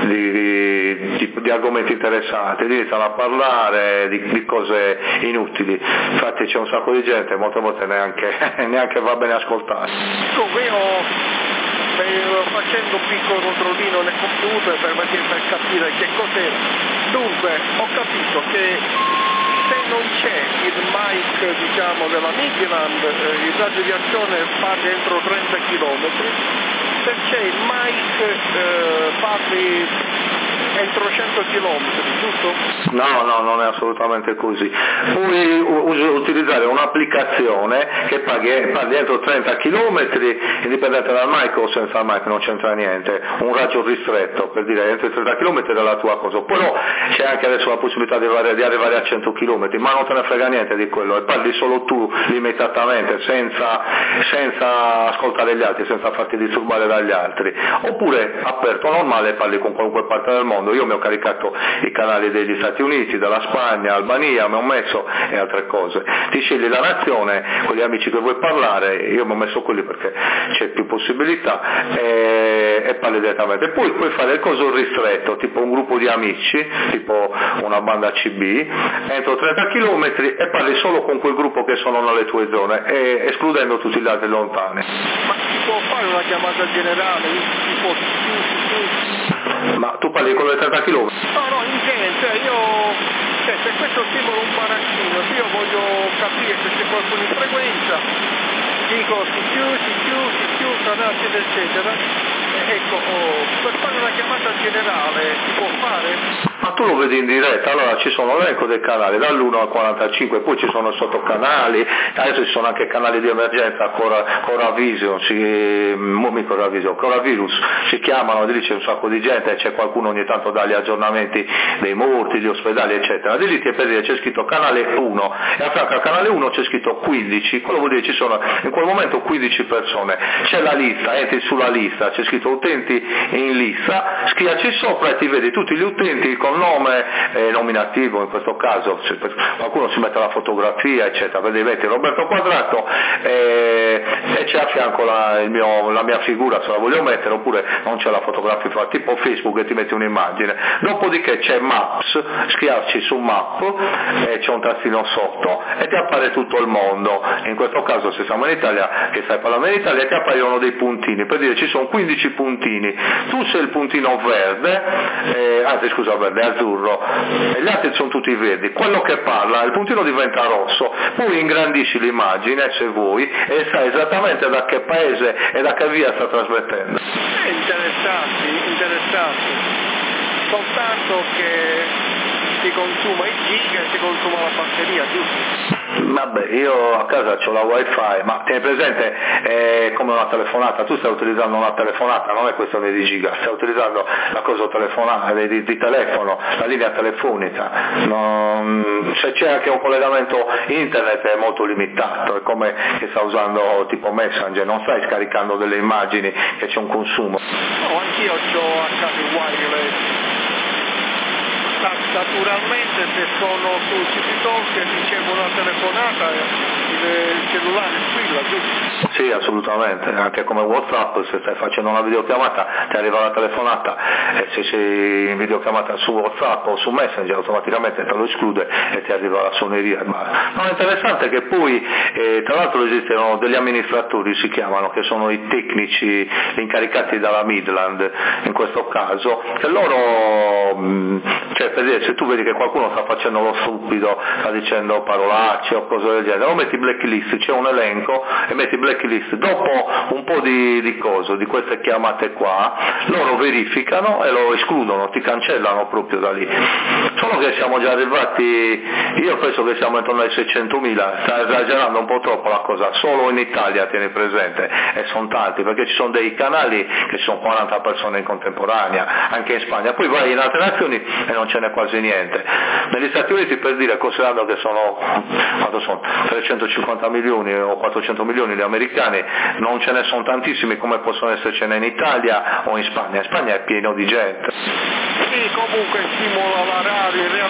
di argomenti interessanti, iniziano a parlare di cose inutili, infatti c'è un sacco di gente, molte volte neanche va bene ascoltare. Comunque io facendo un piccolo controllino nel computer per capire che cos'era, dunque ho capito che se non c'è il mic diciamo della Midland, il raggio di azione parte entro 30 km, se c'è il mic parli entro 100 km, giusto? No, non è assolutamente così. Puoi utilizzare un'applicazione che parli entro 30 km, indipendente dal mic o senza il mic, non c'entra niente, un raggio ristretto, per dire entro 30 km dalla tua cosa. Però c'è anche adesso la possibilità di arrivare a 100 km, ma non te ne frega niente di quello, e parli solo tu limitatamente, senza ascoltare gli altri, senza farti disturbare dagli altri. Oppure aperto normale, parli con qualunque parte del mondo. Io mi ho caricato i canali degli Stati Uniti, della Spagna, Albania, mi ho messo e altre cose. Ti scegli la nazione, con gli amici che vuoi parlare, io mi ho messo quelli perché c'è più possibilità e parli direttamente. Poi puoi fare il coso ristretto, tipo un gruppo di amici, tipo una banda CB, entro 30 km e parli solo con quel gruppo che sono nelle tue zone, escludendo tutti gli altri lontani. Ma si può fare una chiamata generale, Ma tu parli con le 30 km? No, in genere, se questo simbolo è un baracchino, se io voglio capire se c'è qualcuno in frequenza, dico si chiude, canali eccetera, ecco, per fare una chiamata generale si può fare? Ma tu lo vedi in diretta, allora ci sono l'elenco dei canali dall'1 al 45, poi ci sono sottocanali, adesso ci sono anche canali di emergenza, Coronavirus, si chiamano, di lì c'è un sacco di gente, c'è qualcuno ogni tanto dà gli aggiornamenti dei morti, degli ospedali eccetera, di lì per dire c'è scritto canale 1 e a fianco al canale 1 c'è scritto 15, quello vuol dire ci sono in quel momento 15 persone, c'è la lista, entri sulla lista, c'è scritto utenti in lista, schiacci sopra e ti vedi tutti gli utenti con nome nominativo in questo caso, qualcuno si mette la fotografia eccetera, vedi metti Roberto Quadrato e c'è a fianco la mia figura se la voglio mettere, oppure non c'è la fotografia, fa tipo Facebook e ti metti un'immagine, dopodiché c'è Maps, schiacci su Map e c'è un tastino sotto e ti appare tutto il mondo, in questo caso se siamo in Italia, che stai parlando in Italia, ti appaiono dei puntini, per dire ci sono 15 puntini, tu sei il puntino verde anzi scusa, verde, è azzurro, e gli altri sono tutti verdi. Quello che parla, il puntino diventa rosso, poi ingrandisci l'immagine se vuoi e sai esattamente da che paese e da che via sta trasmettendo. Interessante, soltanto che si consuma i giga e si consuma la batteria, giusto? Vabbè, io a casa ho la wifi, ma tieni presente, è come una telefonata, tu stai utilizzando una telefonata, non è questione di giga, stai utilizzando la cosa telefonata, di telefono, la linea telefonica, se c'è anche un collegamento internet è molto limitato, è come che sta usando tipo Messenger, non stai scaricando delle immagini che c'è un consumo. No, anch'io ho a casa il wireless. Naturalmente se sono su CityTalk e ricevo una telefonata il cellulare squilla, giusto? Sì, assolutamente, anche come WhatsApp, se stai facendo una videochiamata ti arriva la telefonata e se sei in videochiamata su WhatsApp o su Messenger automaticamente te lo esclude e ti arriva la suoneria. Ma è interessante che poi tra l'altro esistono degli amministratori, si chiamano, che sono i tecnici incaricati dalla Midland in questo caso, che loro, cioè per dire, se tu vedi che qualcuno sta facendo lo stupido, sta dicendo parolacce o cose del genere, o metti blacklist, c'è un elenco e metti blacklist, dopo un po' di cose, di queste chiamate qua, loro verificano e lo escludono, ti cancellano proprio da lì. Solo che siamo già arrivati, io penso che siamo intorno ai 600.000, sta esagerando un po' troppo la cosa, solo in Italia tieni presente, e sono tanti, perché ci sono dei canali che ci sono 40 persone in contemporanea, anche in Spagna, poi vai in altre nazioni e non ce n'è quasi niente. Negli Stati Uniti, per dire, considerando che sono 350 milioni o 400 milioni gli americani, non ce ne sono tantissimi come possono essercene in Italia o in Spagna. In Spagna è pieno di gente. Sì, comunque stimola la radio, in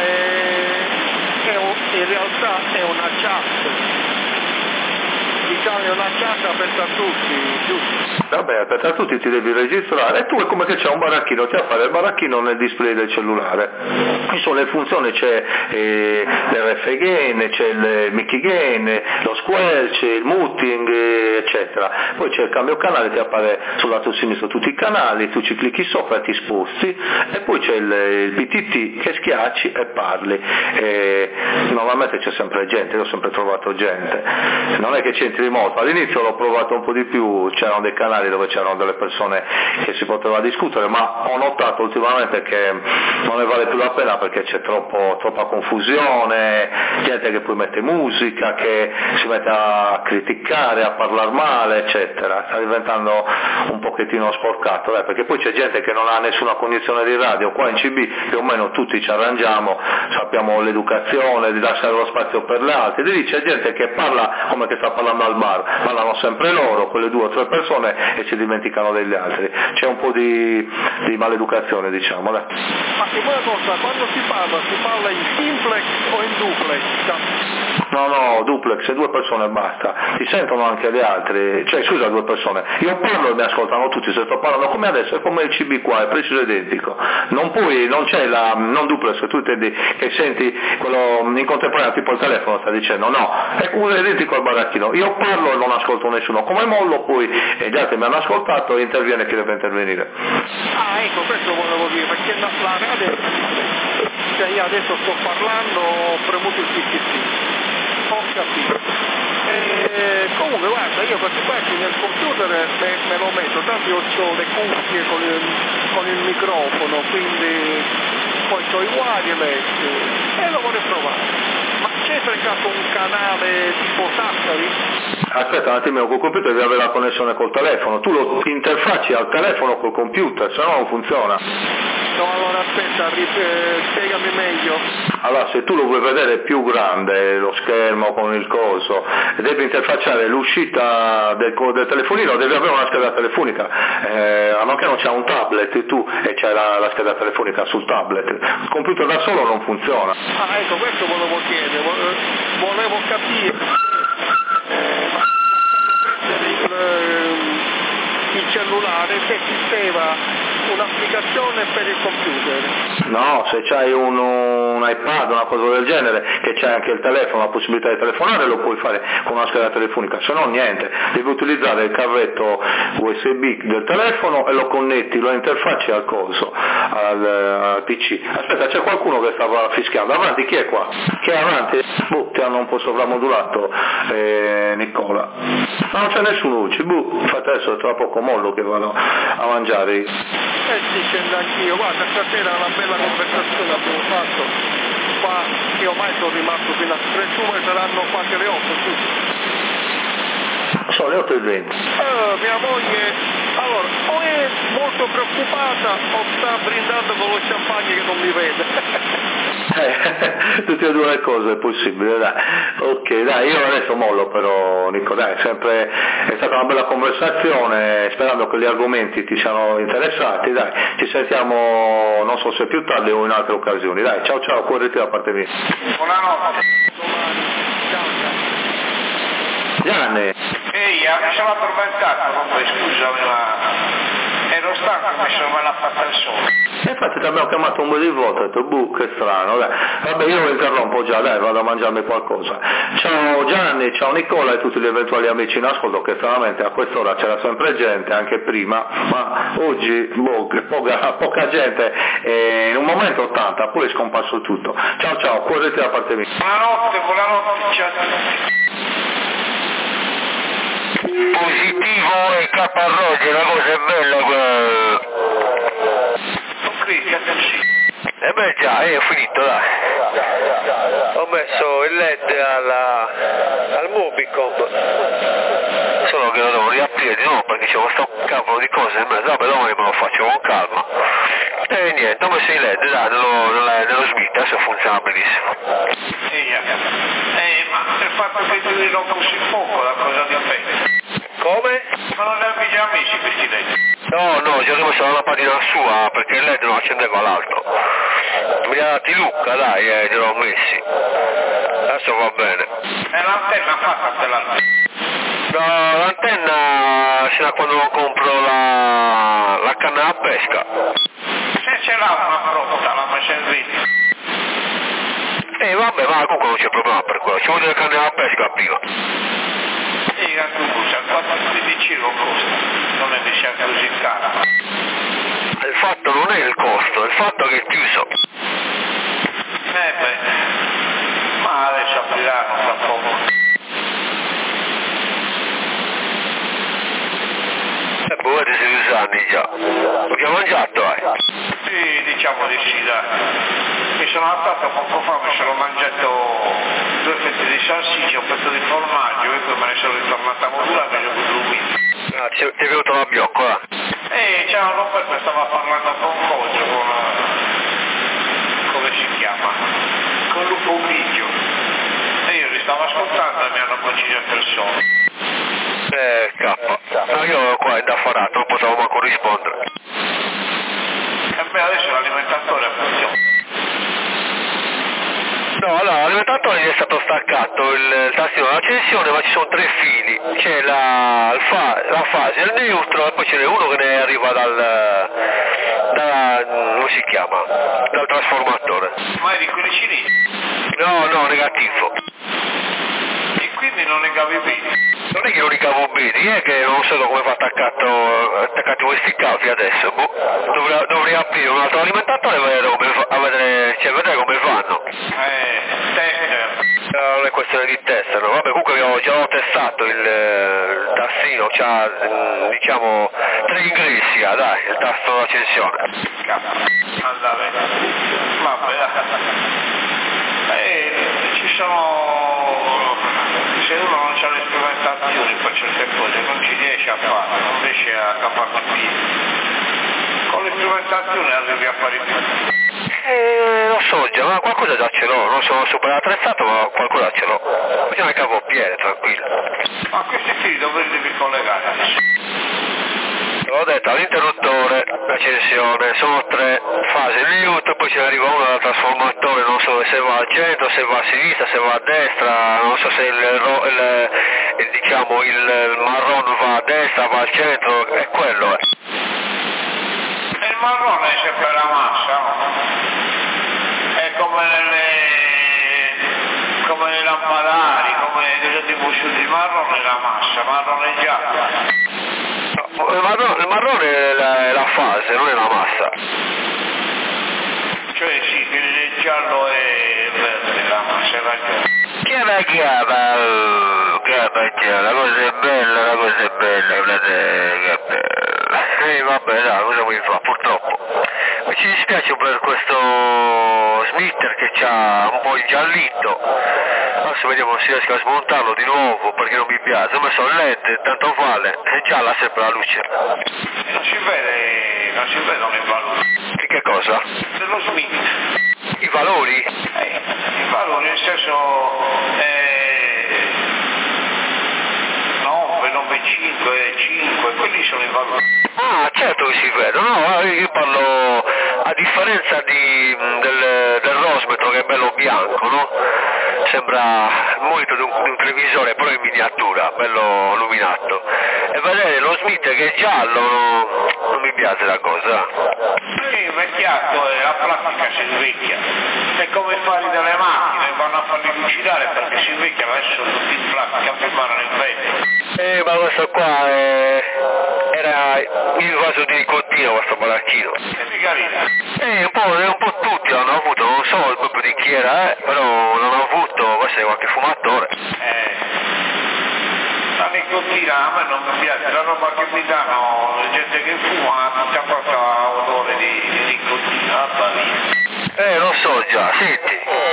realtà è una chat. Diciamo è una chat aperta a tutti, giusto? Vabbè, aperta a tutti, ti devi registrare e tu è come che c'è un baracchino, ti appare il baracchino nel display del cellulare. Qui sono le funzioni, c'è l'RF gain, c'è il Mickey gain, lo squelch, il muting, eccetera. Poi c'è il cambio canale, ti appare sul lato sinistro tutti i canali, tu ci clicchi sopra e ti sposti, e poi c'è il PTT che schiacci e parli. Normalmente c'è sempre gente, io ho sempre trovato gente, non è che c'entri remoto, all'inizio l'ho provato un po' di più, c'erano dei canali dove c'erano delle persone che si poteva discutere, ma ho notato ultimamente che non ne vale più la pena perché c'è troppa confusione, gente che poi mette musica, che si mette a criticare, a parlare male, eccetera, sta diventando un pochettino sporcato, perché poi c'è gente che non ha nessuna cognizione di radio, qua in CB più o meno tutti ci arrangiamo, sappiamo l'educazione, di lasciare lo spazio per le altre, di lì c'è gente che parla come che sta parlando al bar, parlano sempre loro, quelle 2 o 3 persone, e si dimenticano degli altri, c'è un po' di maleducazione, diciamo. Ma che una cosa, quando si parla in simplex o in duplex? No, duplex, 2 persone e basta, ti sentono anche gli altri, cioè scusa 2 persone, io parlo e mi ascoltano tutti, se sto parlando come adesso è come il CB qua, è preciso identico, non c'è non duplex, tu intendi che senti quello in contemporanea tipo il telefono sta dicendo, no, è identico al baracchino, io parlo e non ascolto nessuno, come mollo poi gli altri mi hanno ascoltato e interviene chi deve intervenire. Ah, ecco, questo volevo dire, perché la radio, cioè io adesso sto parlando, ho premuto il PTT. Ho capito. Comunque guarda, io questi pezzi nel computer me lo metto, tanto io ho le cuffie con il microfono, quindi poi ho i wireless e lo vorrei provare. Ma c'è per caso un canale tipo Sassari? Aspetta un attimo, col computer devi avere la connessione col telefono, tu lo interfacci al telefono col computer, se no non funziona. No, allora aspetta, spiegami meglio. Allora, se tu lo vuoi vedere più grande, lo schermo con il coso, devi interfacciare l'uscita del telefonino, devi avere una scheda telefonica, a meno che non c'è un tablet tu e c'è la scheda telefonica sul tablet, il computer da solo non funziona. Ah, ecco, questo volevo chiedere, volevo capire. Il cellulare se esisteva un'applicazione per il computer. No, se c'hai un iPad, una cosa del genere, che c'hai anche il telefono, la possibilità di telefonare, lo puoi fare con una scheda telefonica, se no niente, devi utilizzare il cavetto USB del telefono e lo connetti, lo interfacci al coso, al PC. Aspetta, c'è qualcuno che stava fischiando, avanti, chi è qua? Chi è avanti? Ti hanno un po' sovramodulato, Nicola. No, non c'è nessuno, infatti adesso è tra poco mollo che vado a mangiare. Sì, scendo anch'io, guarda, stasera una bella conversazione abbiamo fatto, qua io ormai sono rimasto fino a 31 e saranno quasi le 8, Sono le 8:20. Mia moglie, allora, o è molto preoccupata o sta brindando con lo champagne che non mi vede. Tutte e due le cose è possibile, dai. Ok, dai, io adesso mollo però, Nico, dai, è stata una bella conversazione, sperando che gli argomenti ti siano interessati, dai, ci sentiamo, non so se più tardi o in altre occasioni, dai, ciao, corriti da parte mia. Buonanotte. Gianni. Ehi, mi sono addormentato, scusami, ma ero stanco, mi sono mai fatta il sole. Infatti ti abbiamo chiamato un po' di volte, ho detto, che strano, dai. Vabbè, io lo interrompo già, dai, vado a mangiarmi qualcosa. Ciao Gianni, ciao Nicola e tutti gli eventuali amici in ascolto, che stranamente a quest'ora c'era sempre gente, anche prima, ma oggi, poca gente, e in un momento tanta, poi è scomparso tutto. Ciao, correte da parte mia. Buonanotte, ciao a tutti. Positivo e caparroge, la cosa è bella. Beh già, ho finito, dai. Ho messo il LED al Mobicom, solo che lo devo riaprire di nuovo perché c'è questo cavolo di cose in mezzo, vabbè domani me lo faccio con calma. E niente, ho messo il LED, dai, nello Smith, adesso funziona benissimo. Ma il fatto che tu non fossi poco, da cosa dipende? Come? Ma non ne avevi già amici questi LED? No, ci ho rimesso la lampadina sua perché il LED non accendeva l'altro. Mi ha dati Luca, dai, gliel'ho messi. Adesso va bene. E l'antenna fatta dell'altro? No, l'antenna se la quando compro la canna a pesca. Se ce l'ha una pronta, la messa in video. Vabbè, ma comunque non c'è problema per quello, ci vuole la canna a pesca prima. Sì, Gattuso, il fatto che dici lo costa, non è che sia così cara. Il fatto non è il costo, il fatto che è chiuso. Ma adesso apriranno tra poco. Poi ti sei 2 anni già. Lo che hai mangiato, Sì, diciamo di sì, dai. Mi sono alzato poco fa, mi sono mangiato 2 fette di salsiccia, un pezzo di formaggio e poi me ne sono ritornata a modulare e mi sono dormito. Ti è venuto la bioccola? Ciao Roberto, stava parlando con Coggio, come si chiama? Con Lupo Grigio. E io li stavo ascoltando e mi hanno conciliato il sonno. No, io qua è indaffarato, non potevo manco rispondere. Adesso l'alimentatore funziona. No, allora l'alimentatore è stato staccato il tastino dell'accensione, ma ci sono 3 fili, c'è la fase, il neutro e poi ce n'è uno che ne arriva come si chiama? Dal trasformatore. Ma eri quelli cinesi? No, negativo. E quindi non ne cavi bene? Non è che non li cavo bene, è che non so come fa attaccati questi cavi adesso, dovrei aprire un altro alimentatore e vedere come fanno. Non è questione di testa, no? Vabbè, comunque già ho testato il tastino, c'ha diciamo 3 ingressi, dai, il tasto d'accensione. Andare. Vabbè. Ci sono, se uno non ha le strumentazioni per certe cose non ci riesce a fare, non riesce a caparsi in piedi. Con le strumentazioni arrivi a fare più. Lo so già, ma qualcosa già ce l'ho, non sono super attrezzato ma qualcosa ce l'ho. Io ne cavo piede, tranquillo. Ma questi fili dove li devi collegare adesso? L'ho detto, all'interruttore, l'accensione, sono 3 fasi, il neutro, poi ce ne arriva uno dal trasformatore, non so se va al centro, se va a sinistra, se va a destra, non so se il marron va a destra, va al centro, è quello. E il marrone è sempre la massa, no? È come nei lampadari, come nei diffusioni, il marrone è la massa, marrone giallo. Il marrone è la fase, non è la massa. Cioè sì, che il giallo è verde, la massa è ragione. La cosa è bella, vabbè, dai, cosa vuoi fare, purtroppo. Mi ci dispiace per questo Smitter che c'ha un po' ingiallito. Adesso vediamo se riesco a smontarlo di nuovo perché non mi piace. Ho messo il LED, tanto vale, è gialla sempre la luce. Non si vedono i valori. Di che cosa? Dello Smith. I valori? I valori, nel senso 9, 9, 5, 5, quelli sono i valori. Ah, certo che si vedono, no? Io parlo a differenza del rosmetro che è bello bianco, no? Sembra il monito di un televisore, però in miniatura, bello illuminato. E vedere lo Smith che è giallo non mi piace la cosa. Sì, invecchiato e la plastica si invecchia. È come i fari delle macchine, vanno a farli lucidare perché si invecchiano, adesso sono tutti in plastica per mano in vetro. Ma questo qua era il vaso di nicotina, questo baracchino. È di carina. Un po' tutti hanno avuto, non so proprio di chi era, però non ho avuto, questo è qualche fumatore. La nicotina a me non mi piace, la roba che mi danno, la gente che fuma, tutta questa odore di nicotina, la barina. Lo so già, senti.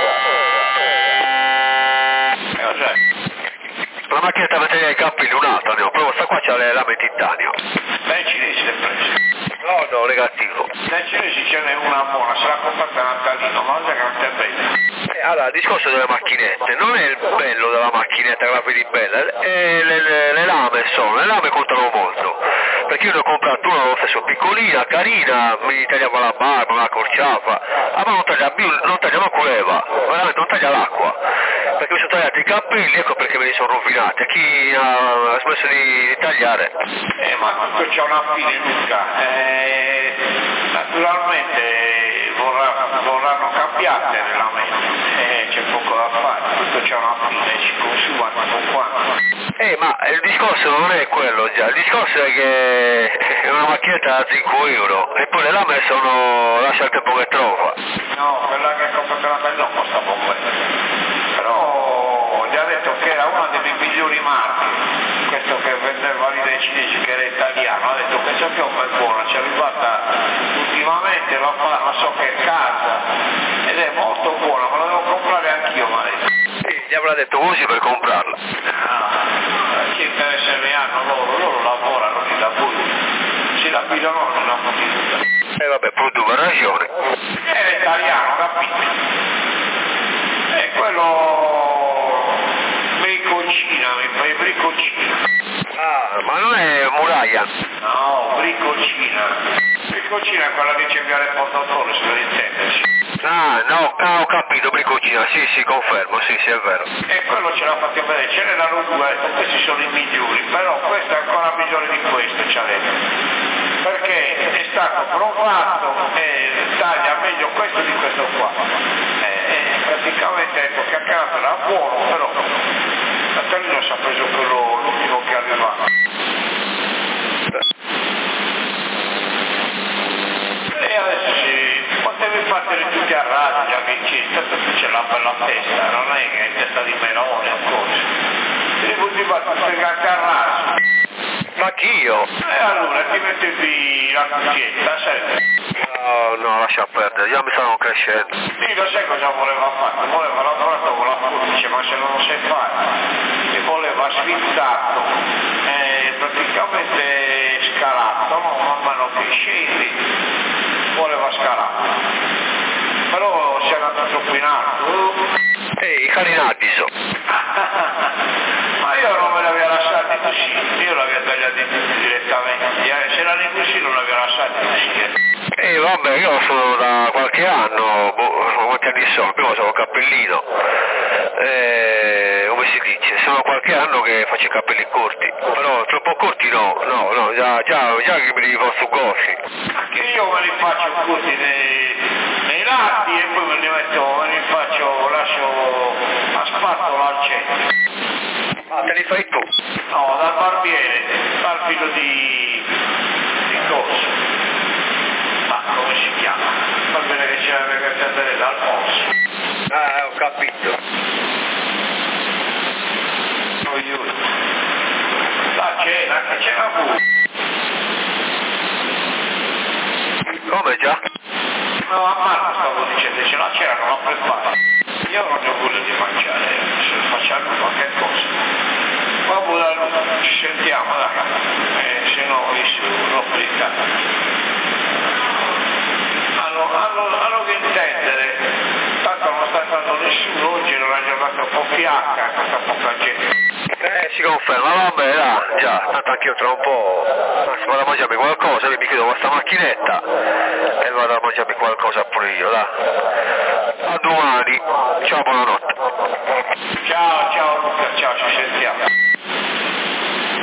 La macchinetta per tagliare i capelli un'altra, però questa qua c'ha le lame in titanio. Dai cinesi le prese. No, negativo. Dai cinesi ce n'è una buona, se l'ha comprata Natalino, ma non è che non è bella. Allora, il discorso delle macchinette, non è il bello della macchinetta che la vedi bella, le lame sono, le lame contano molto. Perché io ne ho comprato una lo stesso piccolina, carina, mi tagliava la barba, me la accorciava, ma non taglia manco l'eva, veramente non taglia l'acqua. Perché mi sono tagliati i capelli, ecco perché me li sono rovinati. Chi ha smesso di tagliare? Ma tutto c'è una fine, Luca. Naturalmente vorranno cambiate le lame, c'è poco da fare, tutto c'è una fine, ci consuma tutto quanto. Ma il discorso non è quello già, il discorso è che è una macchinetta da 5 euro e poi le lame sono lascia il tempo che trova. No, quella che ho comprato la non costa poco. Però gli ha detto che era una delle migliori marche, questo che vendeva lì dai cinesi che era italiano, ha detto che questa piomba è buona, ci è arrivata ultimamente, la so che è casa ed è molto buona, me la devo comprare anch'io, ma gli avrà detto così per comprarla. Che interesse ne hanno loro lavorano di lavoro, si la pigliano nella motivazione. Vabbè, produco ragione. È italiano, capito? È quello bricocina, mi fai bricocina. Ah, ma non è muraglia? No, bricocina. Bricocina è quella che c'è via il portatore, se per intenderci. Ho capito, bricocina, sì, confermo, sì, è vero. E quello ce l'ha fatto vedere, ce n'erano due, questi sono i migliori, però questo è ancora migliore di questo, ci ha detto. Perché è stato provato e taglia meglio questo di questo qua. Praticamente ecco che a casa era buono, però Natalino si è preso quello l'ultimo che aveva. E adesso potevi farteli tutti a radio, gli amici, tanto tu c'è la bella testa, non è che hai testa di melone o cose. Ti devi battere anche a raso. Ma chi io? E allora ti mettevi la cucchietta, sai? No, lascia perdere, già mi stanno crescendo. Sì, lo sai cosa voleva fare? Voleva lavorato con la forbice, ma se non lo sai fare. E voleva sfizzato, praticamente scalato, no? Man mano che scendi, voleva scalato. Però si è andato troppo in alto. I carinati so. Ma io non me l'aveva lasciati così, io l'avevo tagliati tutti direttamente. Se erano così non l'avevo lasciati così. Vabbè, io sono da qualche anno, quanti anni sono, prima sono cappellino, come si dice, sono qualche anno che faccio i capelli corti, però troppo corti no, già che me li posso goffi. Anche io me li faccio corti nei lati e poi me li lascio a spatola al centro. Ah, te li fai tu? No, dal barbiere, dal filo di coso. Ma come si chiama? Va bene che c'è la ragazza Alfonso. Ah, ho capito. La c'era pure. Come già? No, a Marco stavo dicendo, ce la c'era, non l'ho preparato. Io non ho voglia di mangiare, se facciamo qualche cosa. Vabbè, ci sentiamo, dai, se no l'ho fritta. Hanno che intendere, tanto non sta andando nessuno, oggi è una giornata un po' fiacca, questa poca gente. Si conferma, vabbè, già, tanto anch'io tra un po', vado a mangiarmi qualcosa, mi chiedo questa macchinetta e vado a mangiarmi qualcosa pure io, dai. A domani.